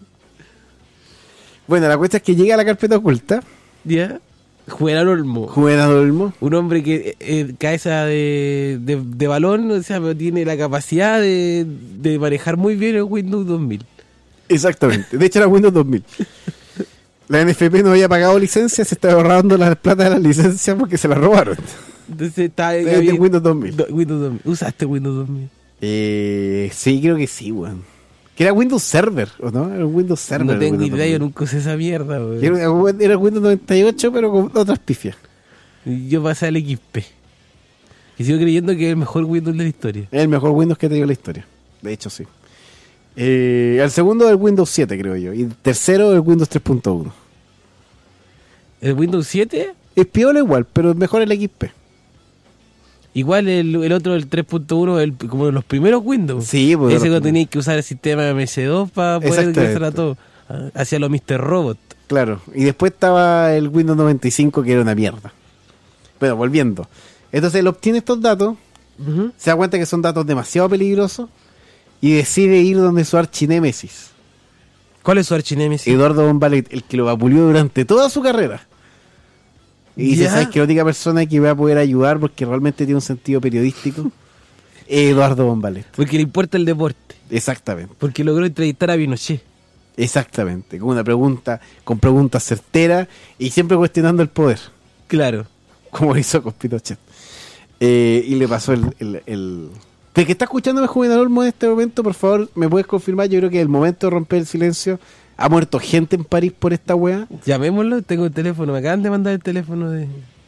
Bueno, la cuestión es que llega a la carpeta oculta, ¿Ya? Juvenal Olmo. Juvenal Olmos, Un hombre que eh, cabeza de, de, de balón, o sea, pero tiene la capacidad de, de manejar muy bien el Windows dos mil. exactamente. De hecho era Windows dos mil. La N F P no había pagado licencia, se estaba ahorrando la plata de las licencias porque se la robaron. Entonces está Desde había- Windows dos mil. Do- Windows dos mil. ¿Usaste Windows dos mil? Eh, sí, creo que sí, weón. Que era Windows Server, ¿o no? Era un Windows Server. No el tengo Windows idea, yo dos mil. nunca usé esa mierda, weón. Era, era Windows noventa y ocho, pero con otras pifias. Yo pasé al X P. Y sigo creyendo que es el mejor Windows de la historia. Es el mejor Windows que ha tenido la historia. De hecho, sí. Eh, el segundo es el Windows siete, creo yo. Y el tercero el Windows tres punto uno. El Windows siete, Es piola igual, pero es mejor el X P. igual el, el otro, el tres punto uno, el, como los primeros Windows. Sí, pues, Ese los cuando tenías que usar el sistema M S dos para poder Exactamente. ingresar a todo. Ah, Hacia los mister Robot. Claro. Y después estaba el Windows noventa y cinco, que era una mierda. Bueno, volviendo. Entonces él obtiene estos datos, Ujú. se da cuenta que son datos demasiado peligrosos y decide ir donde su archinémesis, ¿Cuál es su archinémesis? Eduardo Bombalet, el que lo vapuleó durante toda su carrera. Y dice, Ya. ¿sabes qué? La única persona que va a poder ayudar porque realmente tiene un sentido periodístico es Eduardo Bombalet. Porque le importa el deporte. Exactamente, Porque logró entrevistar a Pinochet. exactamente. Con una pregunta, con preguntas certeras y siempre cuestionando el poder, Claro. como hizo con Pinochet. Eh, y le pasó el... el, el... ¿De que está escuchándome Juvenal Olmo en este momento? Por favor, ¿me puedes confirmar? Yo creo que es el momento de romper el silencio. ¿Ha muerto gente en París por esta wea? Llamémoslo, tengo el teléfono. Me acaban de mandar el teléfono de...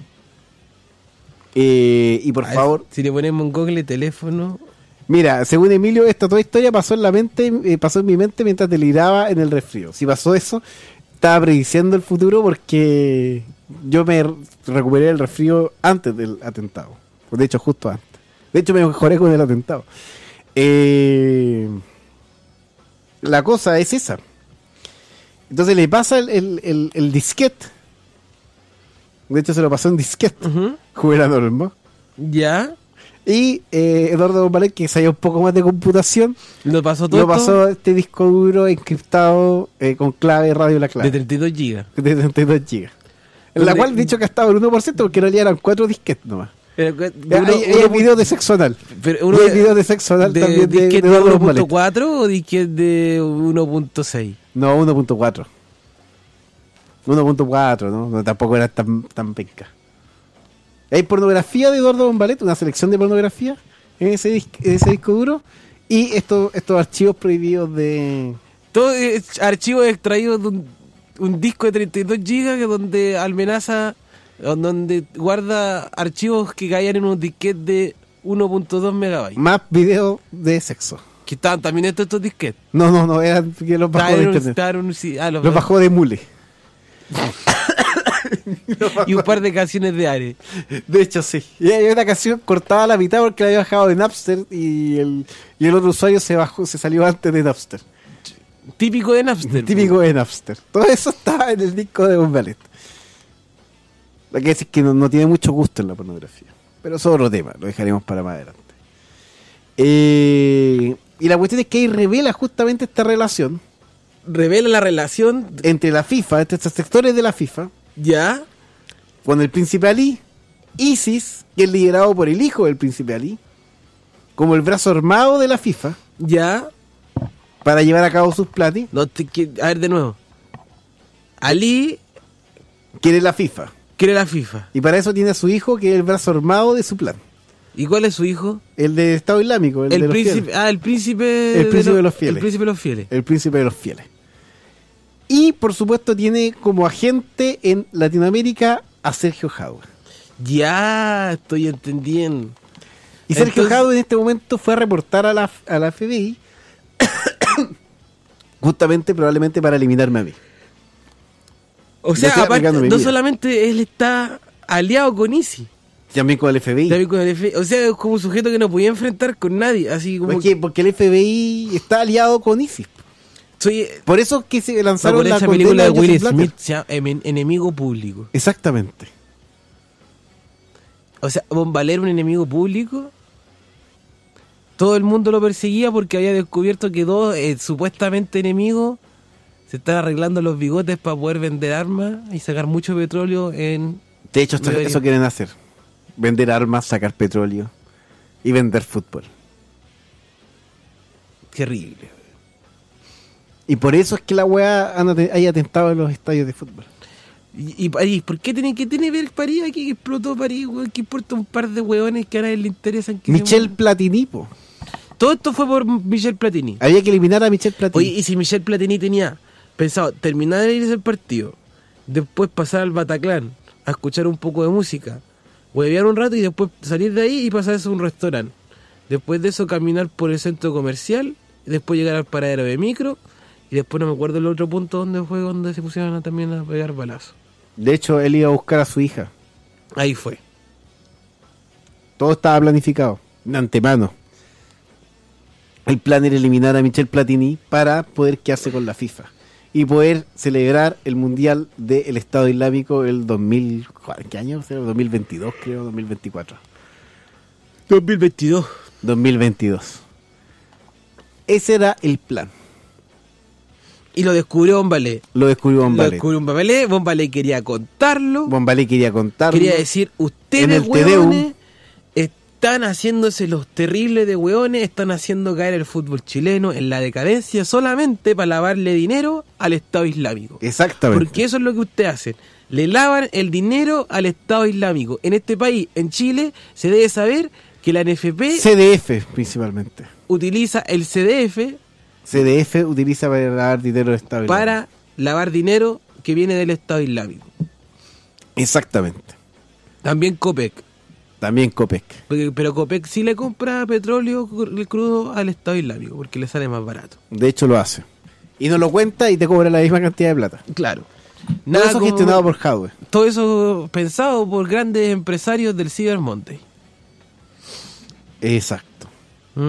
Eh, y por A ver, favor, si le ponemos en Google teléfono... mira, según Emilio, esta toda historia pasó en la mente, eh, pasó en mi mente mientras deliraba en el resfrío. Si pasó eso, estaba prediciendo el futuro porque yo me r- recuperé del resfrío antes del atentado. De hecho, justo antes. De hecho, me mejoré con el atentado. Eh, la cosa es esa. Entonces le pasa el, el, el, el disquete. De hecho, se lo pasó en disquete. Ujú. Juvenal Olmo. Ya. Y eh, Eduardo Bombalet, que sabía un poco más de computación, Lo pasó todo lo pasó este disco duro encriptado eh, con clave radio la clave de treinta y dos gigas. de treinta y dos gigas. En la Donde- cual dicho que estaba el uno por ciento porque en realidad eran cuatro disquetes nomás. Pero, de hay uno- hay uno- videos de sexo anal. pero uno Y hay de- videos de sexo anal de también de, de disquete de Eduardo uno punto Bombalet. cuatro o disquete de uno punto seis. No, uno punto cuatro. uno punto cuatro, ¿no? No, tampoco era tan, tan penca. Hay pornografía de Eduardo Bombalet, una selección de pornografía en ese, dis- en ese disco duro. Y estos, estos archivos prohibidos de... Todo es archivos extraídos de un, un disco de treinta y dos gigas que donde amenaza, donde guarda archivos que caían en un disquete de uno punto dos megabytes. Más videos de sexo. Que estaban también estos, estos disquetes. No, no, no, eran que los bajó Estaban de en un- internet. estaban en un- sí, ah, los- Los bajó de Mule. y un par de canciones de Ares. De hecho, sí. Y hay una canción cortada a la mitad porque la había bajado de Napster y el, y el otro usuario se bajó, se salió antes de Napster. Típico de Napster. Típico de Napster. Todo eso estaba en el disco de Bombalet. Hay que decir que no, no tiene mucho gusto en la pornografía. Pero eso es otro tema, lo dejaremos para más adelante. Eh, y la cuestión es que ahí revela justamente esta relación Revela la relación. entre la FIFA, entre estos sectores de la FIFA, Ya. con el príncipe Ali, ISIS, que es liderado por el hijo del príncipe Ali, como el brazo armado de la FIFA, Ya. para llevar a cabo sus planes, No te, que- a ver de nuevo. Ali quiere la FIFA. quiere la FIFA. Y para eso tiene a su hijo, que es el brazo armado de su plan. ¿Y cuál es su hijo? El del Estado Islámico, el, El, de los príncipe. fieles. Ah, el príncipe. El príncipe de los fieles. El príncipe de los fieles. El príncipe de los fieles. Y, por supuesto, tiene como agente en Latinoamérica a Sergio Jadwe. Ya, estoy entendiendo. Y Sergio Entonces- Jadwe en este momento fue a reportar a la, a la F B I justamente, probablemente, para eliminarme a mí. O Yo sea, estoy aparte, aplicando mi no vida. solamente él está aliado con ISIS. También con el F B I. También con el F- o sea, es como un sujeto que no podía enfrentar con nadie. Así como. ¿Por qué? Porque el F B I está aliado con ISIS. Soy. Por eso es que se No, lanzaron por la esa condena película de Joseph Will Blatter. Smith se llama Em- Enemigo Público. Exactamente. O sea, Bombaler, un enemigo público. Todo el mundo lo perseguía porque había descubierto que dos eh, supuestamente enemigos se están arreglando los bigotes para poder vender armas y sacar mucho petróleo en... De hecho, esto- Debería. eso quieren hacer. Vender armas, sacar petróleo y vender fútbol. Terrible. Y por eso es que la weá han ate- haya atentado en los estadios de fútbol. ¿Y, y París? ¿Por qué tiene que tiene que ver París aquí? Que explotó París, weón. ¿Qué importa un par de hueones que a nadie le interesan? Que se Michel mueran? Platini, po. Todo esto fue por Michel Platini. Había que eliminar a Michel Platini. Oye, y si Michel Platini tenía pensado terminar de irse al partido, después pasar al Bataclan a escuchar un poco de música, huevear un rato y después salir de ahí y pasarse a un restaurante. Después de eso caminar por el centro comercial, y después llegar al paradero de micro, y después no me acuerdo el otro punto donde fue donde se pusieron a- también a pegar balazos. De hecho, él iba a buscar a su hija. Ahí fue. Todo estaba planificado, de antemano. El plan era eliminar a Michel Platini para poder quedarse con la FIFA y poder celebrar el Mundial del Estado Islámico el dos mil... ¿Qué año? dos mil veintidós, creo, dos mil veinticuatro. dos mil veintidós. dos mil veintidós. Ese era el plan. Y lo descubrió Bombalé. Lo descubrió Lo Bombalé. descubrió Bombalé. Bombalé quería contarlo. Bombalé quería contarlo. Quería decir, En ustedes, el Tedeum. hueones, están haciéndose los terribles de hueones, están haciendo caer el fútbol chileno en la decadencia solamente para lavarle dinero al Estado Islámico. Exactamente. Porque eso es lo que ustedes hacen. Le lavan el dinero al Estado Islámico. En este país, en Chile, se debe saber que la N F P C D F principalmente. utiliza el C D F C D F utiliza para lavar dinero del Estado Islámico. para lavar dinero que viene del Estado Islámico. Exactamente. También COPEC. También COPEC. Porque- Pero COPEC sí le compra petróleo cru- crudo al Estado Islámico porque le sale más barato. De hecho lo hace. Y no lo cuenta y te cobra la misma cantidad de plata. Claro. Todo eso como- gestionado por Hadwe. Todo eso pensado por grandes empresarios del Cyber Monday. Exacto. ¿Mm?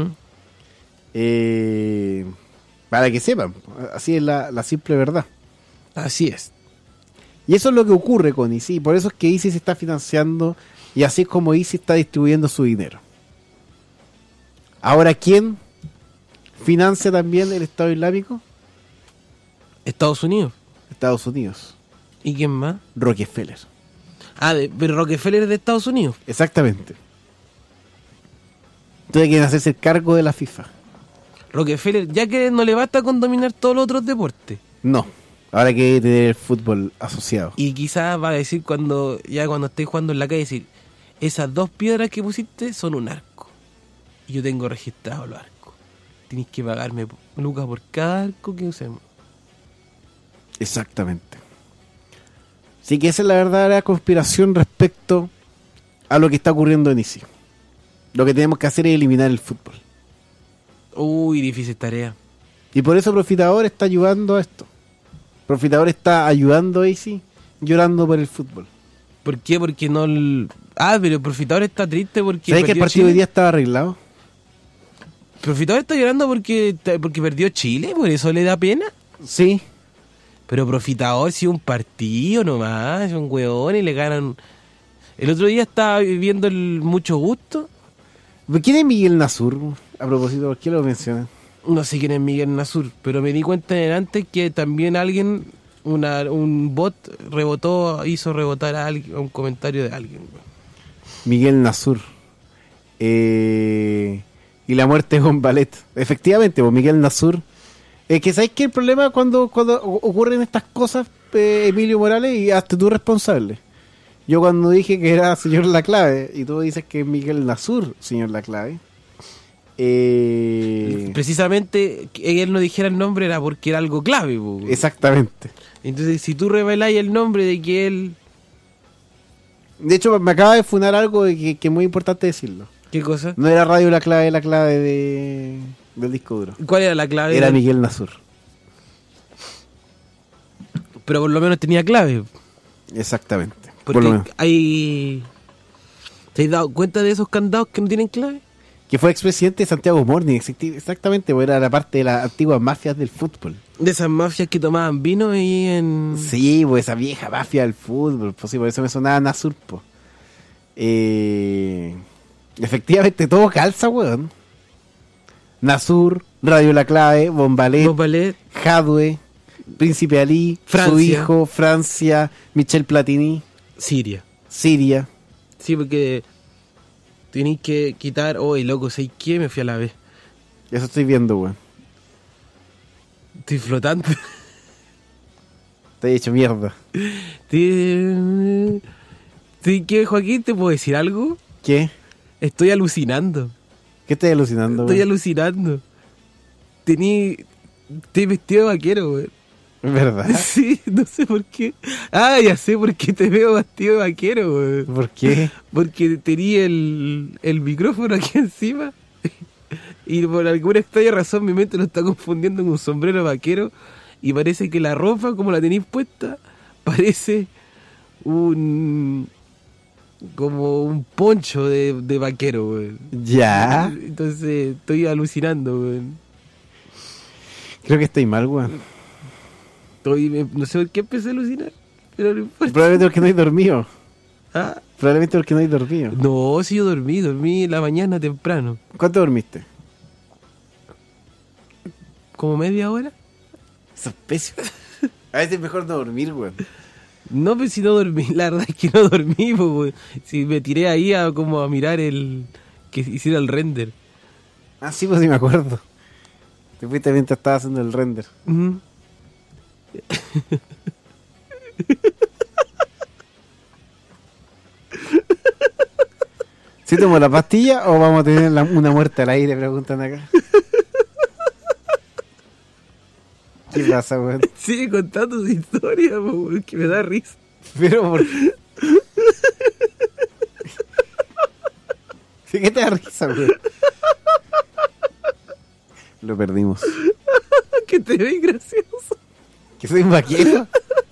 Eh, para que sepan, así es la, la simple verdad. Así es. Y eso es lo que ocurre con Easy. Por eso es que Easy se está financiando y así es como Easy está distribuyendo su dinero. Ahora, ¿quién financia también el Estado Islámico? Estados Unidos. Estados Unidos. ¿Y quién más? Rockefeller. Ah, de, pero Rockefeller es de Estados Unidos. Exactamente. Entonces quieren hacerse el cargo de la FIFA. Rockefeller, ya que no le basta con dominar todos los otros deportes. No. Ahora hay que tener el fútbol asociado. Y quizás va a decir cuando ya cuando estés jugando en la calle, decir, esas dos piedras que pusiste son un arco. Y yo tengo registrado los arcos. Tienes que pagarme lucas por cada arco que usemos. Exactamente. Así que esa es la verdadera conspiración respecto a lo que está ocurriendo en Easy. Lo que tenemos que hacer es eliminar el fútbol. Uy, difícil tarea. Y por eso Profitador está ayudando a esto. Profitador está ayudando a Easy llorando por el fútbol. ¿Por qué? Porque no... el- Ah, pero Profitador está triste porque... ¿Sabes que el perdió partido de hoy Chile. día estaba arreglado? Profitador está llorando porque, porque perdió Chile, por eso le da pena. Sí. Pero Profitador sí un partido nomás, un hueón y le ganan... El otro día estaba viendo el Mucho Gusto. ¿Quién es Miguel Nasur? A propósito, ¿por qué lo mencionan? No sé quién es Miguel Nasur, pero me di cuenta en antes que también alguien, una, un bot rebotó, hizo rebotar a, alguien, a un comentario de alguien. Miguel Nasur. Eh, y la muerte de Bombalet. Efectivamente, pues Miguel Nasur. Es que ¿sabes qué? El problema cuando, cuando ocurren estas cosas, eh, Emilio Morales, y hasta tú responsable. Yo cuando dije que era señor Laclave, y tú dices que es Miguel Nasur, señor Laclave. Eh, Precisamente que él no dijera el nombre era porque era algo clave. Po. exactamente. Entonces, si tú reveláis el nombre de que él... De hecho, me acaba de funar algo de que, que es muy importante decirlo. ¿Qué cosa? No era Radio La Clave, la clave de, del disco duro. ¿Cuál era la clave? Era de- Miguel Nasur. Pero por lo menos tenía clave. Exactamente. Porque Por lo menos. hay... ¿Te has dado cuenta de esos candados que no tienen clave? Que fue expresidente de Santiago Morning, exacti- exactamente, porque era la parte de las antiguas mafias del fútbol. De esas mafias que tomaban vino ahí en... Sí, pues esa vieja mafia del fútbol, pues sí, por eso me sonaba Nasur, po. Eh, efectivamente, todo calza, weón. Nasur, Radio La Clave, Bombalet, Bombalet, Hadwe, Príncipe Ali, su Francia. hijo, Francia, Michel Platini, Siria. Siria. Sí, porque tenéis que quitar... Oye, loco, ¿sabes qué? Me fui a la vez. Eso estoy viendo, weón. Estoy flotando. Te he hecho mierda. Te- ¿Sí, qué, Joaquín? ¿Te puedo decir algo? ¿Qué? Estoy alucinando. ¿Qué estás alucinando, Estoy weón? alucinando. Tení... Estoy vestido de vaquero, güey. ¿Verdad? Sí, no sé por qué. Ah, ya sé por qué te veo vestido de vaquero, güey. ¿Por qué? Porque tenía el, el micrófono aquí encima. Y por alguna extraña razón mi mente lo está confundiendo con un sombrero vaquero. Y parece que la ropa, como la tenéis puesta, parece un... como un poncho de, de vaquero, güey. Ya. Entonces estoy alucinando, güey. Creo que estoy mal, weón. Estoy, me- no sé por qué empecé a alucinar, pero no importa. Probablemente porque no hay dormido. Ah, Probablemente porque no hay dormido. no, sí yo dormí, dormí en la mañana temprano. ¿Cuánto dormiste? como media hora. Eso es pésimo. A veces es mejor no dormir, weón. No, pues si no dormí, la verdad es que no dormí, pues, weón. Si me tiré ahí a como a mirar el... que hiciera el render. Ah, sí, pues sí me acuerdo. Te fuiste mientras estaba haciendo el render. Ujú. ¿Sí tomo la pastilla o vamos a tener la- una muerte al aire? Preguntan acá. ¿Qué pasa, weón? Sigue contando su historia, pues, weón, que me da risa. Pero por qué. ¿Sí que te da risa, weón? Lo perdimos. Que te ve gracioso. ¿Que soy un vaquero?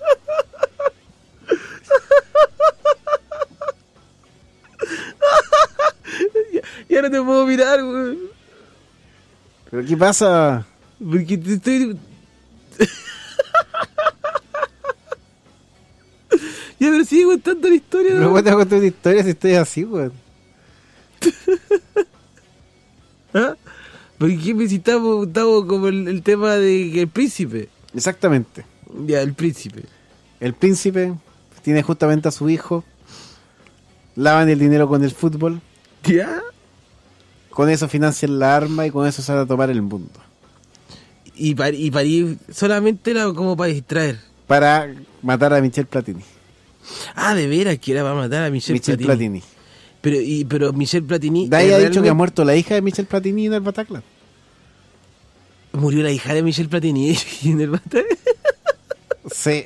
Ya no te puedo mirar, weón. ¿Pero qué pasa? Porque te estoy... Ya, pero sigue contando la historia. No ¿no? voy a contar una historia si estoy así, weón. ¿Ah? Porque me si estamos, estamos como el, el tema de que el príncipe. Exactamente. Ya, el príncipe. El príncipe tiene justamente a su hijo. Lavan el dinero con el fútbol. ¿Ya? Con eso financian la arma y con eso salen a tomar el mundo. Y para, y para ir solamente era como para distraer. Para matar a Michel Platini. Ah, de veras que era para matar a Michel, Michel Platini. Platini. Pero, y, pero Michel Platini... De ahí eh, ha dicho que ha realmente- muerto la hija de Michel Platini en el Bataclan. Murió la hija de Michel Platini en el Bataclan. Sí.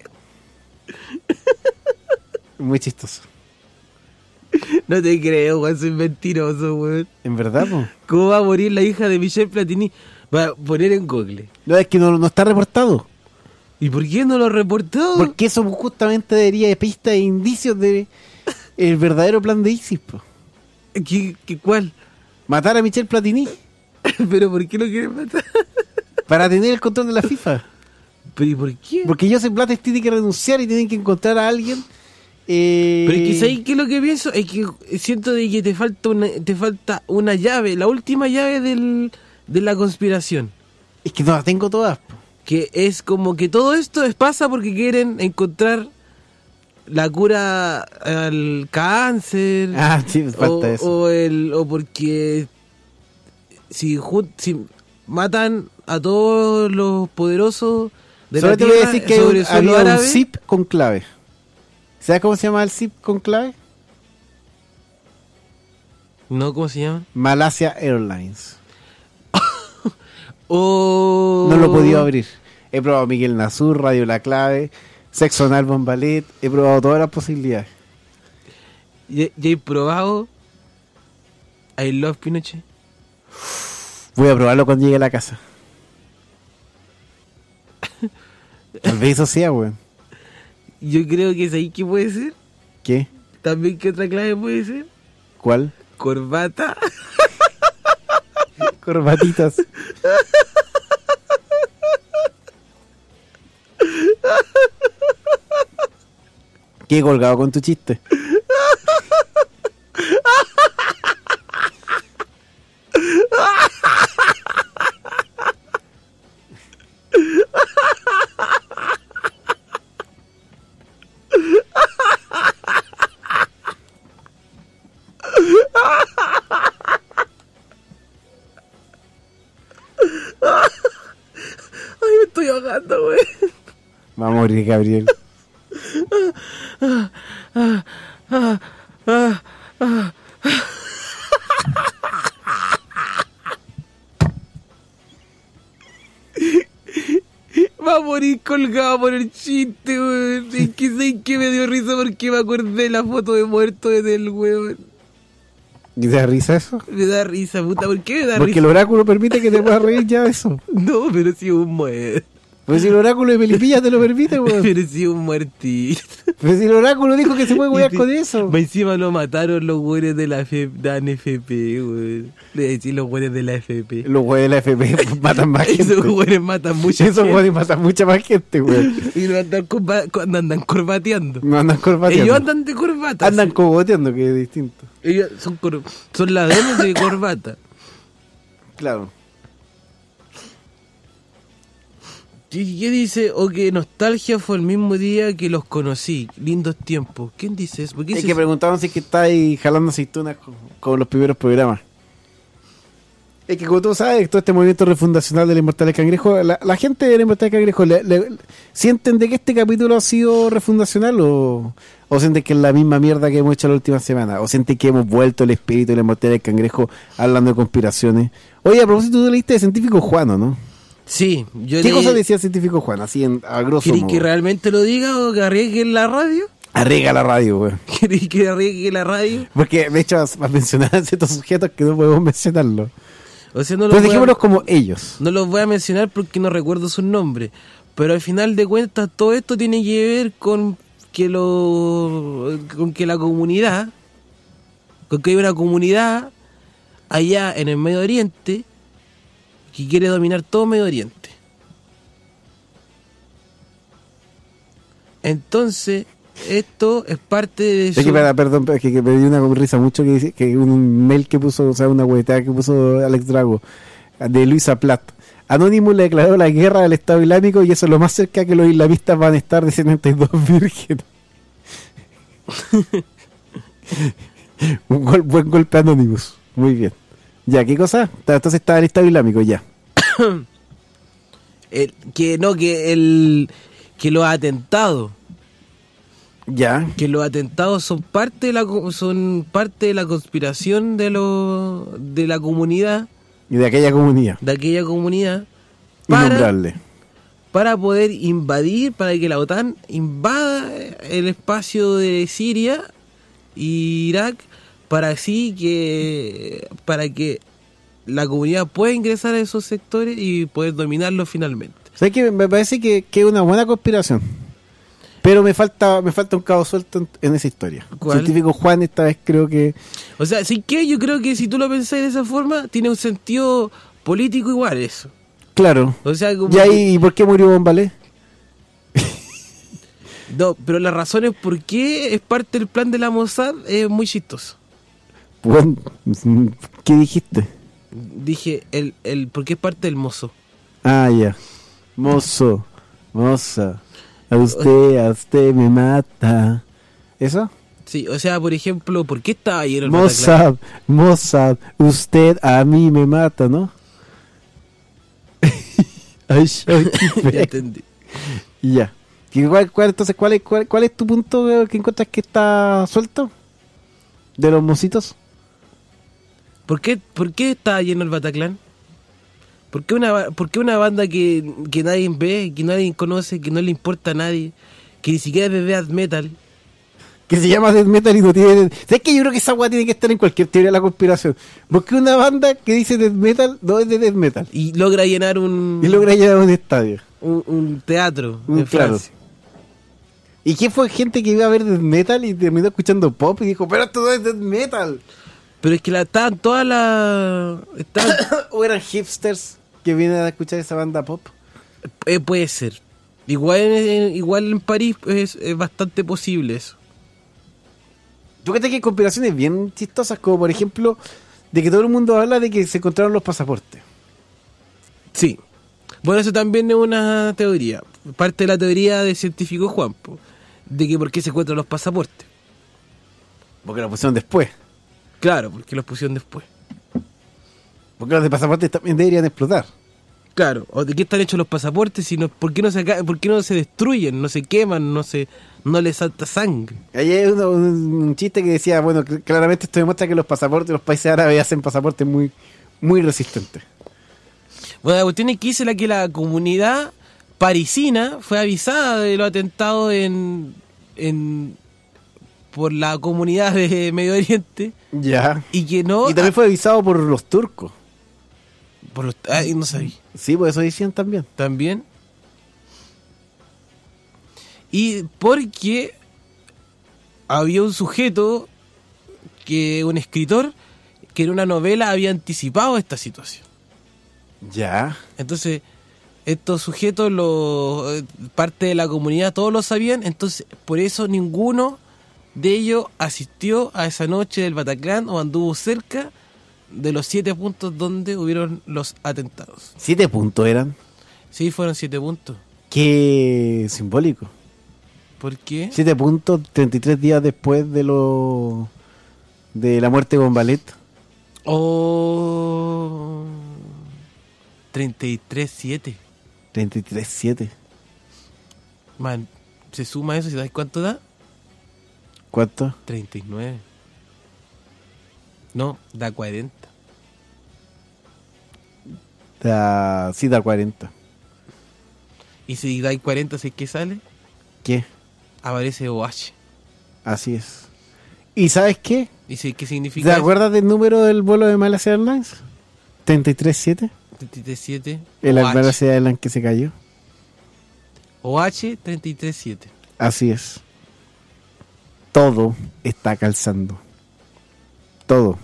Muy chistoso. No te creo, weón, soy mentiroso, weón. ¿En verdad, po? ¿Cómo va a morir la hija de Michel Platini? Va a poner en Google. No, es que no, no está reportado. ¿Y por qué no lo reportó? Porque eso justamente debería de pistas e indicios de el verdadero plan de ISIS, po. ¿Qué, qué, ¿Cuál? Matar a Michel Platini ¿Pero por qué lo quieren matar? para tener el control de la FIFA. ¿Pero y por qué? Porque Joseph Blatter tiene que renunciar y tienen que encontrar a alguien. Eh... Pero es que ¿sabes qué es lo que pienso? Es que siento de que te falta una, te falta una llave, la última llave del, de la conspiración. Es que no las tengo todas, po. Que es como que todo esto es, pasa porque quieren encontrar la cura al cáncer. Ah, sí, falta o, eso. O, el, o porque si, jun- si matan a todos los poderosos de Solo la te voy a tierra decir que sobre hay un- suelo había árabe. un zip con clave. ¿Sabes cómo se llama el zip con clave? No, ¿cómo se llama? Malasia Airlines. O... No lo he podido abrir. He probado Miguel Nasur, Radio La Clave, Sexo Anal Bombalet. He probado todas las posibilidades. ¿Ya, ya he probado I Love Pinochet? Voy a probarlo cuando llegue a la casa. Tal vez eso sea, weón. Yo creo que es ahí que puede ser. ¿Qué? También, ¿qué otra clave puede ser? ¿Cuál? Corbata. Corbatitas. ¿Qué he colgado con tu chiste? Ay, me estoy ahogando, güey. Va a morir Gabriel. Va a morir colgado por el chiste, weón. Es que sé que me dio risa porque me acordé de la foto de muerto del weón. ¿Y te da risa eso? Me da risa, puta. ¿Por qué me da Porque risa? el oráculo permite que te puedas reír ya de eso. No, pero sí un muerto. Pues si el oráculo de Melipilla te lo permite, weón. Pero sí un muertito. Pues si el oráculo dijo que se puede wear con eso. Más encima lo mataron los güeyes de la, F- de la N F P, güey. Le decir los güeyes de la F P. Los güeyes de la F P matan más gente. Esos güeyes matan mucha Esos gente. güeyes matan mucha más gente, weón. Y no andan, corba- cuando andan corbateando. No andan corbateando. Ellos andan de corbata. Andan sí. cogoteando, que es distinto. Ellos son, cor- son ladrones de corbata. Claro. ¿Qué, qué dice? O que nostalgia fue el mismo día que los conocí. Lindos tiempos. ¿Quién dice eso? ¿Por qué Es dice que eso? preguntaban si es que está ahí jalando aceitunas con, con los primeros programas. Es que como tú sabes, todo este movimiento refundacional del Inmortal del Cangrejo, la, la gente del Inmortal del Cangrejo, le, le, ¿sienten de que este capítulo ha sido refundacional o, o sienten que es la misma mierda que hemos hecho la última semana? ¿O sienten que hemos vuelto el espíritu del Inmortal del Cangrejo hablando de conspiraciones? Oye, a propósito, tú leíste de Científico Juano, ¿no? Sí, yo ¿Qué le- cosa decía el Científico Juan? Así en, a grosso ¿Queréis modo. que realmente lo diga o que arriesgue en la radio? Arriesga la radio, güey. ¿Queréis que arriesgue la radio? Porque de hecho vas a mencionar a ciertos sujetos que no podemos mencionarlo. O sea, no Pues los, voy dejémonos a, como ellos. no los voy a mencionar porque no recuerdo sus nombres. Pero al final de cuentas todo esto tiene que ver con que lo con que la comunidad, con que hay una comunidad allá en el Medio Oriente que quiere dominar todo Medio Oriente. Entonces, esto es parte de Es su... que, para- perdón, es que, que me dio una risa mucho que dice que un mail que puso, o sea, una huevetada que puso Alex Drago de Luisa Platt. Anonymous le declaró la guerra al Estado Islámico y eso es lo más cerca que los islamistas van a estar de setenta y dos vírgenes. Un gol- buen golpe Anonymous. Muy bien. Ya, ¿qué cosa? Entonces está el Estado Islámico, ya. el- que no, que el que los atentados Ya. que los atentados son parte de la co- son parte de la conspiración de lo de la comunidad, Y de aquella comunidad. de aquella comunidad para, Innombrable. para poder invadir, para que la OTAN invada el espacio de Siria y Irak, para así que para que la comunidad pueda ingresar a esos sectores y poder dominarlos finalmente. ¿Sabes qué? Me parece que, que es una buena conspiración. Pero me falta me falta un cabo suelto en, en esa historia. ¿Cuál? Científico Juan esta vez creo que... O sea, sí que yo creo que si tú lo pensás de esa forma, tiene un sentido político igual eso. Claro. O sea, como ¿Y, que- ahí, ¿y por qué murió Bombalé? no, pero las razones por qué es parte del plan de la Mossad es muy chistoso. Bueno, ¿qué dijiste? Dije, el, el, ¿por qué es parte del mozo? Ah, ya. Mozo, moza, a usted, a usted me mata. ¿Eso? Sí, o sea, por ejemplo, ¿por qué estaba ayer el Bataclan? Mossad, Mossad, usted a mí me mata, ¿no? Ay, yo, qué Ya feo. entendí. Ya. ¿Y cuál, cuál, entonces, ¿cuál es, cuál, cuál es tu punto eh, que encuentras que está suelto? ¿De los mositos? ¿Por qué, ¿Por qué estaba lleno el Bataclan? ¿Por qué una, ba- por qué una banda que, que nadie ve, que nadie conoce, que no le importa a nadie, que ni siquiera es de death metal? Que se llama Death Metal y no tiene... ¿Sabes que yo creo que esa weá tiene que estar en cualquier teoría de la conspiración? Porque una banda que dice Death Metal no es de Death Metal. Y logra llenar un, Y logra llegar a un estadio. un, un teatro Un en claro. Francia. ¿Y qué fue gente que iba a ver Death Metal y terminó escuchando pop y dijo, pero esto no es Death Metal? Pero es que la, estaban todas las... estaban- ¿O eran hipsters que vienen a escuchar esa banda pop? eh, puede ser. Igual en, igual en París es, es bastante posible eso. ¿Tú crees que hay conspiraciones bien chistosas? Como por ejemplo, de que todo el mundo habla de que se encontraron los pasaportes. Sí. Bueno, eso también es una teoría. Parte de la teoría del científico Juan, po, de que por qué se encuentran los pasaportes. Porque los pusieron después. Claro, porque los pusieron después. Porque los de pasaportes también deberían explotar. Claro, o de qué están hechos los pasaportes, sino por qué no se aca- por qué no se destruyen, no se queman, no se no les salta sangre. Ahí hay uno- un, un chiste que decía, bueno, cl- claramente esto demuestra que los pasaportes de los países árabes hacen pasaportes muy, muy resistentes. Bueno, la cuestión es que dice la que la comunidad parisina fue avisada de los atentados en, en por la comunidad de Medio Oriente Ya. y que no Y también fue avisado por los turcos. por los, ay, no sabía. Sí, por eso decían también. También. Y porque había un sujeto, que un escritor, que en una novela había anticipado esta situación. Ya. Entonces, estos sujetos, lo, eh, parte de la comunidad, todos lo sabían, entonces por eso ninguno de ellos asistió a esa noche del Bataclan o anduvo cerca de los siete puntos donde hubieron los atentados. Siete puntos eran. Sí, fueron siete puntos. Qué simbólico. ¿Por qué? Siete puntos, treinta y tres días después de lo de la muerte de Bombalet. Oh. treinta y tres siete. treinta y tres siete. Man, se suma eso, ¿sabes cuánto da? ¿Cuánto? treinta y nueve. No, da cuarenta. Da, sí, da cuarenta. Y si da cuarenta, ¿sabes qué sale? ¿Qué? Aparece O H. Así es. ¿Y sabes qué? ¿Y si, qué significa ¿Te eso? acuerdas del número del vuelo de Malaysia Airlines? treinta y tres siete. treinta y tres siete. El O H. Malaysia Airlines que se cayó. O H treinta y tres siete. Así es. Todo está calzando. Todo.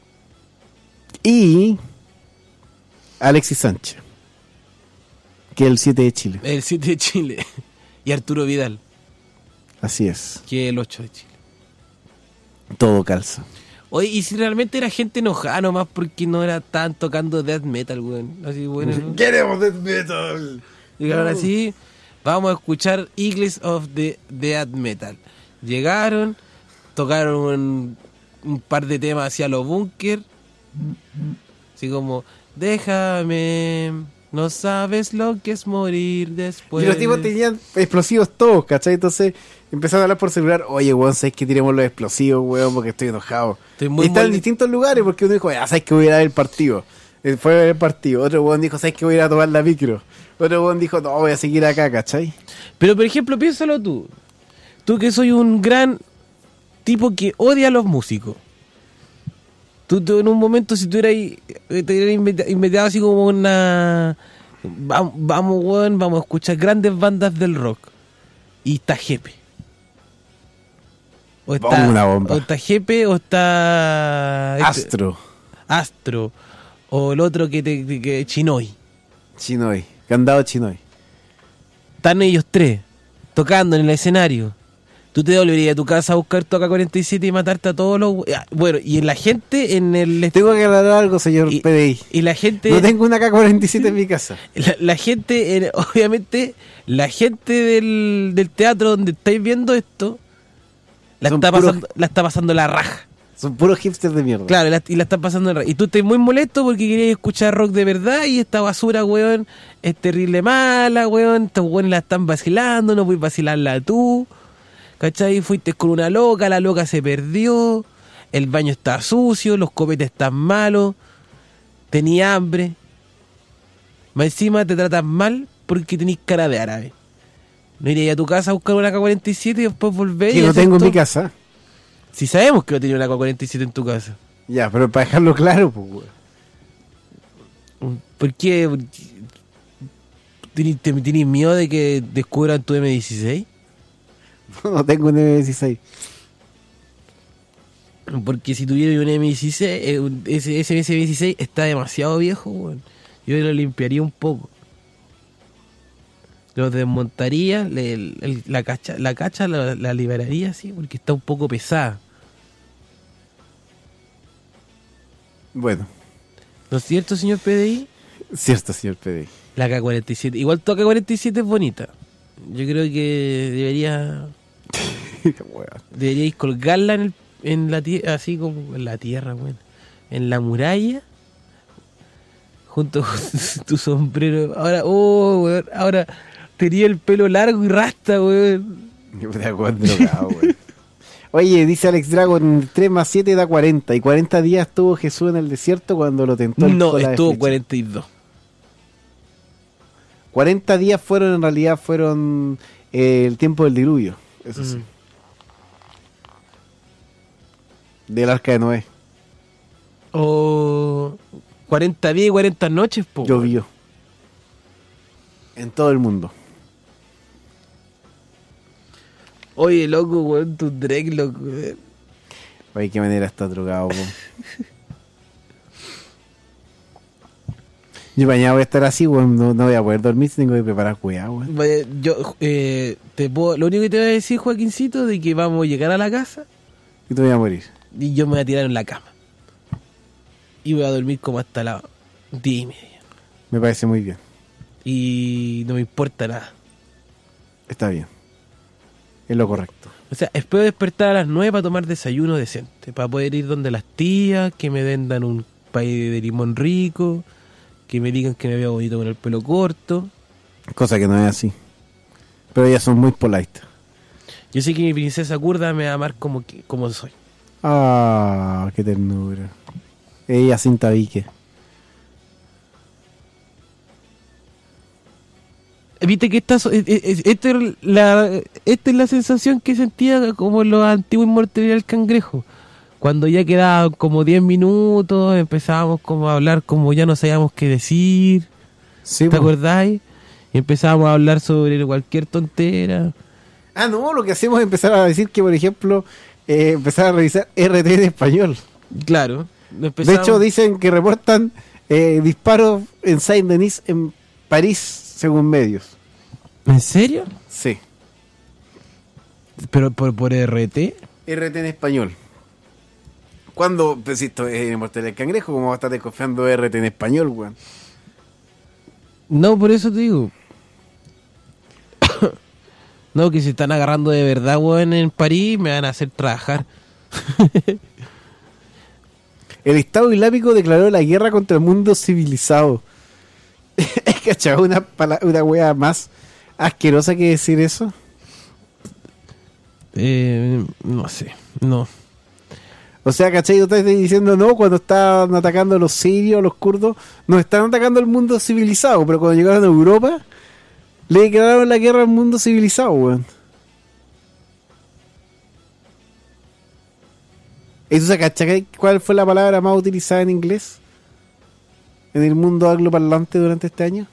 Y Alexis Sánchez, que es el siete de Chile. El siete de Chile. Y Arturo Vidal, Así es. que es el ocho de Chile. Todo calza. Oye, y si realmente era gente enojada nomás porque no era tan tocando death metal, weón. Así, bueno. ¿no? ¡Queremos death metal! Y ahora sí, vamos a escuchar Eagles of the Death Metal. Llegaron, tocaron un, un par de temas hacia los búnker. Así como, déjame, no sabes lo que es morir después. Y los tipos tenían explosivos todos, ¿cachai? Entonces empezaron a hablar por celular. Oye, weón, ¿sabes que tiremos los explosivos, weón? Porque estoy enojado. Estoy muy y están en mole- distintos lugares porque uno dijo, ah, ¿sabes que voy a ir a ver el partido? Eh, Fue a ver el partido. Otro weón dijo, ¿sabes que voy a ir a tomar la micro? Otro weón dijo, no, voy a seguir acá, ¿cachai? Pero por ejemplo, piénsalo tú. Tú que soy un gran tipo que odia a los músicos. Tú, tú en un momento, si tú eras ahí, eh, te hubieras invita- invitado así como una... Vamos, vamos, weón, vamos a escuchar grandes bandas del rock. Y está Jepe. O está, Pongo una bomba. o está Jepe o está... este, Astro. Astro. O el otro que te que Chinoy. Chinoy. Candado Chinoy. Están ellos tres tocando en el escenario. Tú te volverías a tu casa a buscar Toca cuarenta y siete y matarte a todos los... Ah, bueno, y la gente en el... Tengo que aclarar algo, señor y, P D I. y la gente... No tengo una K cuarenta y siete en mi casa. La, la gente, en- obviamente, la gente del, del teatro donde estáis viendo esto, la Son está, puros- pasando, la está pasando la raja. Son puros hipsters de mierda. Claro, la- y la está pasando la raja. Y tú estás muy molesto porque querías escuchar rock de verdad y esta basura, weón, es terrible mala, weón. Estos weones la están vacilando, no puedes vacilarla tú. ¿Cachai? Fuiste con una loca, la loca se perdió, el baño está sucio, los copetes están malos, tenía hambre. Más encima te tratas mal porque tenés cara de árabe. No irías a tu casa a buscar una K cuarenta y siete y después volver Que y no hacer tengo en todo. mi casa. Si sabemos que no tenía una K cuarenta y siete en tu casa. Ya, pero para dejarlo claro, pues, weón. ¿Por qué? Porque- ¿Tenís, te- tenés miedo de que descubran tu eme dieciséis? No tengo un eme dieciséis. Porque si tuviera un eme dieciséis, eh, un- ese, ese eme dieciséis está demasiado viejo, weón. Yo lo limpiaría un poco. Lo desmontaría, le- el- el- la cacha, la, cacha la, la liberaría así, porque está un poco pesada. Bueno, ¿No es cierto, señor P D I? cierto, señor P D I. La K cuarenta y siete. Igual tu K cuarenta y siete es bonita. Yo creo que debería Weón. deberíais colgarla en, el, en la tierra, así como en la tierra, weón. En la muralla. Junto con tu sombrero. Ahora, oh, weón. Ahora tenía el pelo largo y rasta, weón. Puta, weón, drogado, weón. Oye, dice Alex Dragon, tres más siete da cuarenta. Y cuarenta días estuvo Jesús en el desierto cuando lo tentó el No, cola de estuvo flecha. cuarenta y dos. cuarenta días fueron, en realidad, fueron eh, el tiempo del diluvio. Eso sí. Mm. Del arca de Noé. O cuarenta días y cuarenta noches, po. weón. Llovió. En todo el mundo. Oye, loco, weón, tu dreadlock, weón. Oye, qué manera está drogado, weón. Yo mañana voy a estar así, weón. No, no voy a poder dormir, tengo que preparar weá, weón. Vaya, yo, eh, te puedo, lo único que te voy a decir, Joaquincito, de que vamos a llegar a la casa Y te voy a morir. y yo me voy a tirar en la cama. Y voy a dormir como hasta las diez y media. Me parece muy bien. Y no me importa nada. Está bien. Es lo correcto. O sea, espero despertar a las nueve para tomar desayuno decente, para poder ir donde las tías, que me vendan un pay de limón rico, que me digan que me veo bonito con el pelo corto. Cosa que no es así. Pero ellas son muy polite. Yo sé que mi princesa kurda me va a amar como, que- como soy. Ah, qué ternura. Ella sin tabique. Viste que esta, so- e- e- e- esta, es la, esta es la sensación que sentía como en los antiguos inmortales del cangrejo. Cuando ya quedaban como diez minutos, empezábamos como a hablar como ya no sabíamos qué decir. Sí, ¿Te po. acordáis? Y empezábamos a hablar sobre cualquier tontera. Ah, no, lo que hacemos es empezar a decir que, por ejemplo, eh, empezar a revisar R T en español. Claro. De empezamos- hecho, dicen que reportan eh, disparos en Saint-Denis, en París, según medios. ¿En serio? Sí. ¿Pero por, por R T? R T en español. ¿Cuándo? Pues esto es Inmortal del Cangrejo, ¿cómo va a estar desconfiando R T en español, weón? No, por eso te digo. No, que se están agarrando de verdad, weón, en París, me van a hacer trabajar. El Estado Islámico declaró la guerra contra el mundo civilizado. ¿Es cachado una, pala- una wea más asquerosa que decir eso? Eh, no sé, no. O sea, ¿cachai? Ustedes están diciendo no, cuando estaban atacando a los sirios, los kurdos, nos están atacando al mundo civilizado, pero cuando llegaron a Europa, le declararon la guerra al mundo civilizado, weón. ¿Y tú se cachai cuál fue la palabra más utilizada en inglés en el mundo angloparlante durante este año?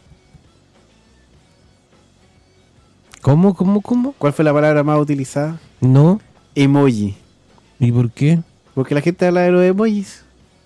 ¿Cómo, cómo, cómo? ¿Cuál fue la palabra más utilizada? No. Emoji. ¿Y por qué? Porque la gente habla de los emojis.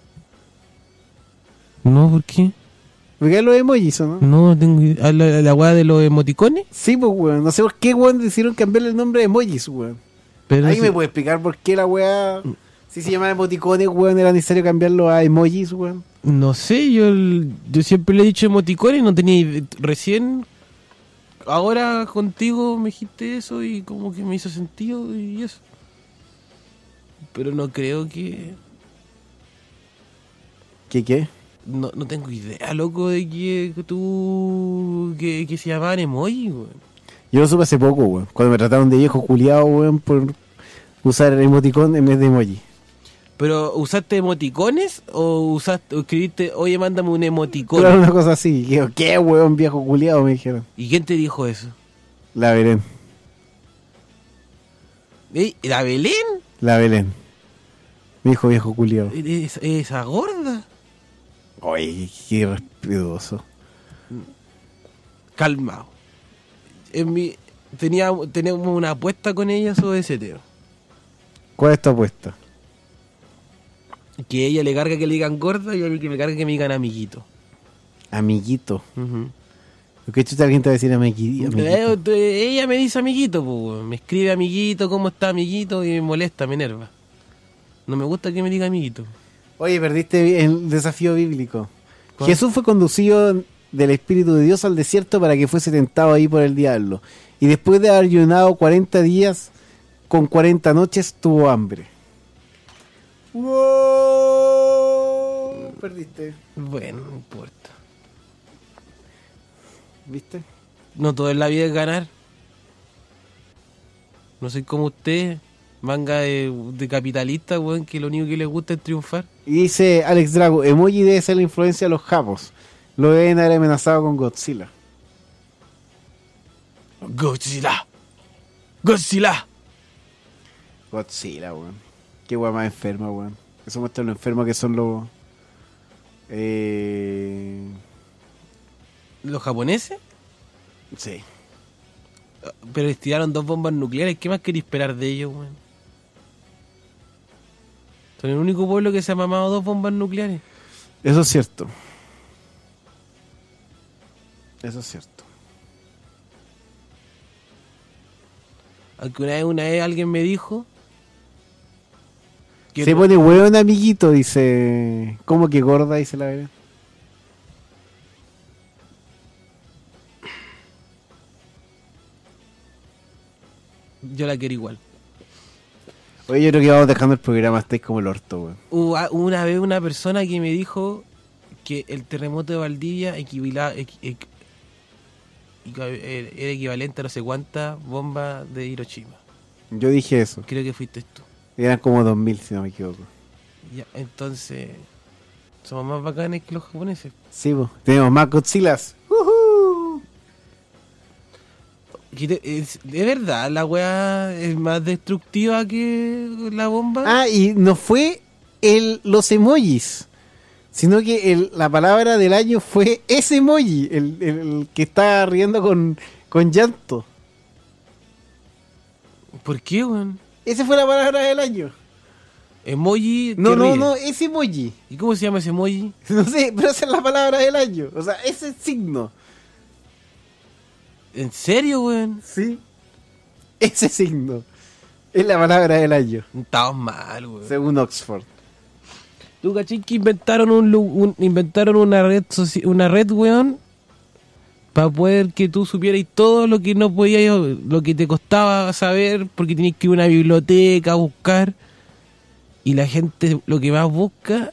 No, ¿por qué? ¿Porque los emojis o no? No tengo idea. ¿Ah, ¿La, la weá de los emoticones? Sí, pues, weón. No sé por qué, weón, decidieron cambiarle el nombre de emojis, weón. Pero ¿Ahí si- me puede explicar por qué la weá, si se llama emoticones, weón, era necesario cambiarlo a emojis, weón? No sé, yo, yo siempre le he dicho emoticones y no tenía ide- recién, ahora contigo me dijiste eso y como que me hizo sentido y eso. Pero no creo que... ¿Qué qué? No, no tengo idea, loco, de que, que tú... Que, que se llamaban emoji, weón. Yo lo supe hace poco, weón. Cuando me trataron de viejo culiado, weón, por usar el emoticón en vez de emoji. ¿Pero usaste emoticones o usaste o escribiste, oye, mándame un emoticón? Claro, una cosa así. Y yo, ¿qué, weón, viejo culiado? Me dijeron. ¿Y quién te dijo eso? La Belén. ¿Eh? ¿La Belén? La Belén. Me dijo viejo culiado. ¿Esa, esa gorda? Oye, qué irrespetuoso. Calmado. En mi, tenía, teníamos una apuesta con ella sobre ese tema. ¿Cuál es tu apuesta? Que ella le carga que le digan gorda y a mí que me carga que me digan amiguito. Amiguito. Ujú. ¿Qué chuta alguien te va a decir amigui- amiguito? Eh, eh, ella me dice amiguito, pues, me escribe amiguito, ¿cómo está amiguito? Y me molesta, me enerva. No me gusta que me diga amiguito. Oye, perdiste el desafío bíblico. ¿Cuál? Jesús fue conducido del Espíritu de Dios al desierto para que fuese tentado ahí por el diablo. Y después de haber ayunado cuarenta días con cuarenta noches, tuvo hambre. ¡Wow! Perdiste. Bueno, no importa. ¿Viste? No todo en la vida es ganar. No soy como usted, manga de, de capitalista, weón, que lo único que les gusta es triunfar. Y dice Alex Drago, emoji debe ser la influencia de los japos. Lo deben haber amenazado con Godzilla. Godzilla. Godzilla. Godzilla, weón. Qué weón más enferma, weón. Eso muestra lo enfermo que son los... Eh... ¿Los japoneses? Sí. Pero les tiraron dos bombas nucleares. ¿Qué más quería esperar de ellos, weón? Son el único pueblo que se ha mamado dos bombas nucleares. Eso es cierto. Eso es cierto. Aunque una vez, una vez alguien me dijo... que Se no- pone hueón amiguito, dice... ¿Cómo que gorda? Dice la verdad. Yo la quiero igual. Oye, yo creo que vamos dejando el programa, estáis como el orto, weón. Hubo una vez una persona que me dijo que el terremoto de Valdivia equivila, equ- equ- equ- era equivalente a no sé cuántas bombas de Hiroshima. Yo dije eso. Creo que fuiste tú. Eran como dos mil, si no me equivoco. Ya, entonces, somos más bacanes que los japoneses. Sí, po. Tenemos más Godzillas. Que te- Es, es verdad, la weá es más destructiva que la bomba. Ah, y no fue el, los emojis, sino que el, la palabra del año fue ese emoji, el, el, el que está riendo con, con llanto. ¿Por qué, weón? Esa fue la palabra del año. Emoji. No, que no, ríe. no, ese emoji. ¿Y cómo se llama ese emoji? No sé, pero esa es la palabra del año. O sea, ese signo. ¿En serio, weón? Sí. Ese signo. Es la palabra del año. Estamos mal, weón. Según Oxford. ¿Tú cachai que inventaron un, lu- un- inventaron una red soci- una red, weón? Para poder que tú supieras todo lo que no podías, lo que te costaba saber, porque tenías que ir a una biblioteca a buscar. Y la gente lo que más busca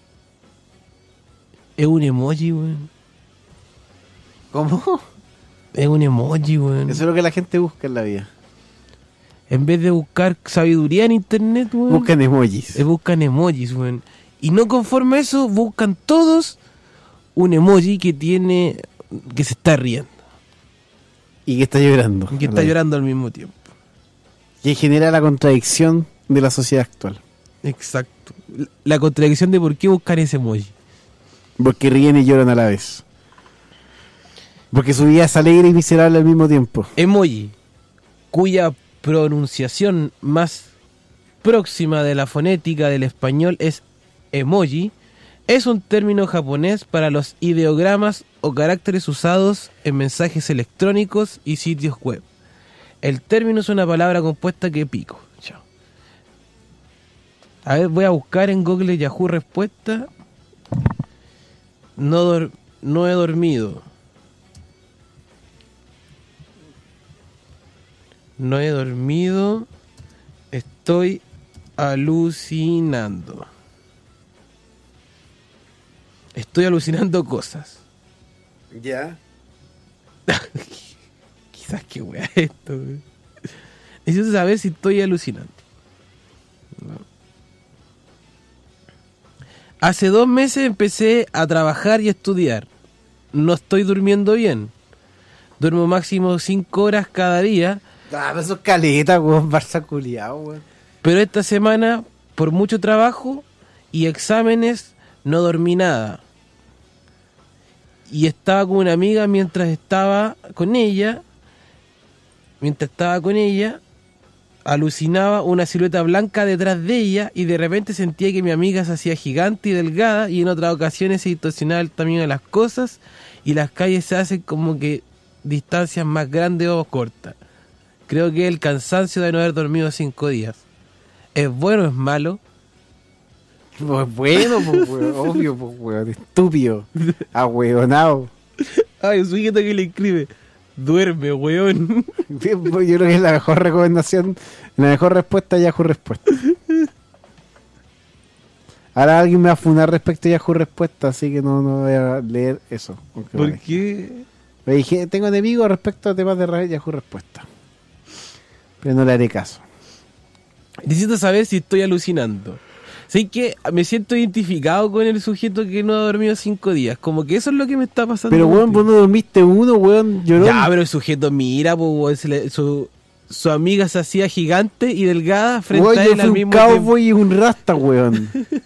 es un emoji, weón. ¿Cómo? Es un emoji, weón. Eso es lo que la gente busca en la vida. En vez de buscar sabiduría en internet, weón. Buscan emojis. eh, buscan emojis, weón. Y no conforme a eso, buscan todos un emoji que tiene, que se está riendo. Y que está llorando. Que está llorando al mismo tiempo. Que genera la contradicción de la sociedad actual. Exacto. La contradicción de por qué buscar ese emoji. Porque ríen y lloran a la vez. Porque su vida es alegre y miserable al mismo tiempo. Emoji, cuya pronunciación más próxima de la fonética del español es emoji, es un término japonés para los ideogramas o caracteres usados en mensajes electrónicos y sitios web. El término es una palabra compuesta que pico. Chao. A ver, voy a buscar en Google Yahoo respuesta. No, dor- no he dormido. No he dormido. Estoy alucinando. Estoy alucinando cosas. Ya. Quizás qué wea es esto, wey. Necesito saber si estoy alucinando. No. Hace dos meses empecé a trabajar y a estudiar. No estoy durmiendo bien. Duermo máximo cinco horas cada día. Ah, pero eso es caleta, weón. Barça culiao, weón. Pero esta semana, por mucho trabajo y exámenes, no dormí nada. Y estaba con una amiga mientras estaba con ella. Mientras estaba con ella, alucinaba una silueta blanca detrás de ella y de repente sentía que mi amiga se hacía gigante y delgada y en otras ocasiones se distorsionaba el tamaño de las cosas y las calles se hacen como que distancias más grandes o cortas. Creo que el cansancio de no haber dormido cinco días. ¿Es bueno o es malo? Pues bueno, pues weón. Obvio, pues weón. Estúpido. Ahueonado. Ay, un sujeto que le escribe: duerme, weón. Yo creo que es la mejor recomendación, la mejor respuesta es Yahoo Respuesta. Ahora alguien me va a funar respecto a Yahoo Respuesta, así que no, no voy a leer eso. aunque ¿Por vale. qué? Me dije, tengo enemigos respecto a temas de ra- Yahoo Respuesta. Pero no le haré caso. Necesito saber si estoy alucinando. Sé que me siento identificado con el sujeto que no ha dormido cinco días. Como que eso es lo que me está pasando. Pero weón, vos no dormiste uno, weón, llorón. Ya, pero el sujeto mira, po, weón, se le- su, su amiga se hacía gigante y delgada frente Weón, a yo él fui al un mismo tiempo. cowboy y un rasta, weón.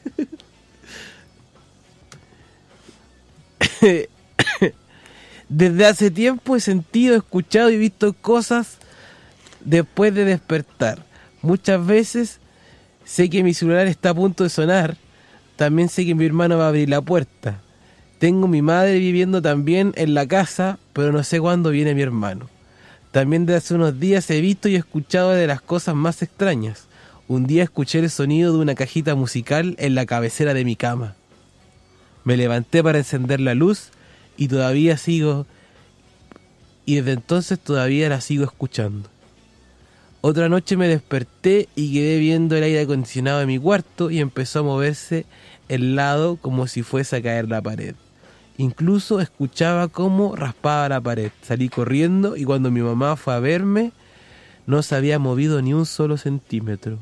Desde hace tiempo he sentido, escuchado y visto cosas después de despertar. Muchas veces sé que mi celular está a punto de sonar. También sé que mi hermano va a abrir la puerta. Tengo mi madre viviendo también en la casa, pero no sé cuándo viene mi hermano. También desde hace unos días he visto y escuchado de las cosas más extrañas. Un día escuché el sonido de una cajita musical en la cabecera de mi cama. Me levanté para encender la luz y todavía sigo, y desde entonces todavía la sigo escuchando. Otra noche me desperté y quedé viendo el aire acondicionado de mi cuarto y empezó a moverse el lado como si fuese a caer la pared. Incluso escuchaba cómo raspaba la pared. Salí corriendo y cuando mi mamá fue a verme, no se había movido ni un solo centímetro.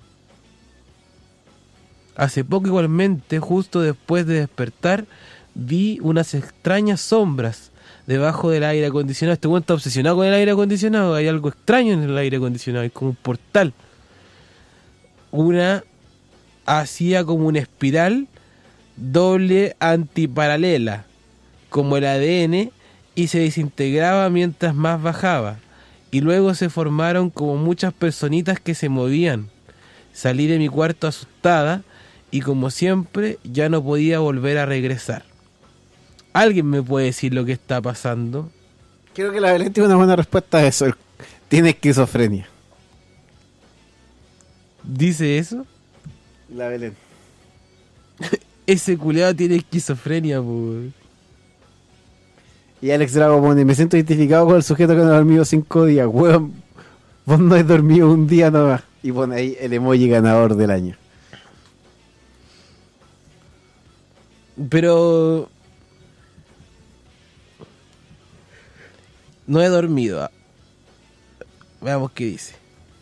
Hace poco igualmente, justo después de despertar, vi unas extrañas sombras debajo del aire acondicionado. Este güey está obsesionado con el aire acondicionado. Hay algo extraño en el aire acondicionado. Es como un portal. Una hacía como una espiral doble antiparalela, como el A D N, y se desintegraba mientras más bajaba. Y luego se formaron como muchas personitas que se movían. Salí de mi cuarto asustada y como siempre ya no podía volver a regresar. ¿Alguien me puede decir lo que está pasando? Creo que la Belén tiene una buena respuesta a eso. Tiene esquizofrenia. ¿Dice eso? La Belén. Ese culiado tiene esquizofrenia, pues. Y Alex Drago pone, me siento identificado con el sujeto que no ha dormido cinco días. Weón, vos no has dormido un día nomás. Y pone ahí el emoji ganador del año. Pero... no he dormido. Veamos qué dice.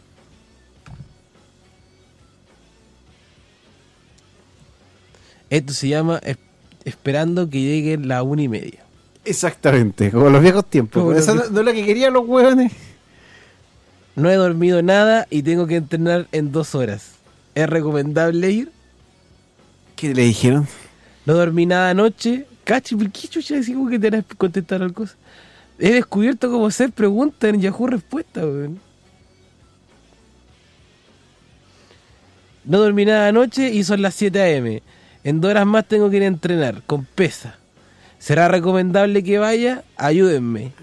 Esto se llama es- esperando que llegue la una y media. Exactamente, como los viejos tiempos. Como Eso los no, no es lo que querían los hueones. No he dormido nada y tengo que entrenar en dos horas. ¿Es recomendable ir? ¿Qué le dijeron? No dormí nada anoche. Cachi, ¿por qué chucha decimos que tenés que contestar al cosa? He descubierto cómo hacer preguntas en Yahoo Respuesta, weón. No dormí nada anoche y son las siete a eme. En dos horas más tengo que ir a entrenar, con pesa. ¿Será recomendable que vaya? Ayúdenme.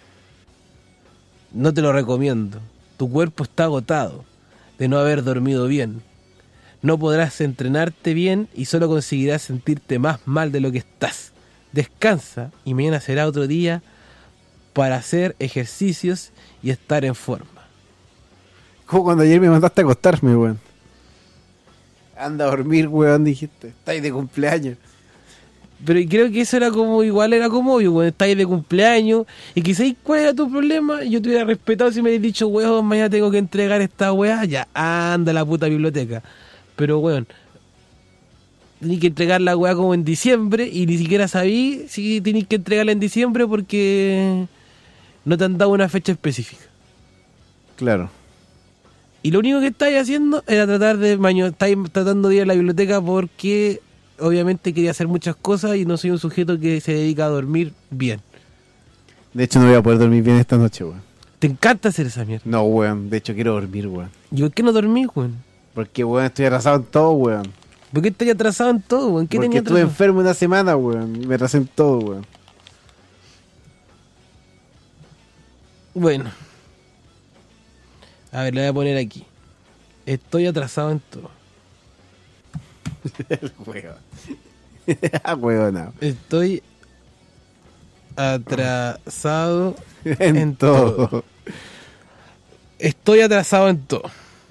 No te lo recomiendo. Tu cuerpo está agotado de no haber dormido bien. No podrás entrenarte bien y solo conseguirás sentirte más mal de lo que estás. Descansa y mañana será otro día para hacer ejercicios y estar en forma. Como cuando ayer me mandaste a acostarme, weón. Anda a dormir, weón, dijiste. Estáis de cumpleaños. Pero creo que eso era como, igual era como obvio, cuando estáis de cumpleaños y quizás cuál era tu problema, yo te hubiera respetado si me hubieras dicho, weón, mañana tengo que entregar esta weá, ya, anda a la puta biblioteca. Pero weón, tenés que entregar la weá como en diciembre y ni siquiera sabí si tenés que entregarla en diciembre porque no te han dado una fecha específica. Claro. Y lo único que estáis haciendo era tratar de maño, estáis tratando de ir a la biblioteca porque obviamente quería hacer muchas cosas y no soy un sujeto que se dedica a dormir bien. De hecho, no voy a poder dormir bien esta noche, weón. ¿Te encanta hacer esa mierda? No, weón. De hecho, quiero dormir, weón. ¿Y por qué no dormís, weón? Porque, weón, estoy atrasado en todo, weón. ¿Por qué estás atrasado en todo, weón? ¿Qué Porque tenías estuve atrasado? enfermo una semana, weón. Y me atrasé en todo, weón. Bueno. A ver, le voy a poner aquí. Estoy atrasado en todo. El weón. Ah, weón, no. Estoy atrasado En, en todo. todo. Estoy atrasado en todo.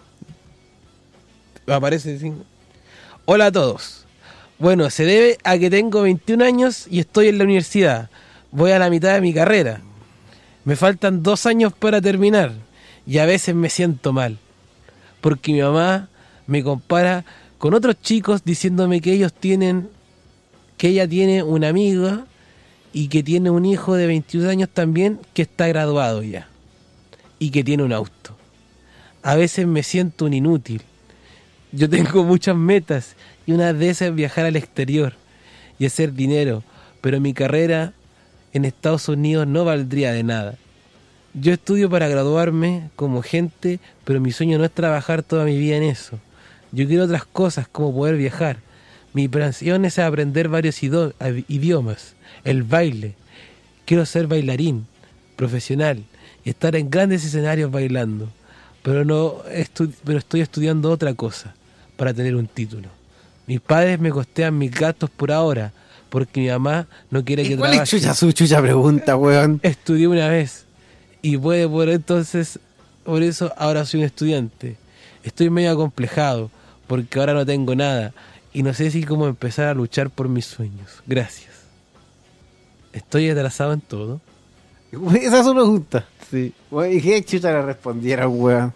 Aparece cinco. Hola a todos. Bueno, se debe a que tengo veintiún años y estoy en la universidad. Voy a la mitad de mi carrera. Me faltan dos años para terminar y a veces me siento mal. Porque mi mamá me compara con otros chicos diciéndome que ellos tienen, que ella tiene una amiga y que tiene un hijo de veintiún años también que está graduado ya y que tiene un auto. A veces me siento un inútil. Yo tengo muchas metas y una de esas es viajar al exterior y hacer dinero, pero mi carrera en Estados Unidos no valdría de nada. Yo estudio para graduarme como gente, pero mi sueño no es trabajar toda mi vida en eso. Yo quiero otras cosas como poder viajar. Mi pasión es aprender varios ido- idiomas, el baile. Quiero ser bailarín profesional y estar en grandes escenarios bailando, pero no estu- pero estoy estudiando otra cosa para tener un título. Mis padres me costean mis gastos por ahora porque mi mamá no quiere que ¿Y cuál es trabaje. chucha su chucha pregunta, weón? Estudié una vez y puede por entonces por eso ahora soy un estudiante. Estoy medio acomplejado, porque ahora no tengo nada, y no sé si cómo empezar a luchar por mis sueños. Gracias. ¿Estoy atrasado en todo? Esa es su pregunta. Sí. Bueno, ¿y qué chucha le respondieron, weón?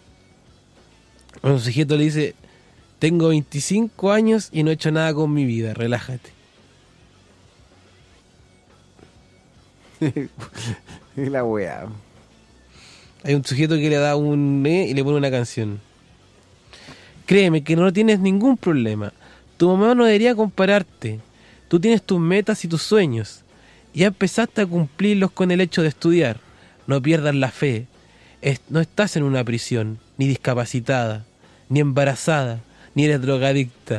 Un sujeto le dice, tengo veinticinco años y no he hecho nada con mi vida, relájate. Y la weá. Hay un sujeto que le da un E y le pone una canción. Créeme que no tienes ningún problema. Tu mamá no debería compararte. Tú tienes tus metas y tus sueños. Ya empezaste a cumplirlos con el hecho de estudiar. No pierdas la fe. Es- no estás en una prisión, ni discapacitada, ni embarazada, ni eres drogadicta.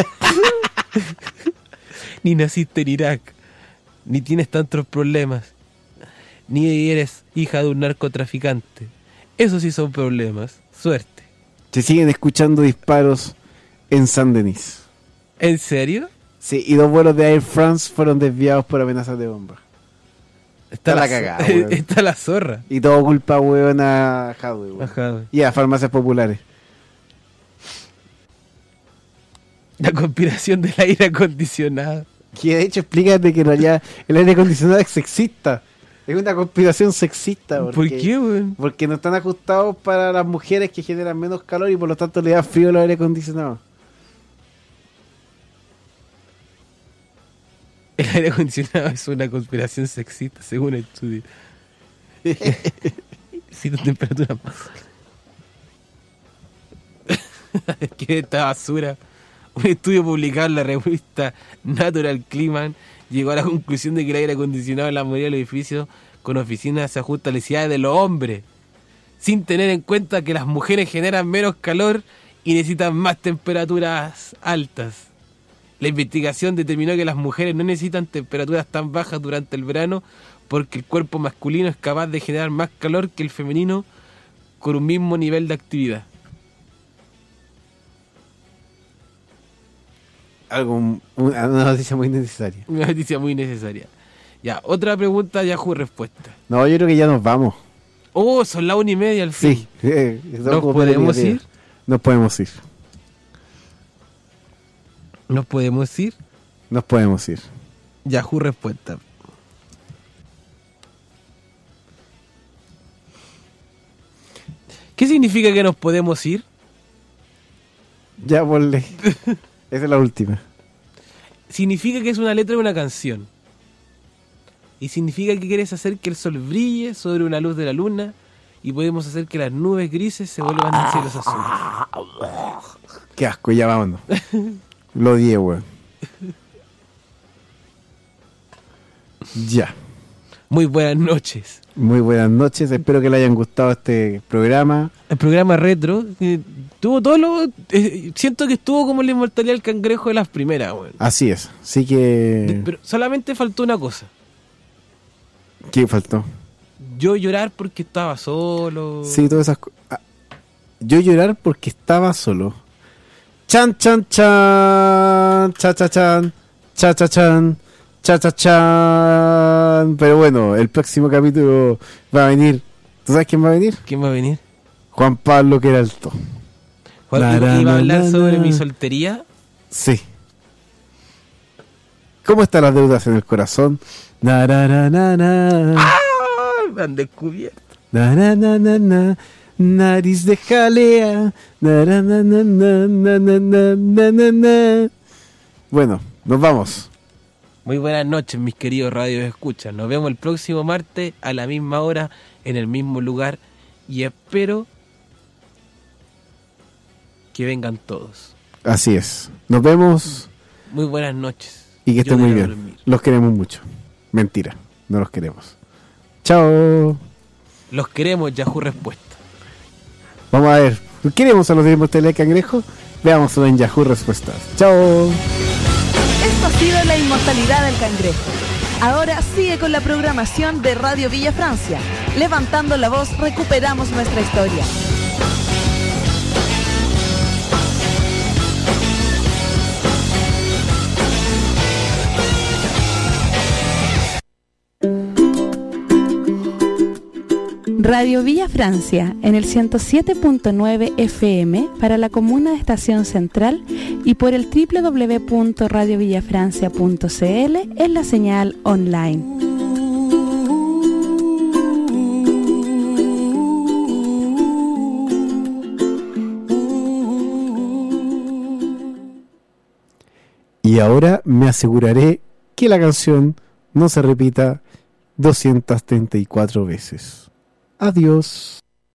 Ni naciste en Irak, ni tienes tantos problemas, ni eres hija de un narcotraficante. Esos sí son problemas. Suerte. Se siguen escuchando disparos en Saint-Denis. ¿En serio? Sí, y dos vuelos de Air France fueron desviados por amenazas de bomba. Está la cagada, weón. Está la zorra. Y todo culpa, weón, a Hadwe, weón. Ajá, güey. Y a farmacias populares. La conspiración del aire acondicionado. Que de hecho explica de que en realidad el aire acondicionado es sexista. Es una conspiración sexista. Porque, ¿Por qué, weón? Porque no están ajustados para las mujeres que generan menos calor y por lo tanto le da frío al aire acondicionado. El aire acondicionado es una conspiración sexista, según el estudio. Necesito temperatura más. ¿Qué es esta basura? Un estudio publicado en la revista Natural Climate llegó a la conclusión de que el aire acondicionado en la mayoría de los edificios con oficinas se ajusta a las necesidades de los hombres, sin tener en cuenta que las mujeres generan menos calor y necesitan más temperaturas altas. La investigación determinó que las mujeres no necesitan temperaturas tan bajas durante el verano porque el cuerpo masculino es capaz de generar más calor que el femenino con un mismo nivel de actividad. Algo, un- una noticia muy necesaria. Una noticia muy necesaria. Ya, otra pregunta, Yahoo respuesta. No, yo creo que ya nos vamos. Oh, son las una y media al fin. Sí. eh, ¿Nos podemos ir? Nos podemos ir. ¿Nos podemos ir? Nos podemos ir. Yahoo respuesta. ¿Qué significa que nos podemos ir? Ya, ponle. Esa es la última. Significa que es una letra de una canción. Y significa que quieres hacer que el sol brille sobre una luz de la luna y podemos hacer que las nubes grises se vuelvan en cielos azules. Qué asco, ya vámonos. Lo odié, weón. Ya. Muy buenas noches. Muy buenas noches. Espero que les hayan gustado este programa. El programa retro eh, tuvo todo lo... eh, siento que estuvo como la inmortalidad del cangrejo de las primeras, weón. Así es. Así que... Pero solamente faltó una cosa. ¿Qué faltó? Yo llorar porque estaba solo. Sí, todas esas cosas. Yo llorar porque estaba solo. Chan, chan, chan. Cha, cha, chan. Cha, cha, chan. Cha, cha, chan. Pero bueno, el próximo capítulo va a venir. ¿Tú sabes quién va a venir? ¿Quién va a venir? Juan Pablo Queralto. Juan, Na, iba, na, iba a hablar na, sobre na. mi soltería. Sí. ¿Cómo están las deudas en el corazón? Na, na, na, na, na. ¡Ah! Me han descubierto. Na, na, na, na, na. Nariz de jalea. Na, na, na, na, na, na, na, na, na, na, na. Bueno, nos vamos. Muy buenas noches, mis queridos radios escuchas. Nos vemos el próximo martes a la misma hora, en el mismo lugar. Y espero que vengan todos. Así es. Nos vemos Muy buenas noches. y que Yo estén muy voy a bien. dormir. Los queremos mucho. Mentira, no los queremos. Chao. Los queremos, Yahoo Respuesta. Vamos a ver. ¿Queremos a los de Mortalidad Cangrejo? Veámoslo en Yahoo Respuestas. Chao. Esto ha sido La Inmortalidad del Cangrejo. Ahora sigue con la programación de Radio Villa Francia. Levantando la voz, recuperamos nuestra historia. Radio Villa Francia en el ciento siete punto nueve F M para la comuna de Estación Central y por el doble u doble u doble u punto radio villafrancia punto c l en la señal online. Y ahora me aseguraré que la canción no se repita doscientas treinta y cuatro veces. Adiós.